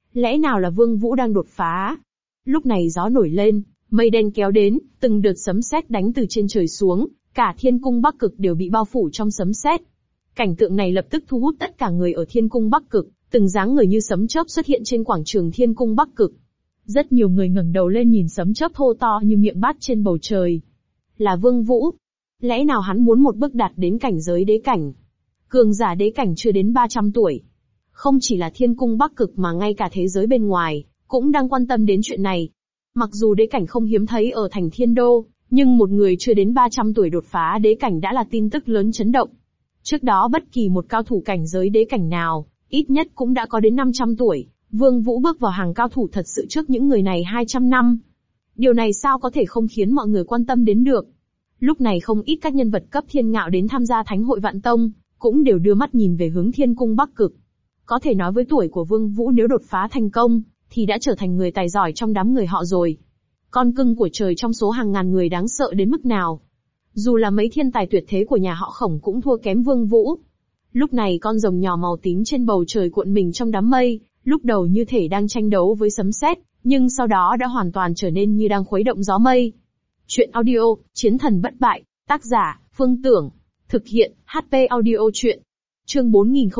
Lẽ nào là Vương Vũ đang đột phá? Lúc này gió nổi lên, mây đen kéo đến, từng đợt sấm sét đánh từ trên trời xuống, cả thiên cung Bắc Cực đều bị bao phủ trong sấm sét. Cảnh tượng này lập tức thu hút tất cả người ở thiên cung Bắc Cực, từng dáng người như sấm chớp xuất hiện trên quảng trường thiên cung Bắc Cực. Rất nhiều người ngẩng đầu lên nhìn sấm chớp thô to như miệng bát trên bầu trời. Là Vương Vũ. Lẽ nào hắn muốn một bước đạt đến cảnh giới đế cảnh? Cường giả đế cảnh chưa đến 300 tuổi. Không chỉ là thiên cung Bắc Cực mà ngay cả thế giới bên ngoài, cũng đang quan tâm đến chuyện này. Mặc dù đế cảnh không hiếm thấy ở thành Thiên Đô, nhưng một người chưa đến 300 tuổi đột phá đế cảnh đã là tin tức lớn chấn động. Trước đó bất kỳ một cao thủ cảnh giới đế cảnh nào, ít nhất cũng đã có đến 500 tuổi, Vương Vũ bước vào hàng cao thủ thật sự trước những người này 200 năm. Điều này sao có thể không khiến mọi người quan tâm đến được. Lúc này không ít các nhân vật cấp thiên ngạo đến tham gia Thánh hội Vạn Tông, cũng đều đưa mắt nhìn về hướng thiên cung Bắc Cực. Có thể nói với tuổi của Vương Vũ nếu đột phá thành công, thì đã trở thành người tài giỏi trong đám người họ rồi. Con cưng của trời trong số hàng ngàn người đáng sợ đến mức nào. Dù là mấy thiên tài tuyệt thế của nhà họ Khổng cũng thua kém Vương Vũ. Lúc này con rồng nhỏ màu tím trên bầu trời cuộn mình trong đám mây, lúc đầu như thể đang tranh đấu với sấm sét, nhưng sau đó đã hoàn toàn trở nên như đang khuấy động gió mây. Chuyện audio, Chiến thần bất bại, tác giả, Phương Tưởng. Thực hiện, HP audio chuyện. Chương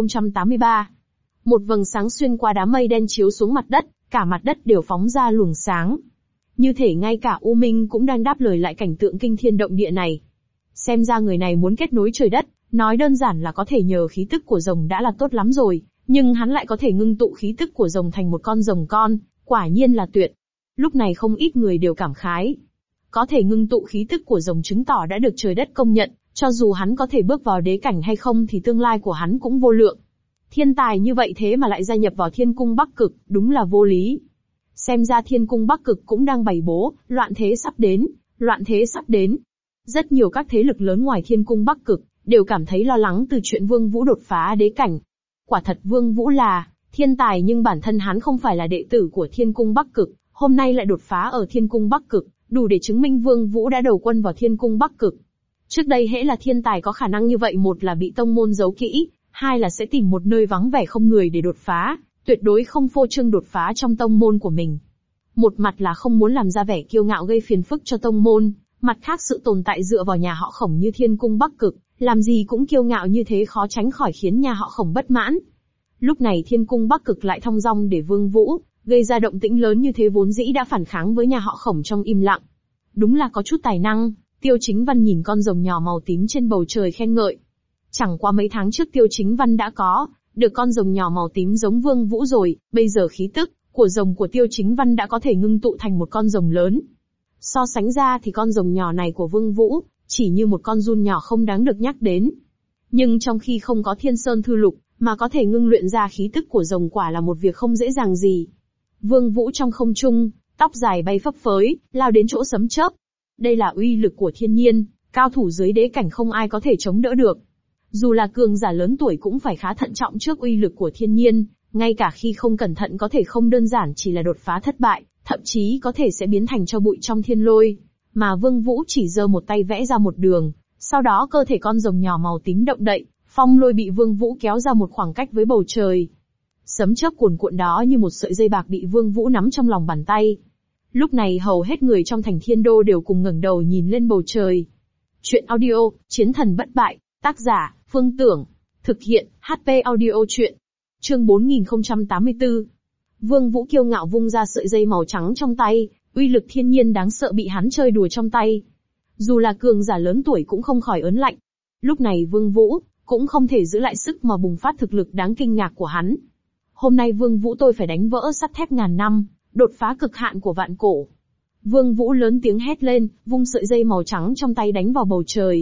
4083. Một vầng sáng xuyên qua đám mây đen chiếu xuống mặt đất, cả mặt đất đều phóng ra luồng sáng. Như thể ngay cả U Minh cũng đang đáp lời lại cảnh tượng kinh thiên động địa này. Xem ra người này muốn kết nối trời đất, nói đơn giản là có thể nhờ khí tức của rồng đã là tốt lắm rồi, nhưng hắn lại có thể ngưng tụ khí tức của rồng thành một con rồng con, quả nhiên là tuyệt. Lúc này không ít người đều cảm khái. Có thể ngưng tụ khí tức của rồng chứng tỏ đã được trời đất công nhận, cho dù hắn có thể bước vào đế cảnh hay không thì tương lai của hắn cũng vô lượng. Thiên tài như vậy thế mà lại gia nhập vào thiên cung Bắc Cực, đúng là vô lý. Xem ra thiên cung Bắc Cực cũng đang bày bố, loạn thế sắp đến, loạn thế sắp đến. Rất nhiều các thế lực lớn ngoài thiên cung Bắc Cực, đều cảm thấy lo lắng từ chuyện Vương Vũ đột phá đế cảnh. Quả thật Vương Vũ là thiên tài nhưng bản thân hắn không phải là đệ tử của thiên cung Bắc Cực, hôm nay lại đột phá ở thiên cung Bắc Cực, đủ để chứng minh Vương Vũ đã đầu quân vào thiên cung Bắc Cực. Trước đây hễ là thiên tài có khả năng như vậy, một là bị tông môn giấu kỹ, hai là sẽ tìm một nơi vắng vẻ không người để đột phá, tuyệt đối không phô trương đột phá trong tông môn của mình. Một mặt là không muốn làm ra vẻ kiêu ngạo gây phiền phức cho tông môn, mặt khác sự tồn tại dựa vào nhà họ Khổng như thiên cung Bắc Cực, làm gì cũng kiêu ngạo như thế khó tránh khỏi khiến nhà họ Khổng bất mãn. Lúc này thiên cung Bắc Cực lại thong dong để Vương Vũ gây ra động tĩnh lớn như thế vốn dĩ đã phản kháng với nhà họ Khổng trong im lặng. Đúng là có chút tài năng, Tiêu Chính Văn nhìn con rồng nhỏ màu tím trên bầu trời khen ngợi. Chẳng qua mấy tháng trước Tiêu Chính Văn đã có được con rồng nhỏ màu tím giống Vương Vũ rồi, bây giờ khí tức của rồng của Tiêu Chính Văn đã có thể ngưng tụ thành một con rồng lớn. So sánh ra thì con rồng nhỏ này của Vương Vũ chỉ như một con giun nhỏ không đáng được nhắc đến. Nhưng trong khi không có Thiên Sơn Thư Lục mà có thể ngưng luyện ra khí tức của rồng quả là một việc không dễ dàng gì. Vương Vũ trong không trung, tóc dài bay phấp phới, lao đến chỗ sấm chớp. Đây là uy lực của thiên nhiên, cao thủ dưới đế cảnh không ai có thể chống đỡ được. Dù là cường giả lớn tuổi cũng phải khá thận trọng trước uy lực của thiên nhiên, ngay cả khi không cẩn thận có thể không đơn giản chỉ là đột phá thất bại, thậm chí có thể sẽ biến thành tro bụi trong thiên lôi. Mà Vương Vũ chỉ giơ một tay vẽ ra một đường, sau đó cơ thể con rồng nhỏ màu tím động đậy, phong lôi bị Vương Vũ kéo ra một khoảng cách với bầu trời. Sấm chớp cuồn cuộn đó như một sợi dây bạc bị Vương Vũ nắm trong lòng bàn tay. Lúc này hầu hết người trong thành Thiên Đô đều cùng ngẩng đầu nhìn lên bầu trời. Chuyện audio, Chiến thần bất bại, tác giả, Phương Tưởng. Thực hiện, HP audio chuyện. Chương 4084. Vương Vũ kiêu ngạo vung ra sợi dây màu trắng trong tay, uy lực thiên nhiên đáng sợ bị hắn chơi đùa trong tay. Dù là cường giả lớn tuổi cũng không khỏi ớn lạnh. Lúc này Vương Vũ cũng không thể giữ lại sức mà bùng phát thực lực đáng kinh ngạc của hắn. Hôm nay Vương Vũ tôi phải đánh vỡ sắt thép ngàn năm, đột phá cực hạn của vạn cổ. Vương Vũ lớn tiếng hét lên, vung sợi dây màu trắng trong tay đánh vào bầu trời.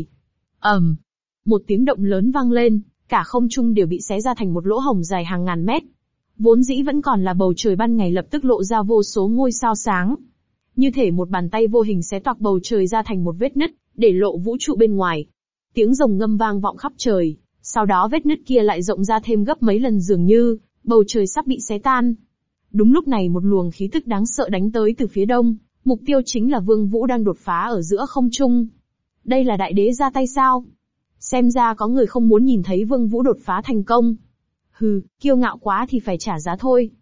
Một tiếng động lớn vang lên, cả không trung đều bị xé ra thành một lỗ hổng dài hàng ngàn mét. Vốn dĩ vẫn còn là bầu trời ban ngày lập tức lộ ra vô số ngôi sao sáng. Như thể một bàn tay vô hình xé toạc bầu trời ra thành một vết nứt, để lộ vũ trụ bên ngoài. Tiếng rồng ngâm vang vọng khắp trời, sau đó vết nứt kia lại rộng ra thêm gấp mấy lần dường như bầu trời sắp bị xé tan. Đúng lúc này một luồng khí tức đáng sợ đánh tới từ phía đông, mục tiêu chính là Vương Vũ đang đột phá ở giữa không trung. Đây là đại đế ra tay sao? Xem ra có người không muốn nhìn thấy Vương Vũ đột phá thành công. Hừ, kiêu ngạo quá thì phải trả giá thôi.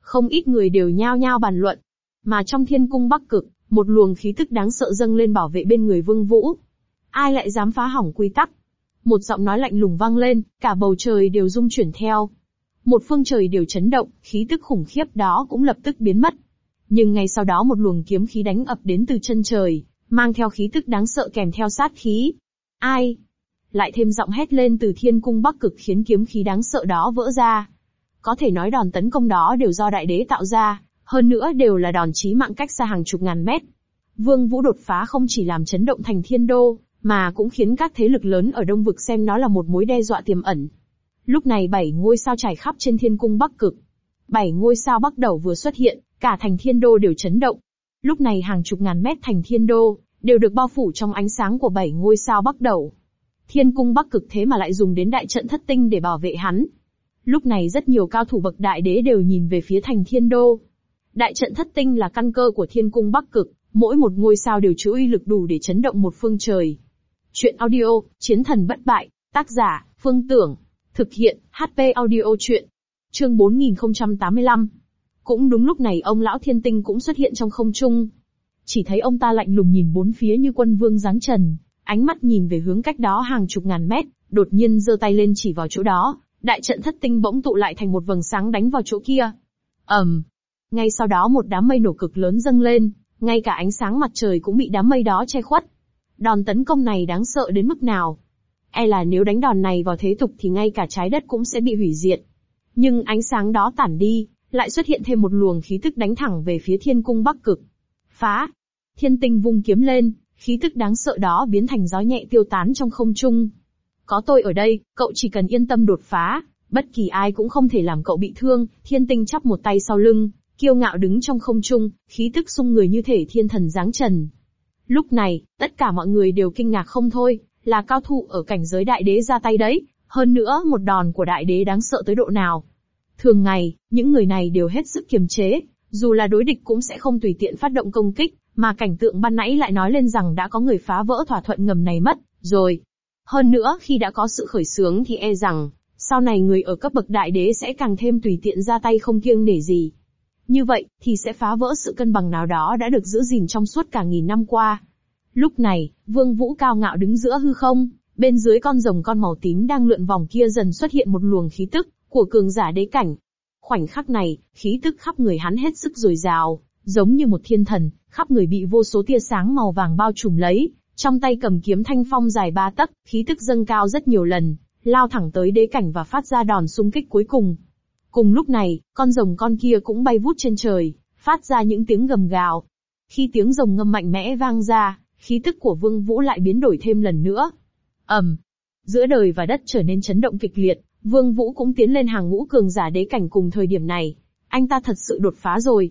Không ít người đều nhao nhao bàn luận. Mà trong thiên cung Bắc Cực, một luồng khí tức đáng sợ dâng lên bảo vệ bên người Vương Vũ. Ai lại dám phá hỏng quy tắc? Một giọng nói lạnh lùng vang lên, cả bầu trời đều rung chuyển theo. Một phương trời đều chấn động, khí tức khủng khiếp đó cũng lập tức biến mất. Nhưng ngay sau đó một luồng kiếm khí đánh ập đến từ chân trời, mang theo khí tức đáng sợ kèm theo sát khí. Ai? Lại thêm giọng hét lên từ thiên cung Bắc Cực khiến kiếm khí đáng sợ đó vỡ ra. Có thể nói đòn tấn công đó đều do đại đế tạo ra, hơn nữa đều là đòn chí mạng cách xa hàng chục ngàn mét. Vương Vũ đột phá không chỉ làm chấn động thành thiên đô, mà cũng khiến các thế lực lớn ở Đông Vực xem nó là một mối đe dọa tiềm ẩn. Lúc này 7 ngôi sao trải khắp trên thiên cung Bắc Cực. 7 ngôi sao Bắc Đầu vừa xuất hiện, cả thành thiên đô đều chấn động. Lúc này hàng chục ngàn mét thành thiên đô, đều được bao phủ trong ánh sáng của 7 ngôi sao Bắc Đầu. Thiên cung Bắc Cực thế mà lại dùng đến đại trận thất tinh để bảo vệ hắn. Lúc này rất nhiều cao thủ bậc đại đế đều nhìn về phía thành thiên đô. Đại trận thất tinh là căn cơ của thiên cung Bắc Cực, mỗi một ngôi sao đều chứa uy lực đủ để chấn động một phương trời. Chuyện audio, Chiến thần bất bại, tác giả, Phương Tưởng. Thực hiện, HP audio chuyện. Chương 4085. Cũng đúng lúc này ông lão thiên tinh cũng xuất hiện trong không trung. Chỉ thấy ông ta lạnh lùng nhìn bốn phía như quân vương giáng trần, ánh mắt nhìn về hướng cách đó hàng chục ngàn mét, đột nhiên giơ tay lên chỉ vào chỗ đó, đại trận thất tinh bỗng tụ lại thành một vầng sáng đánh vào chỗ kia. Ngay sau đó một đám mây nổ cực lớn dâng lên, ngay cả ánh sáng mặt trời cũng bị đám mây đó che khuất. Đòn tấn công này đáng sợ đến mức nào? E là nếu đánh đòn này vào thế tục thì ngay cả trái đất cũng sẽ bị hủy diệt. Nhưng ánh sáng đó tản đi, lại xuất hiện thêm một luồng khí tức đánh thẳng về phía thiên cung Bắc Cực. Phá! Thiên tinh vung kiếm lên, khí tức đáng sợ đó biến thành gió nhẹ tiêu tán trong không trung. Có tôi ở đây, cậu chỉ cần yên tâm đột phá, bất kỳ ai cũng không thể làm cậu bị thương. Thiên tinh chắp một tay sau lưng, kiêu ngạo đứng trong không trung, khí tức xung người như thể thiên thần giáng trần. Lúc này, tất cả mọi người đều kinh ngạc không thôi, là cao thủ ở cảnh giới đại đế ra tay đấy, hơn nữa một đòn của đại đế đáng sợ tới độ nào. Thường ngày, những người này đều hết sức kiềm chế, dù là đối địch cũng sẽ không tùy tiện phát động công kích, mà cảnh tượng ban nãy lại nói lên rằng đã có người phá vỡ thỏa thuận ngầm này mất, rồi. Hơn nữa khi đã có sự khởi xướng thì e rằng, sau này người ở cấp bậc đại đế sẽ càng thêm tùy tiện ra tay không kiêng nể gì. Như vậy, thì sẽ phá vỡ sự cân bằng nào đó đã được giữ gìn trong suốt cả nghìn năm qua. Lúc này, Vương Vũ cao ngạo đứng giữa hư không, bên dưới con rồng con màu tím đang lượn vòng kia dần xuất hiện một luồng khí tức của cường giả đế cảnh. Khoảnh khắc này, khí tức khắp người hắn hết sức dồi dào, giống như một thiên thần, khắp người bị vô số tia sáng màu vàng bao trùm lấy, trong tay cầm kiếm thanh phong dài 3 tấc, khí tức dâng cao rất nhiều lần, lao thẳng tới đế cảnh và phát ra đòn xung kích cuối cùng. Cùng lúc này, con rồng con kia cũng bay vút trên trời, phát ra những tiếng gầm gào. Khi tiếng rồng ngâm mạnh mẽ vang ra, khí tức của Vương Vũ lại biến đổi thêm lần nữa. Giữa đời và đất trở nên chấn động kịch liệt, Vương Vũ cũng tiến lên hàng ngũ cường giả đế cảnh cùng thời điểm này. Anh ta thật sự đột phá rồi.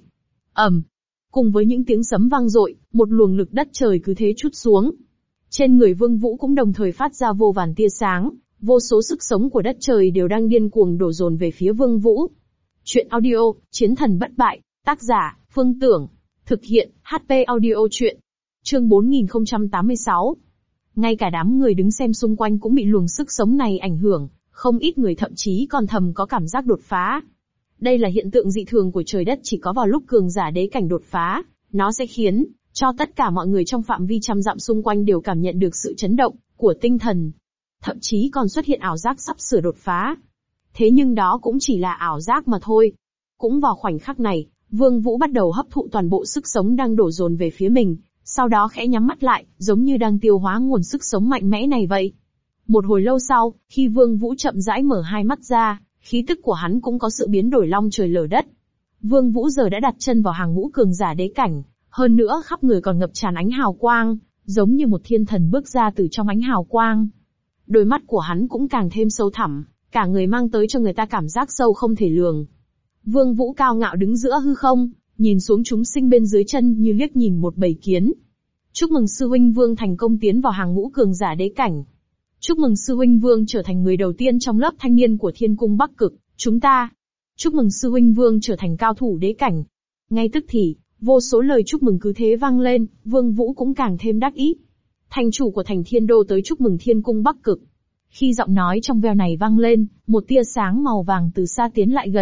Cùng với những tiếng sấm vang dội, một luồng lực đất trời cứ thế trút xuống. Trên người Vương Vũ cũng đồng thời phát ra vô vàn tia sáng, vô số sức sống của đất trời đều đang điên cuồng đổ dồn về phía Vương Vũ. Chuyện audio, Chiến thần bất bại, tác giả, Phương Tưởng. Thực hiện, HP audio chuyện. Chương 4086. Ngay cả đám người đứng xem xung quanh cũng bị luồng sức sống này ảnh hưởng, không ít người thậm chí còn thầm có cảm giác đột phá. Đây là hiện tượng dị thường của trời đất, chỉ có vào lúc cường giả đế cảnh đột phá, nó sẽ khiến cho tất cả mọi người trong phạm vi trăm dặm xung quanh đều cảm nhận được sự chấn động của tinh thần. Thậm chí còn xuất hiện ảo giác sắp sửa đột phá. Thế nhưng đó cũng chỉ là ảo giác mà thôi. Cũng vào khoảnh khắc này, Vương Vũ bắt đầu hấp thụ toàn bộ sức sống đang đổ dồn về phía mình, sau đó khẽ nhắm mắt lại, giống như đang tiêu hóa nguồn sức sống mạnh mẽ này vậy. Một hồi lâu sau, khi Vương Vũ chậm rãi mở hai mắt ra, khí tức của hắn cũng có sự biến đổi long trời lở đất. Vương Vũ giờ đã đặt chân vào hàng ngũ cường giả đế cảnh, hơn nữa khắp người còn ngập tràn ánh hào quang, giống như một thiên thần bước ra từ trong ánh hào quang. Đôi mắt của hắn cũng càng thêm sâu thẳm, cả người mang tới cho người ta cảm giác sâu không thể lường. Vương Vũ cao ngạo đứng giữa hư không, nhìn xuống chúng sinh bên dưới chân như liếc nhìn một bầy kiến. Chúc mừng sư huynh Vương thành công tiến vào hàng ngũ cường giả đế cảnh. Chúc mừng sư huynh Vương trở thành người đầu tiên trong lớp thanh niên của Thiên cung Bắc Cực, chúng ta. Chúc mừng sư huynh Vương trở thành cao thủ đế cảnh. Ngay tức thì, vô số lời chúc mừng cứ thế vang lên, Vương Vũ cũng càng thêm đắc ý. Thành chủ của thành Thiên Đô tới chúc mừng Thiên cung Bắc Cực. Khi giọng nói trong veo này vang lên, một tia sáng màu vàng từ xa tiến lại gần,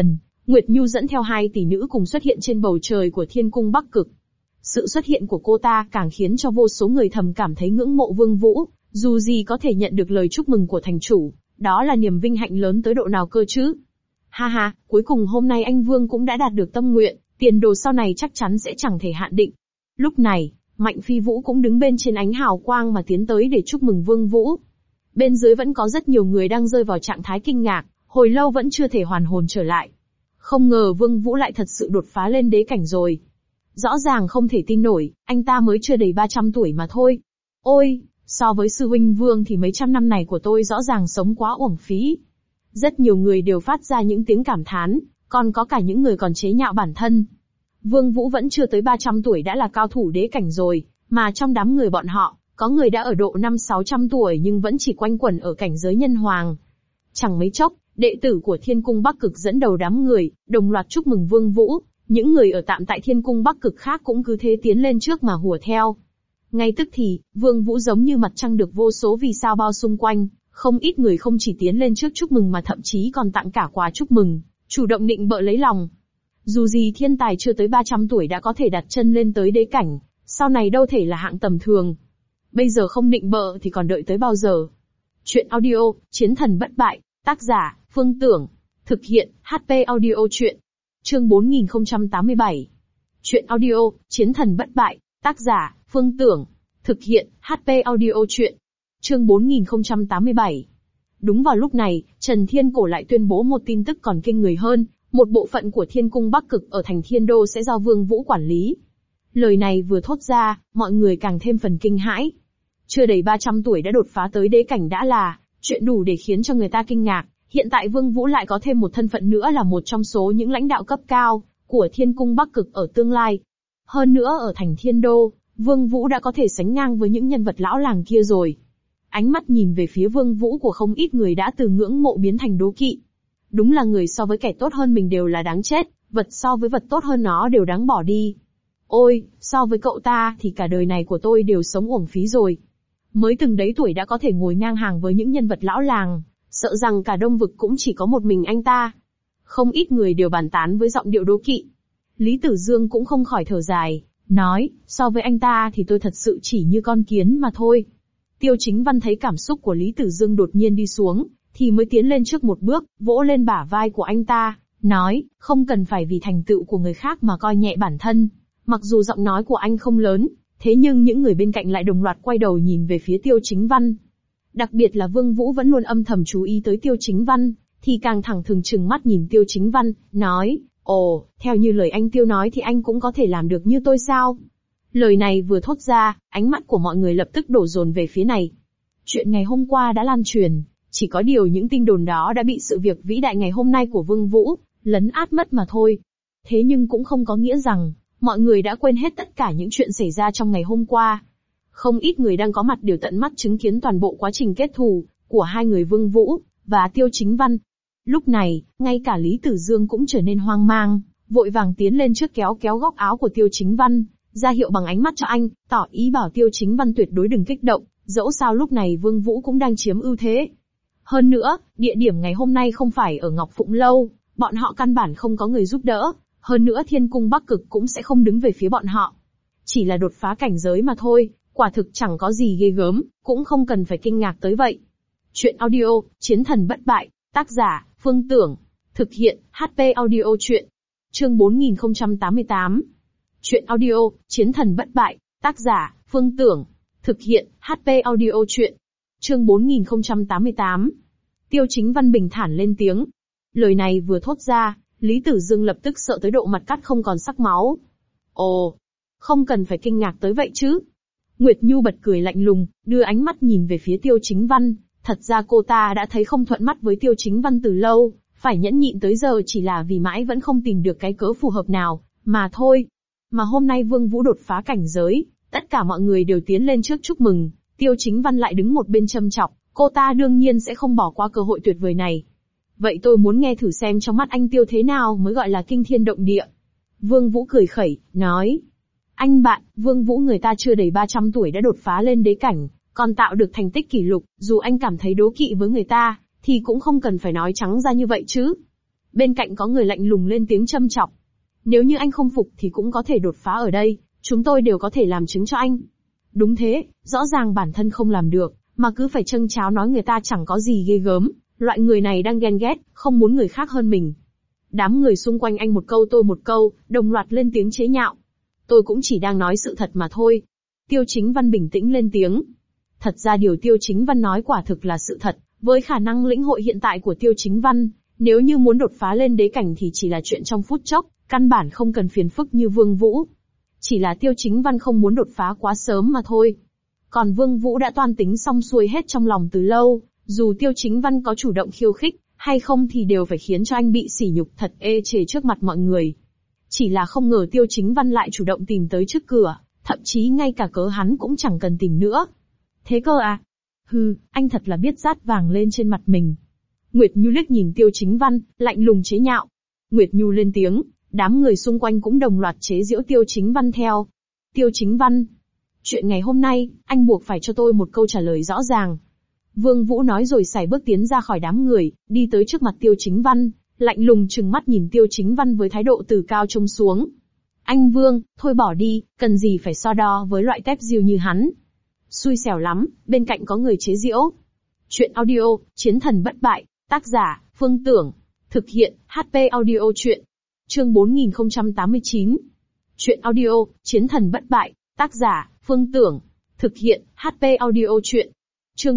Nguyệt Nhu dẫn theo 2 tỷ nữ cùng xuất hiện trên bầu trời của Thiên Cung Bắc Cực. Sự xuất hiện của cô ta càng khiến cho vô số người thầm cảm thấy ngưỡng mộ Vương Vũ, dù gì có thể nhận được lời chúc mừng của thành chủ, đó là niềm vinh hạnh lớn tới độ nào cơ chứ. Ha ha, cuối cùng hôm nay anh Vương cũng đã đạt được tâm nguyện, tiền đồ sau này chắc chắn sẽ chẳng thể hạn định. Lúc này, Mạnh Phi Vũ cũng đứng bên trên ánh hào quang mà tiến tới để chúc mừng Vương Vũ. Bên dưới vẫn có rất nhiều người đang rơi vào trạng thái kinh ngạc, hồi lâu vẫn chưa thể hoàn hồn trở lại. Không ngờ Vương Vũ lại thật sự đột phá lên đế cảnh rồi. Rõ ràng không thể tin nổi, anh ta mới chưa đầy 300 tuổi mà thôi. Ôi, so với sư huynh Vương thì mấy trăm năm này của tôi rõ ràng sống quá uổng phí. Rất nhiều người đều phát ra những tiếng cảm thán, còn có cả những người còn chế nhạo bản thân. Vương Vũ vẫn chưa tới 300 tuổi đã là cao thủ đế cảnh rồi, mà trong đám người bọn họ, có người đã ở độ 500-600 tuổi nhưng vẫn chỉ quanh quẩn ở cảnh giới nhân hoàng. Chẳng mấy chốc, đệ tử của Thiên Cung Bắc Cực dẫn đầu đám người, đồng loạt chúc mừng Vương Vũ, những người ở tạm tại Thiên Cung Bắc Cực khác cũng cứ thế tiến lên trước mà hùa theo. Ngay tức thì, Vương Vũ giống như mặt trăng được vô số vì sao bao xung quanh, không ít người không chỉ tiến lên trước chúc mừng mà thậm chí còn tặng cả quà chúc mừng, chủ động nịnh bợ lấy lòng. Dù gì thiên tài chưa tới 300 tuổi đã có thể đặt chân lên tới đế cảnh, sau này đâu thể là hạng tầm thường. Bây giờ không nịnh bợ thì còn đợi tới bao giờ? Chuyện audio, Chiến thần bất bại, tác giả, Phương Tưởng. Thực hiện, HP audio chuyện. Chương 4087. Chuyện audio, Chiến thần bất bại, tác giả, Phương Tưởng. Thực hiện, HP audio chuyện. Chương 4087. Đúng vào lúc này, Trần Thiên Cổ lại tuyên bố một tin tức còn kinh người hơn, một bộ phận của Thiên Cung Bắc Cực ở thành Thiên Đô sẽ do Vương Vũ quản lý. Lời này vừa thốt ra, mọi người càng thêm phần kinh hãi. Chưa đầy 300 tuổi đã đột phá tới đế cảnh đã là chuyện đủ để khiến cho người ta kinh ngạc, hiện tại Vương Vũ lại có thêm một thân phận nữa là một trong số những lãnh đạo cấp cao của Thiên Cung Bắc Cực ở tương lai. Hơn nữa ở thành Thiên Đô, Vương Vũ đã có thể sánh ngang với những nhân vật lão làng kia rồi. Ánh mắt nhìn về phía Vương Vũ của không ít người đã từ ngưỡng mộ biến thành đố kỵ. Đúng là người so với kẻ tốt hơn mình đều là đáng chết, vật so với vật tốt hơn nó đều đáng bỏ đi. Ôi, so với cậu ta thì cả đời này của tôi đều sống uổng phí rồi. Mới từng đấy tuổi đã có thể ngồi ngang hàng với những nhân vật lão làng, sợ rằng cả Đông Vực cũng chỉ có một mình anh ta. Không ít người đều bàn tán với giọng điệu đố kỵ. Lý Tử Dương cũng không khỏi thở dài, nói, so với anh ta thì tôi thật sự chỉ như con kiến mà thôi. Tiêu Chính Văn thấy cảm xúc của Lý Tử Dương đột nhiên đi xuống, thì mới tiến lên trước một bước, vỗ lên bả vai của anh ta, nói, không cần phải vì thành tựu của người khác mà coi nhẹ bản thân. Mặc dù giọng nói của anh không lớn, thế nhưng những người bên cạnh lại đồng loạt quay đầu nhìn về phía Tiêu Chính Văn. Đặc biệt là Vương Vũ vẫn luôn âm thầm chú ý tới Tiêu Chính Văn, thì càng thẳng thừng trừng mắt nhìn Tiêu Chính Văn, nói, ồ, theo như lời anh Tiêu nói thì anh cũng có thể làm được như tôi sao? Lời này vừa thốt ra, ánh mắt của mọi người lập tức đổ dồn về phía này. Chuyện ngày hôm qua đã lan truyền, chỉ có điều những tin đồn đó đã bị sự việc vĩ đại ngày hôm nay của Vương Vũ lấn át mất mà thôi. Thế nhưng cũng không có nghĩa rằng mọi người đã quên hết tất cả những chuyện xảy ra trong ngày hôm qua. Không ít người đang có mặt đều tận mắt chứng kiến toàn bộ quá trình kết thù của hai người Vương Vũ và Tiêu Chính Văn. Lúc này, ngay cả Lý Tử Dương cũng trở nên hoang mang, vội vàng tiến lên trước kéo kéo góc áo của Tiêu Chính Văn, ra hiệu bằng ánh mắt cho anh, tỏ ý bảo Tiêu Chính Văn tuyệt đối đừng kích động, dẫu sao lúc này Vương Vũ cũng đang chiếm ưu thế. Hơn nữa, địa điểm ngày hôm nay không phải ở Ngọc Phụng Lâu, bọn họ căn bản không có người giúp đỡ, hơn nữa Thiên Cung Bắc Cực cũng sẽ không đứng về phía bọn họ. Chỉ là đột phá cảnh giới mà thôi, quả thực chẳng có gì ghê gớm, cũng không cần phải kinh ngạc tới vậy. Chuyện audio, Chiến thần bất bại, tác giả, Phương Tưởng. Thực hiện, HP audio chuyện. Chương 4088. Chuyện audio, Chiến thần bất bại, tác giả, Phương Tưởng. Thực hiện, HP audio chuyện. Chương 4088. Tiêu Chính Văn bình thản lên tiếng. Lời này vừa thốt ra, Lý Tử Dương lập tức sợ tới độ mặt cắt không còn sắc máu. Ồ, không cần phải kinh ngạc tới vậy chứ. Nguyệt Nhu bật cười lạnh lùng, đưa ánh mắt nhìn về phía Tiêu Chính Văn. Thật ra cô ta đã thấy không thuận mắt với Tiêu Chính Văn từ lâu, phải nhẫn nhịn tới giờ chỉ là vì mãi vẫn không tìm được cái cớ phù hợp nào, mà thôi. Mà hôm nay Vương Vũ đột phá cảnh giới, tất cả mọi người đều tiến lên trước chúc mừng, Tiêu Chính Văn lại đứng một bên châm chọc, cô ta đương nhiên sẽ không bỏ qua cơ hội tuyệt vời này. Vậy tôi muốn nghe thử xem trong mắt anh Tiêu thế nào mới gọi là kinh thiên động địa. Vương Vũ cười khẩy, nói. Anh bạn, Vương Vũ người ta chưa đầy 300 tuổi đã đột phá lên đế cảnh, còn tạo được thành tích kỷ lục, dù anh cảm thấy đố kỵ với người ta, thì cũng không cần phải nói trắng ra như vậy chứ. Bên cạnh có người lạnh lùng lên tiếng châm chọc. Nếu như anh không phục thì cũng có thể đột phá ở đây, chúng tôi đều có thể làm chứng cho anh. Đúng thế, rõ ràng bản thân không làm được, mà cứ phải châng cháo nói người ta chẳng có gì ghê gớm, loại người này đang ghen ghét, không muốn người khác hơn mình. Đám người xung quanh anh một câu tôi một câu, đồng loạt lên tiếng chế nhạo. Tôi cũng chỉ đang nói sự thật mà thôi. Tiêu Chính Văn bình tĩnh lên tiếng. Thật ra điều Tiêu Chính Văn nói quả thực là sự thật, với khả năng lĩnh hội hiện tại của Tiêu Chính Văn, nếu như muốn đột phá lên đế cảnh thì chỉ là chuyện trong phút chốc, căn bản không cần phiền phức như Vương Vũ. Chỉ là Tiêu Chính Văn không muốn đột phá quá sớm mà thôi. Còn Vương Vũ đã toan tính xong xuôi hết trong lòng từ lâu, dù Tiêu Chính Văn có chủ động khiêu khích, hay không thì đều phải khiến cho anh bị sỉ nhục thật ê chề trước mặt mọi người. Chỉ là không ngờ Tiêu Chính Văn lại chủ động tìm tới trước cửa, thậm chí ngay cả cớ hắn cũng chẳng cần tìm nữa. Thế cơ à? Hừ, anh thật là biết dát vàng lên trên mặt mình. Nguyệt Nhu liếc nhìn Tiêu Chính Văn, lạnh lùng chế nhạo. Nguyệt Nhu lên tiếng, đám người xung quanh cũng đồng loạt chế giễu Tiêu Chính Văn theo. Tiêu Chính Văn, chuyện ngày hôm nay, anh buộc phải cho tôi một câu trả lời rõ ràng. Vương Vũ nói rồi sải bước tiến ra khỏi đám người, đi tới trước mặt Tiêu Chính Văn, lạnh lùng trừng mắt nhìn Tiêu Chính Văn với thái độ từ cao trông xuống. Anh Vương, thôi bỏ đi, cần gì phải so đo với loại tép diêu như hắn. Xui xẻo lắm, bên cạnh có người chế giễu. Chuyện audio, Chiến thần bất bại, tác giả, Phương Tưởng. Thực hiện, HP audio chuyện. Chương 4089. Chuyện audio, Chiến thần bất bại, tác giả, Phương Tưởng. Thực hiện, HP audio chuyện. Chương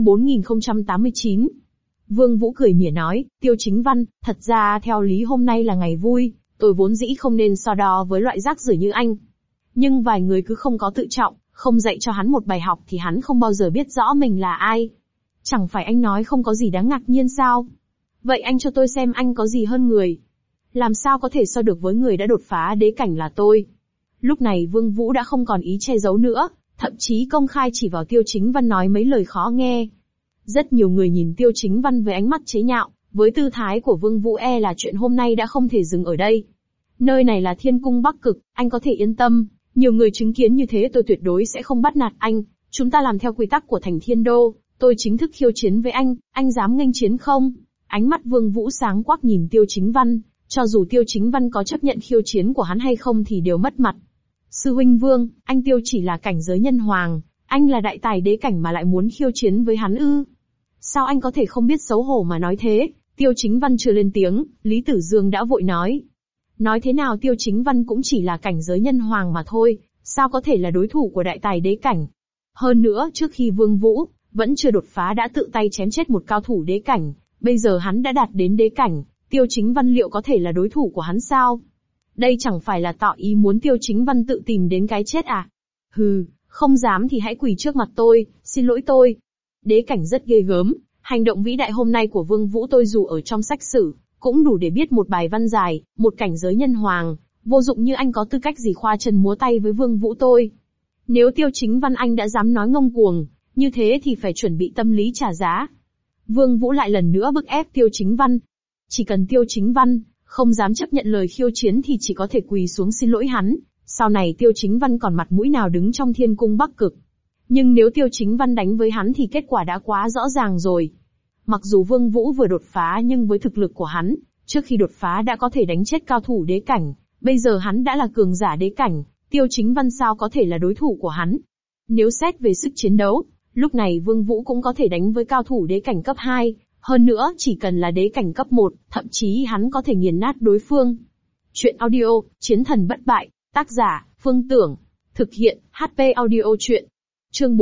4089. Vương Vũ cười mỉa nói, Tiêu Chính Văn, thật ra theo lý hôm nay là ngày vui, tôi vốn dĩ không nên so đo với loại rác rưởi như anh. Nhưng vài người cứ không có tự trọng, không dạy cho hắn một bài học thì hắn không bao giờ biết rõ mình là ai. Chẳng phải anh nói không có gì đáng ngạc nhiên sao? Vậy anh cho tôi xem anh có gì hơn người. Làm sao có thể so được với người đã đột phá đế cảnh là tôi? Lúc này Vương Vũ đã không còn ý che giấu nữa, thậm chí công khai chỉ vào Tiêu Chính Văn nói mấy lời khó nghe. Rất nhiều người nhìn Tiêu Chính Văn với ánh mắt chế nhạo, với tư thái của Vương Vũ là chuyện hôm nay đã không thể dừng ở đây. Nơi này là Thiên Cung Bắc Cực, anh có thể yên tâm, nhiều người chứng kiến như thế tôi tuyệt đối sẽ không bắt nạt anh, chúng ta làm theo quy tắc của Thành Thiên Đô, tôi chính thức khiêu chiến với anh dám nghênh chiến không? Ánh mắt Vương Vũ sáng quắc nhìn Tiêu Chính Văn, cho dù Tiêu Chính Văn có chấp nhận khiêu chiến của hắn hay không thì đều mất mặt. Sư huynh Vương, anh Tiêu chỉ là cảnh giới nhân hoàng, anh là đại tài đế cảnh mà lại muốn khiêu chiến với hắn ư? Sao anh có thể không biết xấu hổ mà nói thế? Tiêu Chính Văn chưa lên tiếng, Lý Tử Dương đã vội nói. Nói thế nào Tiêu Chính Văn cũng chỉ là cảnh giới nhân hoàng mà thôi, sao có thể là đối thủ của đại tài đế cảnh? Hơn nữa trước khi Vương Vũ vẫn chưa đột phá đã tự tay chém chết một cao thủ đế cảnh, bây giờ hắn đã đạt đến đế cảnh, Tiêu Chính Văn liệu có thể là đối thủ của hắn sao? Đây chẳng phải là tỏ ý muốn Tiêu Chính Văn tự tìm đến cái chết à? Hừ, không dám thì hãy quỳ trước mặt tôi, xin lỗi tôi. Đế cảnh rất ghê gớm, hành động vĩ đại hôm nay của Vương Vũ tôi dù ở trong sách sử, cũng đủ để biết một bài văn dài, một cảnh giới nhân hoàng, vô dụng như anh có tư cách gì khoa chân múa tay với Vương Vũ tôi. Nếu Tiêu Chính Văn anh đã dám nói ngông cuồng, như thế thì phải chuẩn bị tâm lý trả giá. Vương Vũ lại lần nữa bức ép Tiêu Chính Văn. Chỉ cần Tiêu Chính Văn không dám chấp nhận lời khiêu chiến thì chỉ có thể quỳ xuống xin lỗi hắn, sau này Tiêu Chính Văn còn mặt mũi nào đứng trong Thiên Cung Bắc Cực. Nhưng nếu Tiêu Chính Văn đánh với hắn thì kết quả đã quá rõ ràng rồi. Mặc dù Vương Vũ vừa đột phá nhưng với thực lực của hắn, trước khi đột phá đã có thể đánh chết cao thủ đế cảnh, bây giờ hắn đã là cường giả đế cảnh, Tiêu Chính Văn sao có thể là đối thủ của hắn. Nếu xét về sức chiến đấu, lúc này Vương Vũ cũng có thể đánh với cao thủ đế cảnh cấp 2, hơn nữa chỉ cần là đế cảnh cấp 1, thậm chí hắn có thể nghiền nát đối phương. Chuyện audio, Chiến thần bất bại, tác giả, Phương Tưởng. Thực hiện, HP audio chuyện. Chương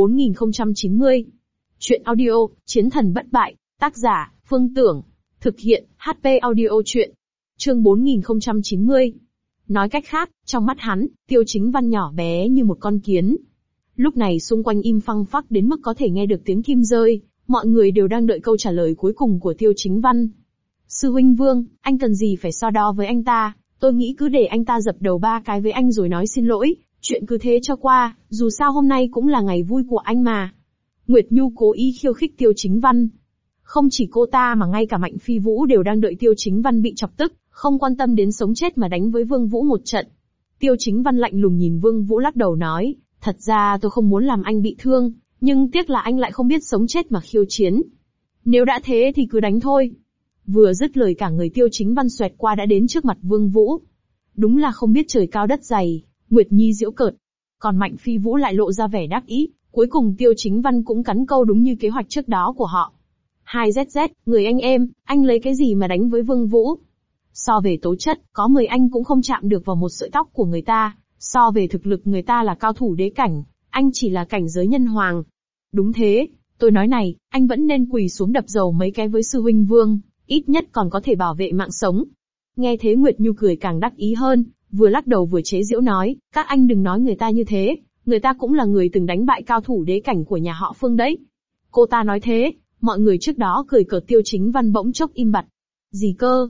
4090. Chuyện audio, Chiến thần bất bại, tác giả, Phương Tưởng. Thực hiện, HP audio chuyện. Chương 4090. Nói cách khác, trong mắt hắn, Tiêu Chính Văn nhỏ bé như một con kiến. Lúc này xung quanh im phăng phắc đến mức có thể nghe được tiếng kim rơi, mọi người đều đang đợi câu trả lời cuối cùng của Tiêu Chính Văn. Sư huynh Vương, anh cần gì phải so đo với anh ta, tôi nghĩ cứ để anh ta dập đầu 3 cái với anh rồi nói xin lỗi, chuyện cứ thế cho qua, dù sao hôm nay cũng là ngày vui của anh mà. Nguyệt Nhu cố ý khiêu khích Tiêu Chính Văn. Không chỉ cô ta mà ngay cả Mạnh Phi Vũ đều đang đợi Tiêu Chính Văn bị chọc tức, không quan tâm đến sống chết mà đánh với Vương Vũ một trận. Tiêu Chính Văn lạnh lùng nhìn Vương Vũ lắc đầu nói, thật ra tôi không muốn làm anh bị thương, nhưng tiếc là anh lại không biết sống chết mà khiêu chiến. Nếu đã thế thì cứ đánh thôi. Vừa dứt lời cả người Tiêu Chính Văn xoẹt qua đã đến trước mặt Vương Vũ. Đúng là không biết trời cao đất dày, Nguyệt Nhi giễu cợt. Còn Mạnh Phi Vũ lại lộ ra vẻ đắc ý, cuối cùng Tiêu Chính Văn cũng cắn câu đúng như kế hoạch trước đó của họ. 2ZZ, người anh em, anh lấy cái gì mà đánh với Vương Vũ? So về tố chất, có 10 anh cũng không chạm được vào một sợi tóc của người ta, so về thực lực người ta là cao thủ đế cảnh, anh chỉ là cảnh giới nhân hoàng. Đúng thế, tôi nói này, anh vẫn nên quỳ xuống đập dầu mấy cái với sư huynh Vương, ít nhất còn có thể bảo vệ mạng sống. Nghe thế Nguyệt Nhu cười càng đắc ý hơn, vừa lắc đầu vừa chế giễu nói, các anh đừng nói người ta như thế, người ta cũng là người từng đánh bại cao thủ đế cảnh của nhà họ Phương đấy. Cô ta nói thế, mọi người trước đó cười cợt Tiêu Chính Văn bỗng chốc im bặt. Gì cơ?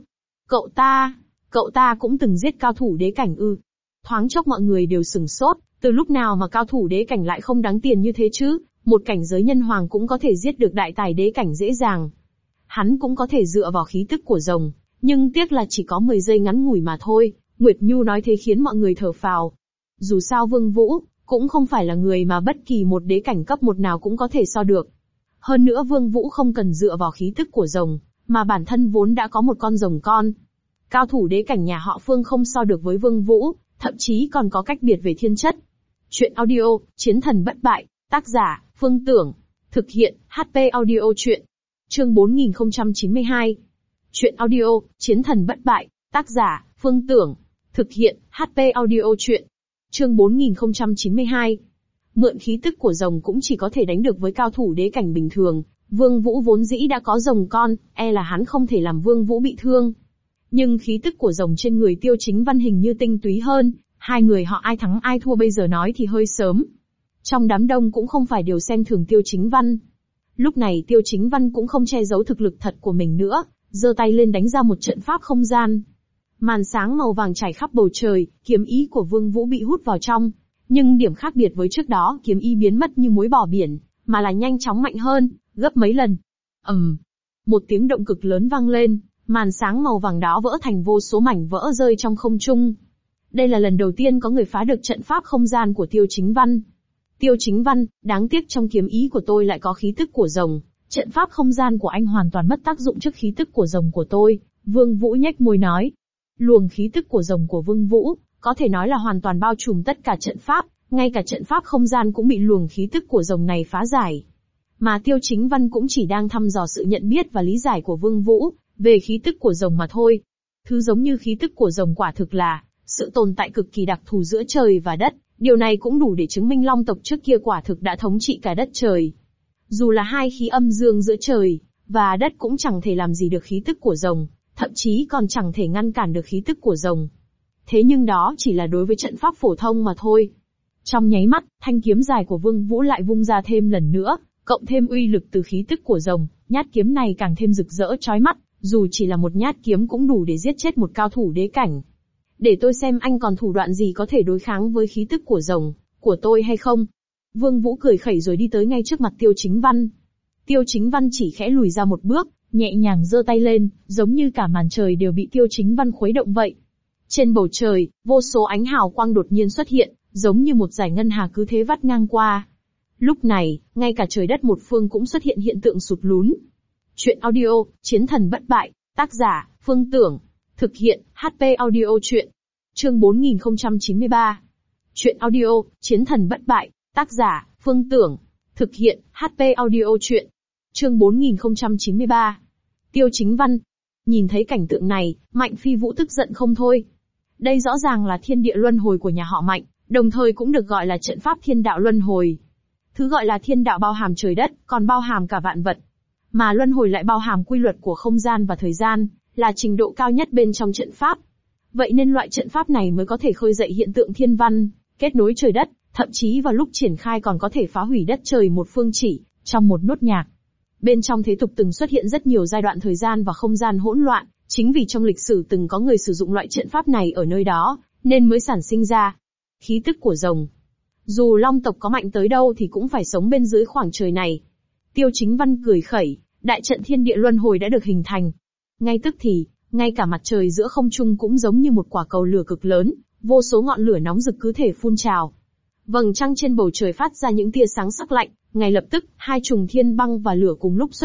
Cậu ta cũng từng giết cao thủ đế cảnh ư? Thoáng chốc mọi người đều sửng sốt, từ lúc nào mà cao thủ đế cảnh lại không đáng tiền như thế chứ, một cảnh giới nhân hoàng cũng có thể giết được đại tài đế cảnh dễ dàng. Hắn cũng có thể dựa vào khí tức của rồng, nhưng tiếc là chỉ có 10 giây ngắn ngủi mà thôi, Nguyệt Nhu nói thế khiến mọi người thở phào. Dù sao Vương Vũ, cũng không phải là người mà bất kỳ một đế cảnh cấp 1 nào cũng có thể so được. Hơn nữa Vương Vũ không cần dựa vào khí tức của rồng, mà bản thân vốn đã có một con rồng con. Cao thủ đế cảnh nhà họ Phương không so được với Vương Vũ, thậm chí còn có cách biệt về thiên chất. Chuyện audio, Chiến thần bất bại, tác giả, Phương Tưởng. Thực hiện, HP audio chuyện. Chương 4092. Chuyện audio, Chiến thần bất bại, tác giả, Phương Tưởng. Thực hiện, HP audio chuyện. Chương 4092. Mượn khí tức của rồng cũng chỉ có thể đánh được với cao thủ đế cảnh bình thường. Vương Vũ vốn dĩ đã có rồng con, là hắn không thể làm Vương Vũ bị thương. Nhưng khí tức của rồng trên người Tiêu Chính Văn hình như tinh túy hơn, hai người họ ai thắng ai thua bây giờ nói thì hơi sớm. Trong đám đông cũng không phải đều xem thường Tiêu Chính Văn. Lúc này Tiêu Chính Văn cũng không che giấu thực lực thật của mình nữa, giơ tay lên đánh ra một trận pháp không gian. Màn sáng màu vàng trải khắp bầu trời, kiếm ý của Vương Vũ bị hút vào trong. Nhưng điểm khác biệt với trước đó, kiếm ý biến mất như muối bỏ biển, mà là nhanh chóng mạnh hơn, gấp mấy lần. Một tiếng động cực lớn vang lên, màn sáng màu vàng đó vỡ thành vô số mảnh vỡ rơi trong không trung. Đây là lần đầu tiên có người phá được trận pháp không gian của Tiêu Chính Văn. Tiêu Chính Văn, đáng tiếc trong kiếm ý của tôi lại có khí tức của rồng, trận pháp không gian của anh hoàn toàn mất tác dụng trước khí tức của rồng của tôi, Vương Vũ nhếch môi nói. Luồng khí tức của rồng của Vương Vũ, có thể nói là hoàn toàn bao trùm tất cả trận pháp, ngay cả trận pháp không gian cũng bị luồng khí tức của rồng này phá giải. Mà Tiêu Chính Văn cũng chỉ đang thăm dò sự nhận biết và lý giải của Vương Vũ, về khí tức của rồng mà thôi. Thứ giống như khí tức của rồng quả thực là, sự tồn tại cực kỳ đặc thù giữa trời và đất, điều này cũng đủ để chứng minh Long tộc trước kia quả thực đã thống trị cả đất trời. Dù là hai khí âm dương giữa trời và đất cũng chẳng thể làm gì được khí tức của rồng, thậm chí còn chẳng thể ngăn cản được khí tức của rồng. Thế nhưng đó chỉ là đối với trận pháp phổ thông mà thôi. Trong nháy mắt, thanh kiếm dài của Vương Vũ lại vung ra thêm lần nữa, cộng thêm uy lực từ khí tức của rồng, nhát kiếm này càng thêm rực rỡ chói mắt, dù chỉ là một nhát kiếm cũng đủ để giết chết một cao thủ đế cảnh. Để tôi xem anh còn thủ đoạn gì có thể đối kháng với khí tức của rồng, của tôi hay không. Vương Vũ cười khẩy rồi đi tới ngay trước mặt Tiêu Chính Văn. Tiêu Chính Văn chỉ khẽ lùi ra một bước, nhẹ nhàng giơ tay lên, giống như cả màn trời đều bị Tiêu Chính Văn khuấy động vậy. Trên bầu trời, vô số ánh hào quang đột nhiên xuất hiện, giống như một dải ngân hà cứ thế vắt ngang qua. Lúc này, ngay cả trời đất một phương cũng xuất hiện hiện tượng sụt lún. Chuyện audio, Chiến thần bất bại, tác giả, Phương Tưởng. Thực hiện, HP audio chuyện. Chương 4093. Chuyện audio, Chiến thần bất bại, tác giả, Phương Tưởng. Thực hiện, HP audio chuyện. Chương 4093. Tiêu Chính Văn. Nhìn thấy cảnh tượng này, Mạnh Phi Vũ tức giận không thôi. Đây rõ ràng là thiên địa luân hồi của nhà họ Mạnh, đồng thời cũng được gọi là trận pháp thiên đạo luân hồi. Thứ gọi là thiên đạo bao hàm trời đất, còn bao hàm cả vạn vật. Mà luân hồi lại bao hàm quy luật của không gian và thời gian, là trình độ cao nhất bên trong trận pháp. Vậy nên loại trận pháp này mới có thể khơi dậy hiện tượng thiên văn, kết nối trời đất, thậm chí vào lúc triển khai còn có thể phá hủy đất trời một phương chỉ, trong một nốt nhạc. Bên trong thế tục từng xuất hiện rất nhiều giai đoạn thời gian và không gian hỗn loạn, chính vì trong lịch sử từng có người sử dụng loại trận pháp này ở nơi đó, nên mới sản sinh ra khí tức của rồng. Dù Long tộc có mạnh tới đâu thì cũng phải sống bên dưới khoảng trời này. Tiêu Chính Văn cười khẩy, đại trận thiên địa luân hồi đã được hình thành. Ngay tức thì, ngay cả mặt trời giữa không trung cũng giống như một quả cầu lửa cực lớn, vô số ngọn lửa nóng rực cứ thể phun trào. Vầng trăng trên bầu trời phát ra những tia sáng sắc lạnh, ngay lập tức, hai trùng thiên băng và lửa cùng lúc xuất hiện,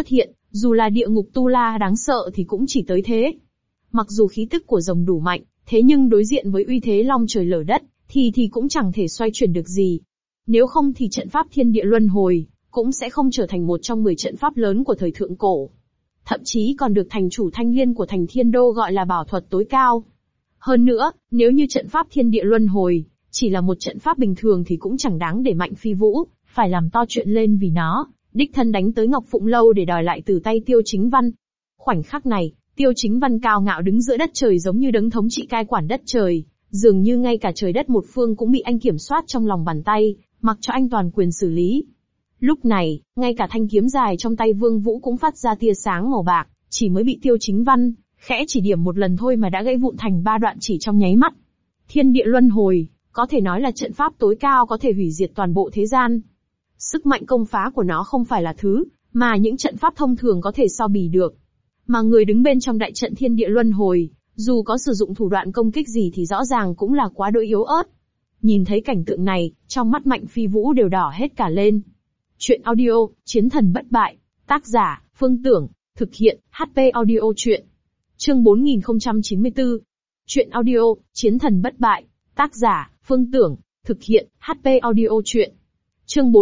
Dù là địa ngục tu la đáng sợ thì cũng chỉ tới thế. Mặc dù khí tức của rồng đủ mạnh, thế nhưng đối diện với uy thế long trời lở đất, thì cũng chẳng thể xoay chuyển được gì. Nếu không thì trận pháp thiên địa luân hồi, cũng sẽ không trở thành một trong 10 trận pháp lớn của thời thượng cổ. Thậm chí còn được thành chủ Thanh Liên của thành Thiên Đô gọi là bảo thuật tối cao. Hơn nữa, nếu như trận pháp thiên địa luân hồi, chỉ là một trận pháp bình thường thì cũng chẳng đáng để Mạnh Phi Vũ phải làm to chuyện lên vì nó, đích thân đánh tới Ngọc Phụng Lâu để đòi lại từ tay Tiêu Chính Văn. Khoảnh khắc này, Tiêu Chính Văn cao ngạo đứng giữa đất trời giống như đấng thống trị cai quản đất trời, dường như ngay cả trời đất một phương cũng bị anh kiểm soát trong lòng bàn tay, mặc cho anh toàn quyền xử lý. Lúc này, ngay cả thanh kiếm dài trong tay Vương Vũ cũng phát ra tia sáng màu bạc, chỉ mới bị Tiêu Chính Văn khẽ chỉ điểm một lần thôi mà đã gãy vụn thành 3 đoạn chỉ trong nháy mắt. Thiên địa luân hồi, có thể nói là trận pháp tối cao có thể hủy diệt toàn bộ thế gian. Sức mạnh công phá của nó không phải là thứ mà những trận pháp thông thường có thể so bì được. Mà người đứng bên trong đại trận thiên địa luân hồi, dù có sử dụng thủ đoạn công kích gì thì rõ ràng cũng là quá đỗi yếu ớt. Nhìn thấy cảnh tượng này, trong mắt Mạnh Phi Vũ đều đỏ hết cả lên. Chuyện audio, Chiến thần bất bại. Tác giả, Phương Tưởng. Thực hiện, HP Audio Chuyện. Chương 4094. Chuyện audio, Chiến thần bất bại. Tác giả, Phương Tưởng. Thực hiện, HP Audio Chuyện. Chương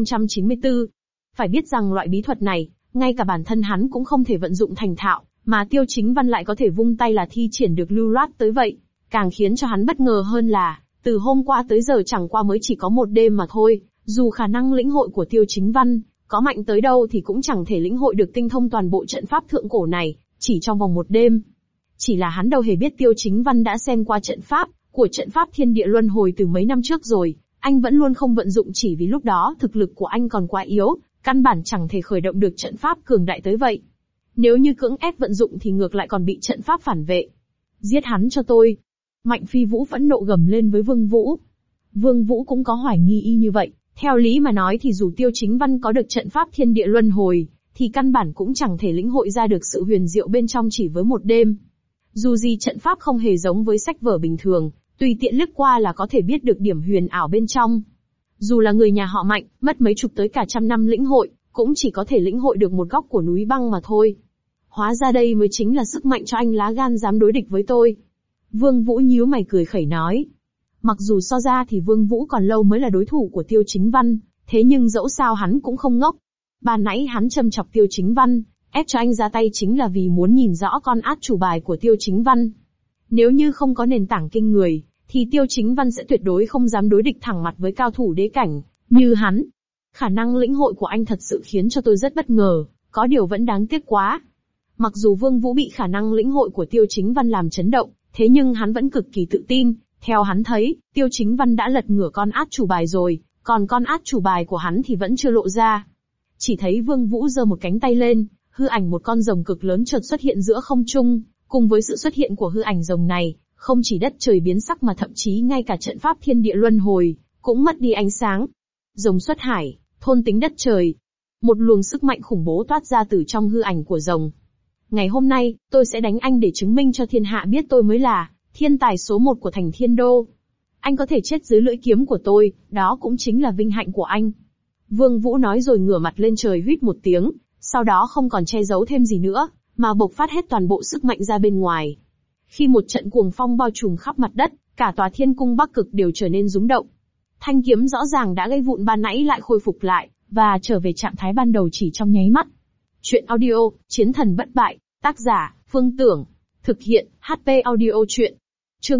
4094. Phải biết rằng loại bí thuật này, ngay cả bản thân hắn cũng không thể vận dụng thành thạo, mà Tiêu Chính Văn lại có thể vung tay là thi triển được lưu loát tới vậy. Càng khiến cho hắn bất ngờ hơn là, từ hôm qua tới giờ chẳng qua mới chỉ có một đêm mà thôi, dù khả năng lĩnh hội của Tiêu Chính Văn có mạnh tới đâu thì cũng chẳng thể lĩnh hội được tinh thông toàn bộ trận pháp thượng cổ này, chỉ trong vòng một đêm. Chỉ là hắn đâu hề biết Tiêu Chính Văn đã xem qua trận pháp của trận pháp thiên địa luân hồi từ mấy năm trước rồi, anh vẫn luôn không vận dụng chỉ vì lúc đó thực lực của anh còn quá yếu, căn bản chẳng thể khởi động được trận pháp cường đại tới vậy. Nếu như cưỡng ép vận dụng thì ngược lại còn bị trận pháp phản vệ. Giết hắn cho tôi. Mạnh Phi Vũ phẫn nộ gầm lên với Vương Vũ. Vương Vũ cũng có hoài nghi y như vậy. Theo lý mà nói thì dù Tiêu Chính Văn có được trận pháp thiên địa luân hồi, thì căn bản cũng chẳng thể lĩnh hội ra được sự huyền diệu bên trong chỉ với một đêm. Dù gì trận pháp không hề giống với sách vở bình thường, tùy tiện lướt qua là có thể biết được điểm huyền ảo bên trong. Dù là người nhà họ Mạnh, mất mấy chục tới cả trăm năm lĩnh hội, cũng chỉ có thể lĩnh hội được một góc của núi băng mà thôi. Hóa ra đây mới chính là sức mạnh cho anh lá gan dám đối địch với tôi. Vương Vũ nhíu mày cười khẩy nói. Mặc dù so ra thì Vương Vũ còn lâu mới là đối thủ của Tiêu Chính Văn, thế nhưng dẫu sao hắn cũng không ngốc. Ban nãy hắn châm chọc Tiêu Chính Văn, ép cho anh ra tay chính là vì muốn nhìn rõ con át chủ bài của Tiêu Chính Văn. Nếu như không có nền tảng kinh người, thì Tiêu Chính Văn sẽ tuyệt đối không dám đối địch thẳng mặt với cao thủ đế cảnh như hắn. Khả năng lĩnh hội của anh thật sự khiến cho tôi rất bất ngờ, có điều vẫn đáng tiếc quá. Mặc dù Vương Vũ bị khả năng lĩnh hội của Tiêu Chính Văn làm chấn động, thế nhưng hắn vẫn cực kỳ tự tin. Theo hắn thấy, Tiêu Chính Văn đã lật ngửa con át chủ bài rồi, còn con át chủ bài của hắn thì vẫn chưa lộ ra. Chỉ thấy Vương Vũ giơ một cánh tay lên, hư ảnh một con rồng cực lớn chợt xuất hiện giữa không trung, cùng với sự xuất hiện của hư ảnh rồng này, không chỉ đất trời biến sắc mà thậm chí ngay cả trận pháp thiên địa luân hồi cũng mất đi ánh sáng. Rồng xuất hải, thôn tính đất trời. Một luồng sức mạnh khủng bố toát ra từ trong hư ảnh của rồng. Ngày hôm nay, tôi sẽ đánh anh để chứng minh cho thiên hạ biết tôi mới là thiên tài số 1 của thành Thiên Đô. Anh có thể chết dưới lưỡi kiếm của tôi, đó cũng chính là vinh hạnh của anh. Vương Vũ nói rồi ngửa mặt lên trời huýt một tiếng, sau đó không còn che giấu thêm gì nữa, mà bộc phát hết toàn bộ sức mạnh ra bên ngoài. Khi một trận cuồng phong bao trùm khắp mặt đất, cả tòa Thiên Cung Bắc Cực đều trở nên rúng động. Thanh kiếm rõ ràng đã gây vụn ban nãy lại khôi phục lại, và trở về trạng thái ban đầu chỉ trong nháy mắt. Chuyện audio, Chiến thần bất bại, tác giả, Phương Tưởng. Thực hiện, HP Audio Chuyện. Chương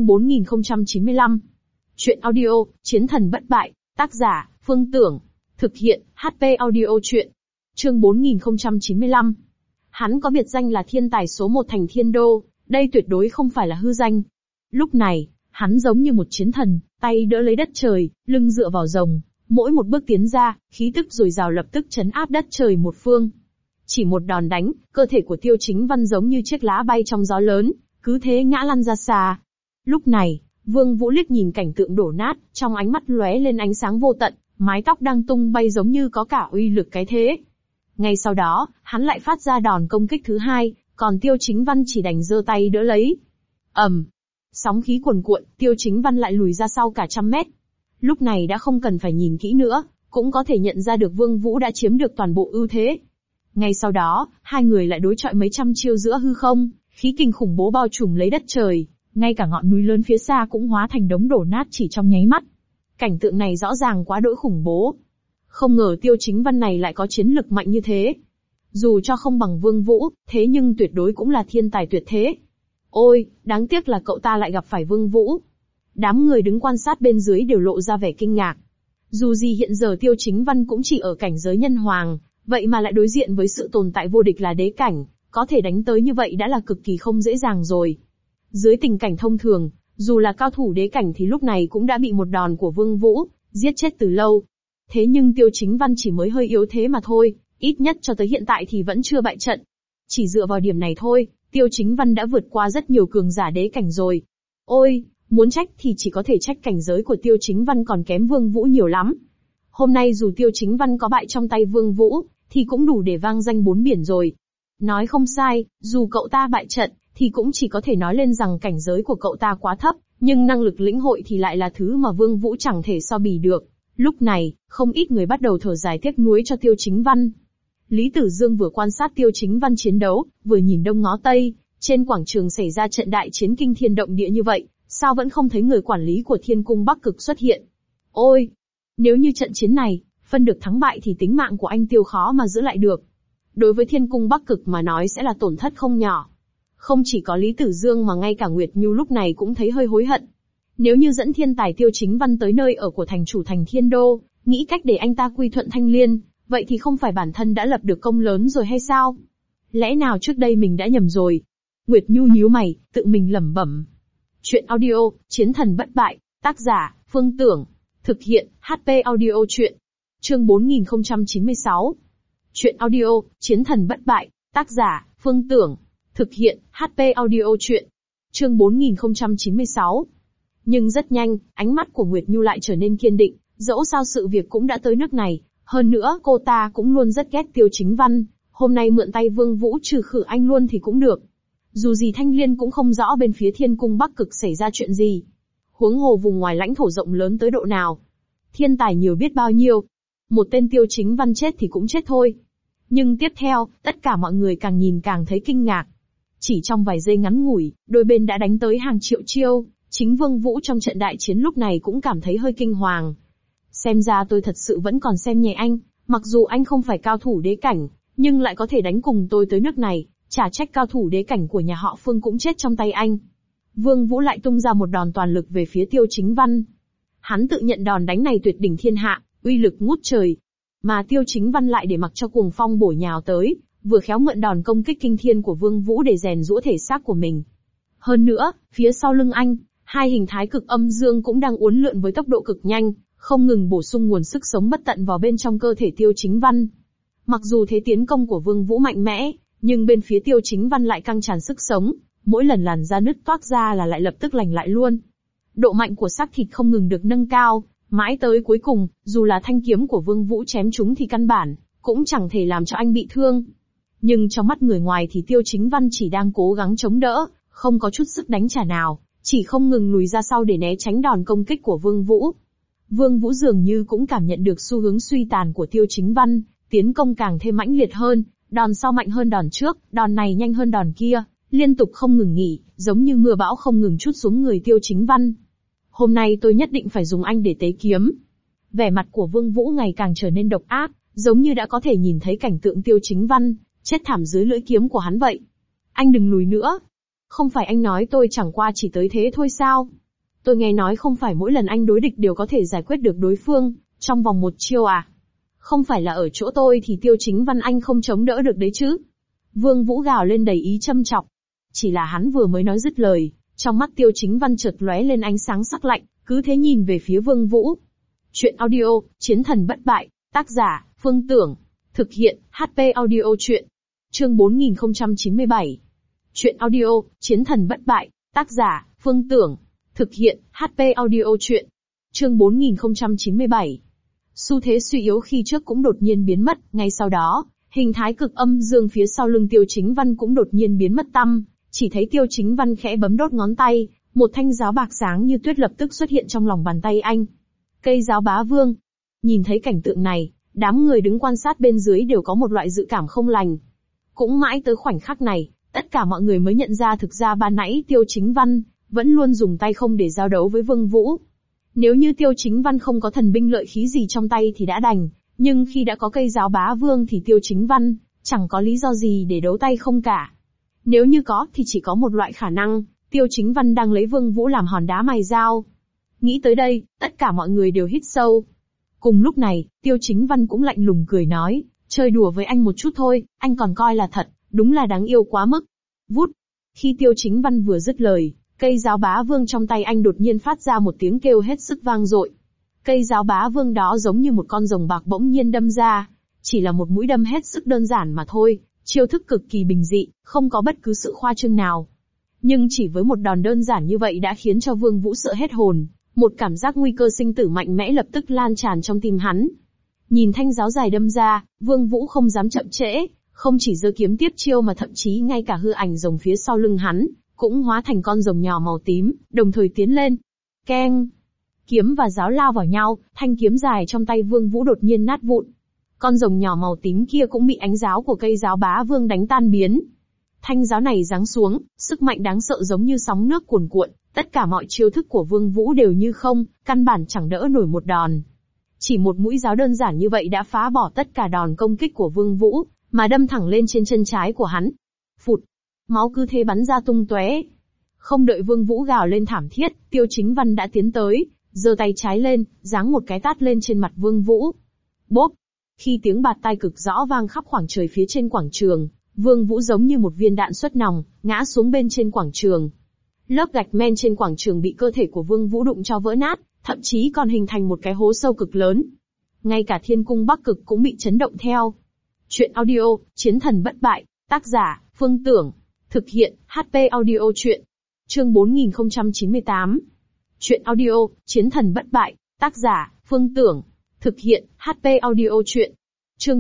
4095. Chuyện audio, Chiến thần bất bại, tác giả, Phương Tưởng. Thực hiện, HP Audio Chuyện. Chương 4095. Hắn có biệt danh là thiên tài số 1 thành Thiên Đô, đây tuyệt đối không phải là hư danh. Lúc này, hắn giống như một chiến thần, tay đỡ lấy đất trời, lưng dựa vào rồng, mỗi một bước tiến ra, khí tức dồi dào lập tức trấn áp đất trời một phương. Chỉ một đòn đánh, cơ thể của Tiêu Chính Văn giống như chiếc lá bay trong gió lớn, cứ thế ngã lăn ra xa. Lúc này, Vương Vũ liếc nhìn cảnh tượng đổ nát, trong ánh mắt lóe lên ánh sáng vô tận, mái tóc đang tung bay giống như có cả uy lực cái thế. Ngay sau đó, hắn lại phát ra đòn công kích thứ hai, còn Tiêu Chính Văn chỉ đành giơ tay đỡ lấy. Sóng khí cuồn cuộn, Tiêu Chính Văn lại lùi ra sau cả trăm mét. Lúc này đã không cần phải nhìn kỹ nữa, cũng có thể nhận ra được Vương Vũ đã chiếm được toàn bộ ưu thế. Ngay sau đó, hai người lại đối chọi mấy trăm chiêu giữa hư không, khí kình khủng bố bao trùm lấy đất trời, ngay cả ngọn núi lớn phía xa cũng hóa thành đống đổ nát chỉ trong nháy mắt. Cảnh tượng này rõ ràng quá đỗi khủng bố. Không ngờ Tiêu Chính Văn này lại có chiến lực mạnh như thế. Dù cho không bằng Vương Vũ, thế nhưng tuyệt đối cũng là thiên tài tuyệt thế. Ôi, đáng tiếc là cậu ta lại gặp phải Vương Vũ. Đám người đứng quan sát bên dưới đều lộ ra vẻ kinh ngạc. Dù gì hiện giờ Tiêu Chính Văn cũng chỉ ở cảnh giới nhân hoàng, vậy mà lại đối diện với sự tồn tại vô địch là đế cảnh, có thể đánh tới như vậy đã là cực kỳ không dễ dàng rồi. Dưới tình cảnh thông thường, dù là cao thủ đế cảnh thì lúc này cũng đã bị một đòn của Vương Vũ giết chết từ lâu. Thế nhưng Tiêu Chính Văn chỉ mới hơi yếu thế mà thôi, ít nhất cho tới hiện tại thì vẫn chưa bại trận. Chỉ dựa vào điểm này thôi, Tiêu Chính Văn đã vượt qua rất nhiều cường giả đế cảnh rồi. Ôi, muốn trách thì chỉ có thể trách cảnh giới của Tiêu Chính Văn còn kém Vương Vũ nhiều lắm. Hôm nay dù Tiêu Chính Văn có bại trong tay Vương Vũ, thì cũng đủ để vang danh bốn biển rồi. Nói không sai, dù cậu ta bại trận, thì cũng chỉ có thể nói lên rằng cảnh giới của cậu ta quá thấp, nhưng năng lực lĩnh hội thì lại là thứ mà Vương Vũ chẳng thể so bì được. Lúc này, không ít người bắt đầu thở dài tiếc nuối cho Tiêu Chính Văn. Lý Tử Dương vừa quan sát Tiêu Chính Văn chiến đấu, vừa nhìn đông ngó tây, trên quảng trường xảy ra trận đại chiến kinh thiên động địa như vậy, sao vẫn không thấy người quản lý của Thiên Cung Bắc Cực xuất hiện? Ôi! Nếu như trận chiến này, phân được thắng bại thì tính mạng của anh Tiêu khó mà giữ lại được. Đối với Thiên Cung Bắc Cực mà nói sẽ là tổn thất không nhỏ. Không chỉ có Lý Tử Dương mà ngay cả Nguyệt Nhu lúc này cũng thấy hơi hối hận. Nếu như dẫn thiên tài Tiêu Chính Văn tới nơi ở của thành chủ thành Thiên Đô, nghĩ cách để anh ta quy thuận Thanh Liên, vậy thì không phải bản thân đã lập được công lớn rồi hay sao? Lẽ nào trước đây mình đã nhầm rồi? Nguyệt Nhu nhíu mày, tự mình lẩm bẩm. Chuyện audio, Chiến thần bất bại, tác giả, Phương Tưởng. Thực hiện, HP audio chuyện. Chương 4096. Chuyện audio, Chiến thần bất bại, tác giả, Phương Tưởng. Thực hiện, HP audio chuyện. Chương 4096. Nhưng rất nhanh, ánh mắt của Nguyệt Nhu lại trở nên kiên định, dẫu sao sự việc cũng đã tới nước này, hơn nữa cô ta cũng luôn rất ghét Tiêu Chính Văn, hôm nay mượn tay Vương Vũ trừ khử anh luôn thì cũng được. Dù gì Thanh Liên cũng không rõ bên phía Thiên Cung Bắc Cực xảy ra chuyện gì. Huống hồ vùng ngoài lãnh thổ rộng lớn tới độ nào. Thiên tài nhiều biết bao nhiêu. Một tên Tiêu Chính Văn chết thì cũng chết thôi. Nhưng tiếp theo, tất cả mọi người càng nhìn càng thấy kinh ngạc. Chỉ trong vài giây ngắn ngủi, đôi bên đã đánh tới hàng triệu chiêu, chính Vương Vũ trong trận đại chiến lúc này cũng cảm thấy hơi kinh hoàng. Xem ra tôi thật sự vẫn còn xem nhẹ anh, mặc dù anh không phải cao thủ đế cảnh, nhưng lại có thể đánh cùng tôi tới nước này, chả trách cao thủ đế cảnh của nhà họ Phương cũng chết trong tay anh. Vương Vũ lại tung ra một đòn toàn lực về phía Tiêu Chính Văn. Hắn tự nhận đòn đánh này tuyệt đỉnh thiên hạ, uy lực ngút trời. Mà Tiêu Chính Văn lại để mặc cho cuồng phong bổ nhào tới, vừa khéo mượn đòn công kích kinh thiên của Vương Vũ để rèn giũa thể xác của mình. Hơn nữa, phía sau lưng anh, hai hình thái cực âm dương cũng đang uốn lượn với tốc độ cực nhanh, không ngừng bổ sung nguồn sức sống bất tận vào bên trong cơ thể Tiêu Chính Văn. Mặc dù thế tiến công của Vương Vũ mạnh mẽ, nhưng bên phía Tiêu Chính Văn lại căng tràn sức sống, mỗi lần làn da nứt toác ra là lại lập tức lành lại luôn. Độ mạnh của xác thịt không ngừng được nâng cao, mãi tới cuối cùng, dù là thanh kiếm của Vương Vũ chém trúng thì căn bản cũng chẳng thể làm cho anh bị thương. Nhưng trong mắt người ngoài thì Tiêu Chính Văn chỉ đang cố gắng chống đỡ, không có chút sức đánh trả nào, chỉ không ngừng lùi ra sau để né tránh đòn công kích của Vương Vũ. Vương Vũ dường như cũng cảm nhận được xu hướng suy tàn của Tiêu Chính Văn, tiến công càng thêm mãnh liệt hơn, đòn sau mạnh hơn đòn trước, đòn này nhanh hơn đòn kia, liên tục không ngừng nghỉ, giống như mưa bão không ngừng trút xuống người Tiêu Chính Văn. Hôm nay tôi nhất định phải dùng anh để tế kiếm. Vẻ mặt của Vương Vũ ngày càng trở nên độc ác, giống như đã có thể nhìn thấy cảnh tượng Tiêu Chính Văn chết thảm dưới lưỡi kiếm của hắn vậy. Anh đừng lùi nữa. Không phải anh nói tôi chẳng qua chỉ tới thế thôi sao? Tôi nghe nói không phải mỗi lần anh đối địch đều có thể giải quyết được đối phương trong vòng một chiêu à? Không phải là ở chỗ tôi thì Tiêu Chính Văn anh không chống đỡ được đấy chứ? Vương Vũ gào lên đầy ý châm chọc. Chỉ là hắn vừa mới nói dứt lời, trong mắt Tiêu Chính Văn chợt lóe lên ánh sáng sắc lạnh, cứ thế nhìn về phía Vương Vũ. Chuyện audio, Chiến thần bất bại, tác giả, Phương Tưởng. Thực hiện, HP audio chuyện. Chương 4097. Chuyện audio, Chiến thần bất bại, tác giả, Phương Tưởng. Thực hiện, HP audio chuyện. Chương 4097. Xu thế suy yếu khi trước cũng đột nhiên biến mất, ngay sau đó, hình thái cực âm dương phía sau lưng Tiêu Chính Văn cũng đột nhiên biến mất tăm, chỉ thấy Tiêu Chính Văn khẽ bấm đốt ngón tay, một thanh giáo bạc sáng như tuyết lập tức xuất hiện trong lòng bàn tay anh. Cây giáo bá vương. Nhìn thấy cảnh tượng này, Đám người đứng quan sát bên dưới đều có một loại dự cảm không lành. Cũng mãi tới khoảnh khắc này, tất cả mọi người mới nhận ra thực ra ban nãy Tiêu Chính Văn vẫn luôn dùng tay không để giao đấu với Vương Vũ. Nếu như Tiêu Chính Văn không có thần binh lợi khí gì trong tay thì đã đành, nhưng khi đã có cây giáo bá vương thì Tiêu Chính Văn chẳng có lý do gì để đấu tay không cả. Nếu như có thì chỉ có một loại khả năng, Tiêu Chính Văn đang lấy Vương Vũ làm hòn đá mài dao. Nghĩ tới đây, tất cả mọi người đều hít sâu. Cùng lúc này, Tiêu Chính Văn cũng lạnh lùng cười nói, chơi đùa với anh một chút thôi, anh còn coi là thật, đúng là đáng yêu quá mức. Vút. Khi Tiêu Chính Văn vừa dứt lời, cây giáo bá vương trong tay anh đột nhiên phát ra một tiếng kêu hết sức vang dội. Cây giáo bá vương đó giống như một con rồng bạc bỗng nhiên đâm ra, chỉ là một mũi đâm hết sức đơn giản mà thôi, chiêu thức cực kỳ bình dị, không có bất cứ sự khoa trương nào. Nhưng chỉ với một đòn đơn giản như vậy đã khiến cho Vương Vũ sợ hết hồn, một cảm giác nguy cơ sinh tử mạnh mẽ lập tức lan tràn trong tim hắn. Nhìn thanh giáo dài đâm ra, Vương Vũ không dám chậm trễ, không chỉ giơ kiếm tiếp chiêu mà thậm chí ngay cả hư ảnh rồng phía sau lưng hắn cũng hóa thành con rồng nhỏ màu tím, đồng thời tiến lên. Keng! Kiếm và giáo lao vào nhau, thanh kiếm dài trong tay Vương Vũ đột nhiên nát vụn. Con rồng nhỏ màu tím kia cũng bị ánh giáo của cây giáo bá vương đánh tan biến. Thanh giáo này giáng xuống, sức mạnh đáng sợ giống như sóng nước cuồn cuộn, tất cả mọi chiêu thức của Vương Vũ đều như không, căn bản chẳng đỡ nổi một đòn. Chỉ một mũi giáo đơn giản như vậy đã phá bỏ tất cả đòn công kích của Vương Vũ, mà đâm thẳng lên trên chân trái của hắn. Phụt! Máu cứ thế bắn ra tung tóe. Không đợi Vương Vũ gào lên thảm thiết, Tiêu Chính Văn đã tiến tới, giơ tay trái lên, giáng một cái tát lên trên mặt Vương Vũ. Bốp! Khi tiếng bạt tai cực rõ vang khắp khoảng trời phía trên quảng trường, Vương Vũ giống như một viên đạn xuất nòng, ngã xuống bên trên quảng trường. Lớp gạch men trên quảng trường bị cơ thể của Vương Vũ đụng cho vỡ nát, thậm chí còn hình thành một cái hố sâu cực lớn. Ngay cả thiên cung Bắc Cực cũng bị chấn động theo. Chuyện audio, Chiến thần bất bại, tác giả, Phương Tưởng. Thực hiện, HP audio chuyện. Chương 4098. Chuyện audio, Chiến thần bất bại, tác giả, Phương Tưởng. Thực hiện, HP audio chuyện. Chương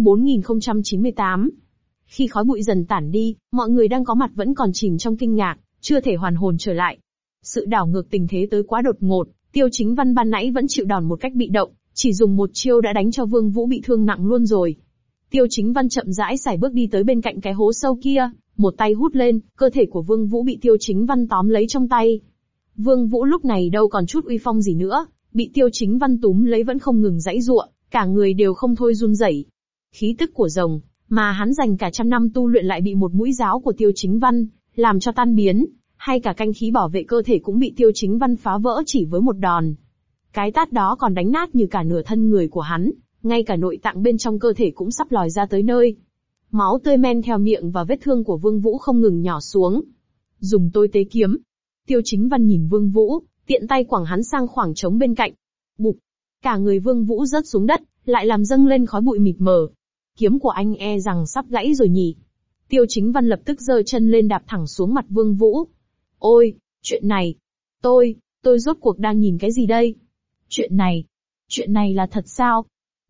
4098. Khi khói bụi dần tản đi, mọi người đang có mặt vẫn còn chìm trong kinh ngạc, chưa thể hoàn hồn trở lại. Sự đảo ngược tình thế tới quá đột ngột, Tiêu Chính Văn ban nãy vẫn chịu đòn một cách bị động, chỉ dùng một chiêu đã đánh cho Vương Vũ bị thương nặng luôn rồi. Tiêu Chính Văn chậm rãi sải bước đi tới bên cạnh cái hố sâu kia, một tay hút lên, cơ thể của Vương Vũ bị Tiêu Chính Văn tóm lấy trong tay. Vương Vũ lúc này đâu còn chút uy phong gì nữa, bị Tiêu Chính Văn túm lấy vẫn không ngừng giãy giụa, cả người đều không thôi run rẩy. Khí tức của rồng, mà hắn dành cả trăm năm tu luyện lại bị một mũi giáo của Tiêu Chính Văn làm cho tan biến, hay cả canh khí bảo vệ cơ thể cũng bị Tiêu Chính Văn phá vỡ chỉ với một đòn. Cái tát đó còn đánh nát như cả nửa thân người của hắn, ngay cả nội tạng bên trong cơ thể cũng sắp lòi ra tới nơi. Máu tươi men theo miệng và vết thương của Vương Vũ không ngừng nhỏ xuống. Dùng tôi tế kiếm. Tiêu Chính Văn nhìn Vương Vũ, tiện tay quẳng hắn sang khoảng trống bên cạnh. Bụp! Cả người Vương Vũ rớt xuống đất, lại làm dâng lên khói bụi mịt mờ. Kiếm của anh e rằng sắp gãy rồi nhỉ. Tiêu Chính Văn lập tức giơ chân lên đạp thẳng xuống mặt Vương Vũ. Ôi, chuyện này, tôi rốt cuộc đang nhìn cái gì đây? Chuyện này là thật sao?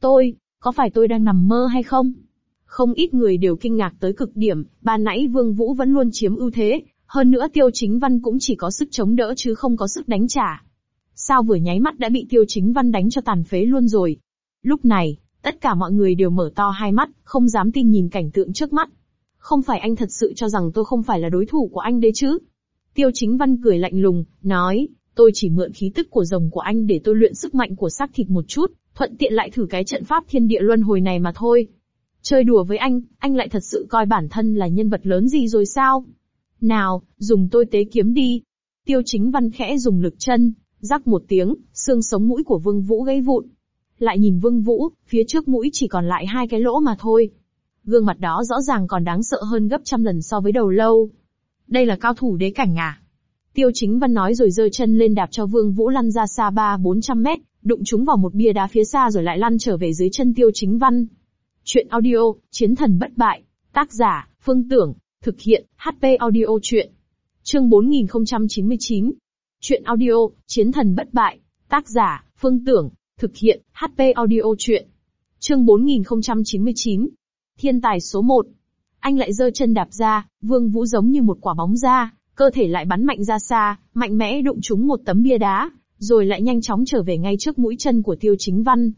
Có phải tôi đang nằm mơ hay không? Không ít người đều kinh ngạc tới cực điểm, ban nãy Vương Vũ vẫn luôn chiếm ưu thế, hơn nữa Tiêu Chính Văn cũng chỉ có sức chống đỡ chứ không có sức đánh trả. Sao vừa nháy mắt đã bị Tiêu Chính Văn đánh cho tàn phế luôn rồi? Lúc này, tất cả mọi người đều mở to hai mắt, không dám tin nhìn cảnh tượng trước mắt. Không phải anh thật sự cho rằng tôi không phải là đối thủ của anh đấy chứ? Tiêu Chính Văn cười lạnh lùng, nói, tôi chỉ mượn khí tức của rồng của anh để tôi luyện sức mạnh của xác thịt một chút, thuận tiện lại thử cái trận pháp thiên địa luân hồi này mà thôi. Chơi đùa với anh lại thật sự coi bản thân là nhân vật lớn gì rồi sao? Nào, dùng tôi tế kiếm đi. Tiêu Chính Văn khẽ dùng lực chân, rắc một tiếng, xương sống mũi của Vương Vũ gãy vụn. Lại nhìn Vương Vũ, phía trước mũi chỉ còn lại 2 cái lỗ mà thôi. Gương mặt đó rõ ràng còn đáng sợ hơn gấp trăm lần so với đầu lâu. Đây là cao thủ đế cảnh à? Tiêu Chính Văn nói rồi giơ chân lên đạp cho Vương Vũ lăn ra xa 300-400 mét, đụng trúng vào một bia đá phía xa rồi lại lăn trở về dưới chân Tiêu Chính Văn. Chuyện audio, Chiến thần bất bại, tác giả, Phương Tưởng, thực hiện, HP audio chuyện. Chương 4099. Chuyện audio, Chiến thần bất bại, tác giả, Phương Tưởng, thực hiện, HP audio chuyện. Chương 4099. Thiên tài số 1. Anh lại giơ chân đạp ra, Vương Vũ giống như một quả bóng ra, cơ thể lại bắn mạnh ra xa, mạnh mẽ đụng trúng một tấm bia đá, rồi lại nhanh chóng trở về ngay trước mũi chân của Tiêu Chính Văn.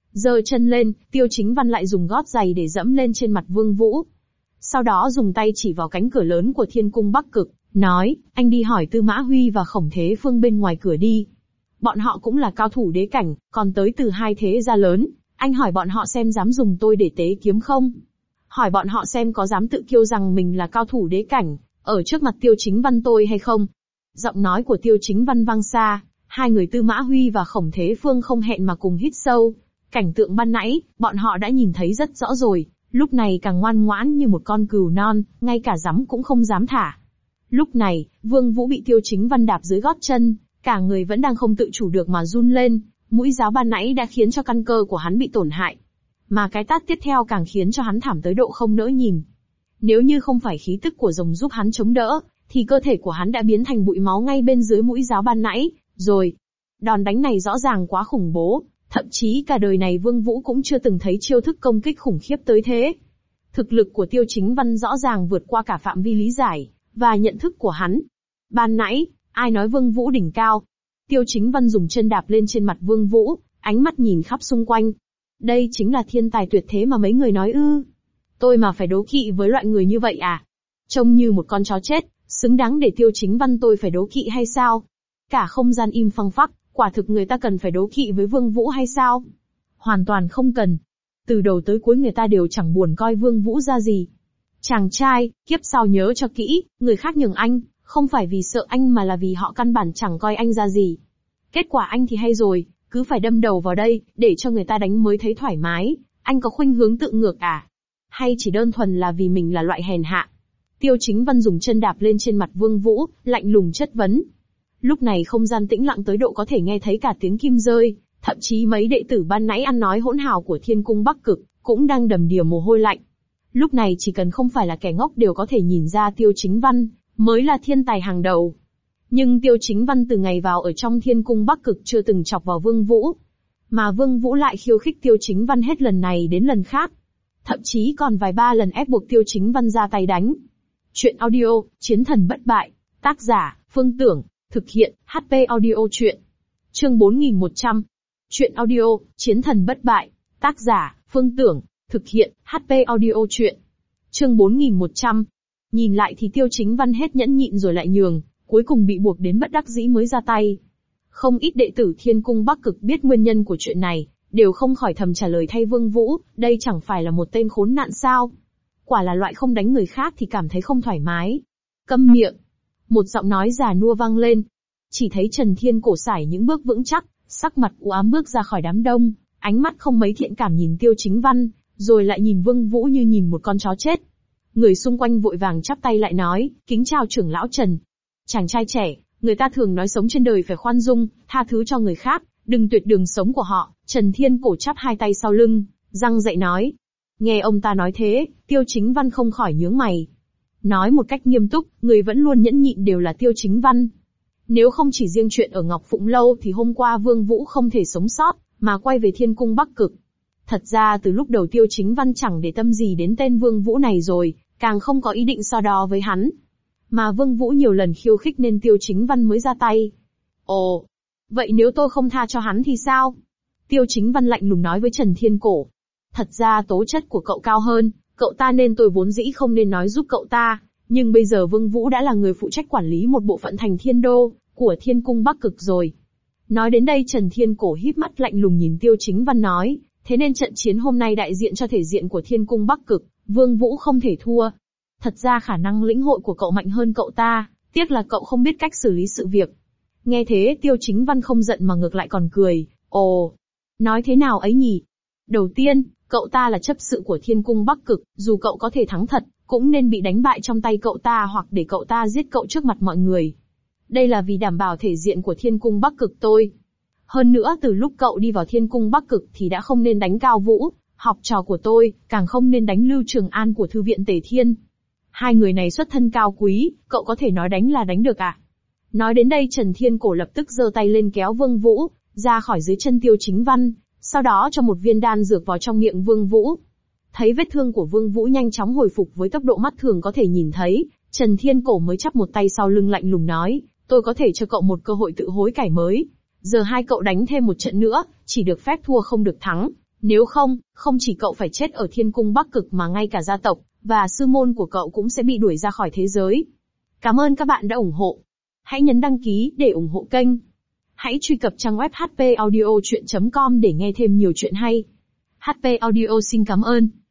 Giơ chân lên, Tiêu Chính Văn lại dùng gót giày để dẫm lên trên mặt Vương Vũ. Sau đó dùng tay chỉ vào cánh cửa lớn của Thiên Cung Bắc Cực, nói, anh đi hỏi Tư Mã Huy và Khổng Thế Phương bên ngoài cửa đi. Bọn họ cũng là cao thủ đế cảnh, còn tới từ hai thế gia lớn, anh hỏi bọn họ xem dám dùng tôi để tế kiếm không? Hỏi bọn họ xem có dám tự kiêu rằng mình là cao thủ đế cảnh, ở trước mặt Tiêu Chính Văn tôi hay không? Giọng nói của Tiêu Chính Văn vang xa, hai người Tư Mã Huy và Khổng Thế Phương không hẹn mà cùng hít sâu. Cảnh tượng ban nãy, bọn họ đã nhìn thấy rất rõ rồi, lúc này càng ngoan ngoãn như một con cừu non, ngay cả dám cũng không dám thả. Lúc này, Vương Vũ bị Tiêu Chính Văn đạp dưới gót chân, cả người vẫn đang không tự chủ được mà run lên, mũi giáo ban nãy đã khiến cho căn cơ của hắn bị tổn hại. Mà cái tát tiếp theo càng khiến cho hắn thảm tới độ không nỡ nhìn. Nếu như không phải khí tức của rồng giúp hắn chống đỡ, thì cơ thể của hắn đã biến thành bụi máu ngay bên dưới mũi giáo ban nãy, rồi. Đòn đánh này rõ ràng quá khủng bố, thậm chí cả đời này Vương Vũ cũng chưa từng thấy chiêu thức công kích khủng khiếp tới thế. Thực lực của Tiêu Chính Văn rõ ràng vượt qua cả phạm vi lý giải và nhận thức của hắn. Ban nãy, ai nói Vương Vũ đỉnh cao? Tiêu Chính Văn dùng chân đạp lên trên mặt Vương Vũ, ánh mắt nhìn khắp xung quanh. Đây chính là thiên tài tuyệt thế mà mấy người nói ư? Tôi mà phải đố kỵ với loại người như vậy à? Trông như một con chó chết, xứng đáng để Tiêu Chính Văn tôi phải đố kỵ hay sao? Cả không gian im phăng phắc, quả thực người ta cần phải đố kỵ với Vương Vũ hay sao? Hoàn toàn không cần. Từ đầu tới cuối người ta đều chẳng buồn coi Vương Vũ ra gì. Chàng trai, kiếp sau nhớ cho kỹ, người khác nhường anh, không phải vì sợ anh mà là vì họ căn bản chẳng coi anh ra gì. Kết quả anh thì hay rồi, cứ phải đâm đầu vào đây, để cho người ta đánh mới thấy thoải mái. Anh có khuynh hướng tự ngược à? Hay chỉ đơn thuần là vì mình là loại hèn hạ? Tiêu Chính Văn dùng chân đạp lên trên mặt Vương Vũ, lạnh lùng chất vấn. Lúc này không gian tĩnh lặng tới độ có thể nghe thấy cả tiếng kim rơi, thậm chí mấy đệ tử ban nãy ăn nói hỗn hào của Thiên Cung Bắc Cực, cũng đang đầm đìa mồ hôi lạnh. Lúc này chỉ cần không phải là kẻ ngốc đều có thể nhìn ra Tiêu Chính Văn mới là thiên tài hàng đầu. Nhưng Tiêu Chính Văn từ ngày vào ở trong Thiên Cung Bắc Cực chưa từng chọc vào Vương Vũ. Mà Vương Vũ lại khiêu khích Tiêu Chính Văn hết lần này đến lần khác. Thậm chí còn vài ba lần ép buộc Tiêu Chính Văn ra tay đánh. Chuyện audio, Chiến Thần Bất Bại. Tác giả, Phương Tưởng. Thực hiện, HP Audio Chuyện. Chương 4100. Chuyện audio, Chiến Thần Bất Bại. Tác giả, Phương Tưởng. Thực hiện, HP Audio Chuyện. Chương 4100. Nhìn lại thì Tiêu Chính Văn hết nhẫn nhịn rồi lại nhường, cuối cùng bị buộc đến bất đắc dĩ mới ra tay. Không ít đệ tử Thiên Cung Bắc Cực biết nguyên nhân của chuyện này, đều không khỏi thầm trả lời thay Vương Vũ, đây chẳng phải là một tên khốn nạn sao? Quả là loại không đánh người khác thì cảm thấy không thoải mái. Câm miệng. Một giọng nói già nua vang lên. Chỉ thấy Trần Thiên Cổ sải những bước vững chắc, sắc mặt u ám bước ra khỏi đám đông, ánh mắt không mấy thiện cảm nhìn Tiêu Chính Văn, rồi lại nhìn Vương Vũ như nhìn một con chó chết. Người xung quanh vội vàng chắp tay lại nói, kính chào trưởng lão Trần. Chàng trai trẻ, người ta thường nói sống trên đời phải khoan dung, tha thứ cho người khác, đừng tuyệt đường sống của họ. Trần Thiên Cổ chắp hai tay sau lưng, răng dậy nói. Nghe ông ta nói thế, Tiêu Chính Văn không khỏi nhướng mày. Nói một cách nghiêm túc, người vẫn luôn nhẫn nhịn đều là Tiêu Chính Văn. Nếu không chỉ riêng chuyện ở Ngọc Phụng Lâu thì hôm qua Vương Vũ không thể sống sót, mà quay về Thiên Cung Bắc Cực. Thật ra từ lúc đầu Tiêu Chính Văn chẳng để tâm gì đến tên Vương Vũ này rồi, càng không có ý định so đo với hắn. Mà Vương Vũ nhiều lần khiêu khích nên Tiêu Chính Văn mới ra tay. Ồ, vậy nếu tôi không tha cho hắn thì sao? Tiêu Chính Văn lạnh lùng nói với Trần Thiên Cổ. Thật ra tố chất của cậu cao hơn, cậu ta nên tôi vốn dĩ không nên nói giúp cậu ta, nhưng bây giờ Vương Vũ đã là người phụ trách quản lý một bộ phận thành Thiên Đô của Thiên Cung Bắc Cực rồi. Nói đến đây Trần Thiên Cổ híp mắt lạnh lùng nhìn Tiêu Chính Văn nói, thế nên trận chiến hôm nay đại diện cho thể diện của Thiên Cung Bắc Cực, Vương Vũ không thể thua. Thật ra khả năng lĩnh hội của cậu mạnh hơn cậu ta, tiếc là cậu không biết cách xử lý sự việc. Nghe thế Tiêu Chính Văn không giận mà ngược lại còn cười, ồ, nói thế nào ấy nhỉ? Đầu tiên, cậu ta là chấp sự của Thiên Cung Bắc Cực, dù cậu có thể thắng thật, cũng nên bị đánh bại trong tay cậu ta hoặc để cậu ta giết cậu trước mặt mọi người. Đây là vì đảm bảo thể diện của Thiên Cung Bắc Cực tôi. Hơn nữa từ lúc cậu đi vào Thiên Cung Bắc Cực thì đã không nên đánh Cao Vũ, học trò của tôi, càng không nên đánh Lưu Trường An của Thư viện Tề Thiên. Hai người này xuất thân cao quý, cậu có thể nói đánh là đánh được à? Nói đến đây Trần Thiên Cổ lập tức giơ tay lên kéo Vương Vũ ra khỏi dưới chân Tiêu Chính Văn, sau đó cho một viên đan dược vào trong miệng Vương Vũ. Thấy vết thương của Vương Vũ nhanh chóng hồi phục với tốc độ mắt thường có thể nhìn thấy, Trần Thiên Cổ mới chắp một tay sau lưng lạnh lùng nói, tôi có thể cho cậu một cơ hội tự hối cải mới. Giờ hai cậu đánh thêm một trận nữa, chỉ được phép thua không được thắng, Nếu không, không chỉ cậu phải chết ở thiên cung Bắc Cực mà ngay cả gia tộc, và sư môn của cậu cũng sẽ bị đuổi ra khỏi thế giới. Cảm ơn các bạn đã ủng hộ. Hãy nhấn đăng ký để ủng hộ kênh. Hãy truy cập trang web hpaudiochuyen.com để nghe thêm nhiều chuyện hay. HP Audio xin cảm ơn.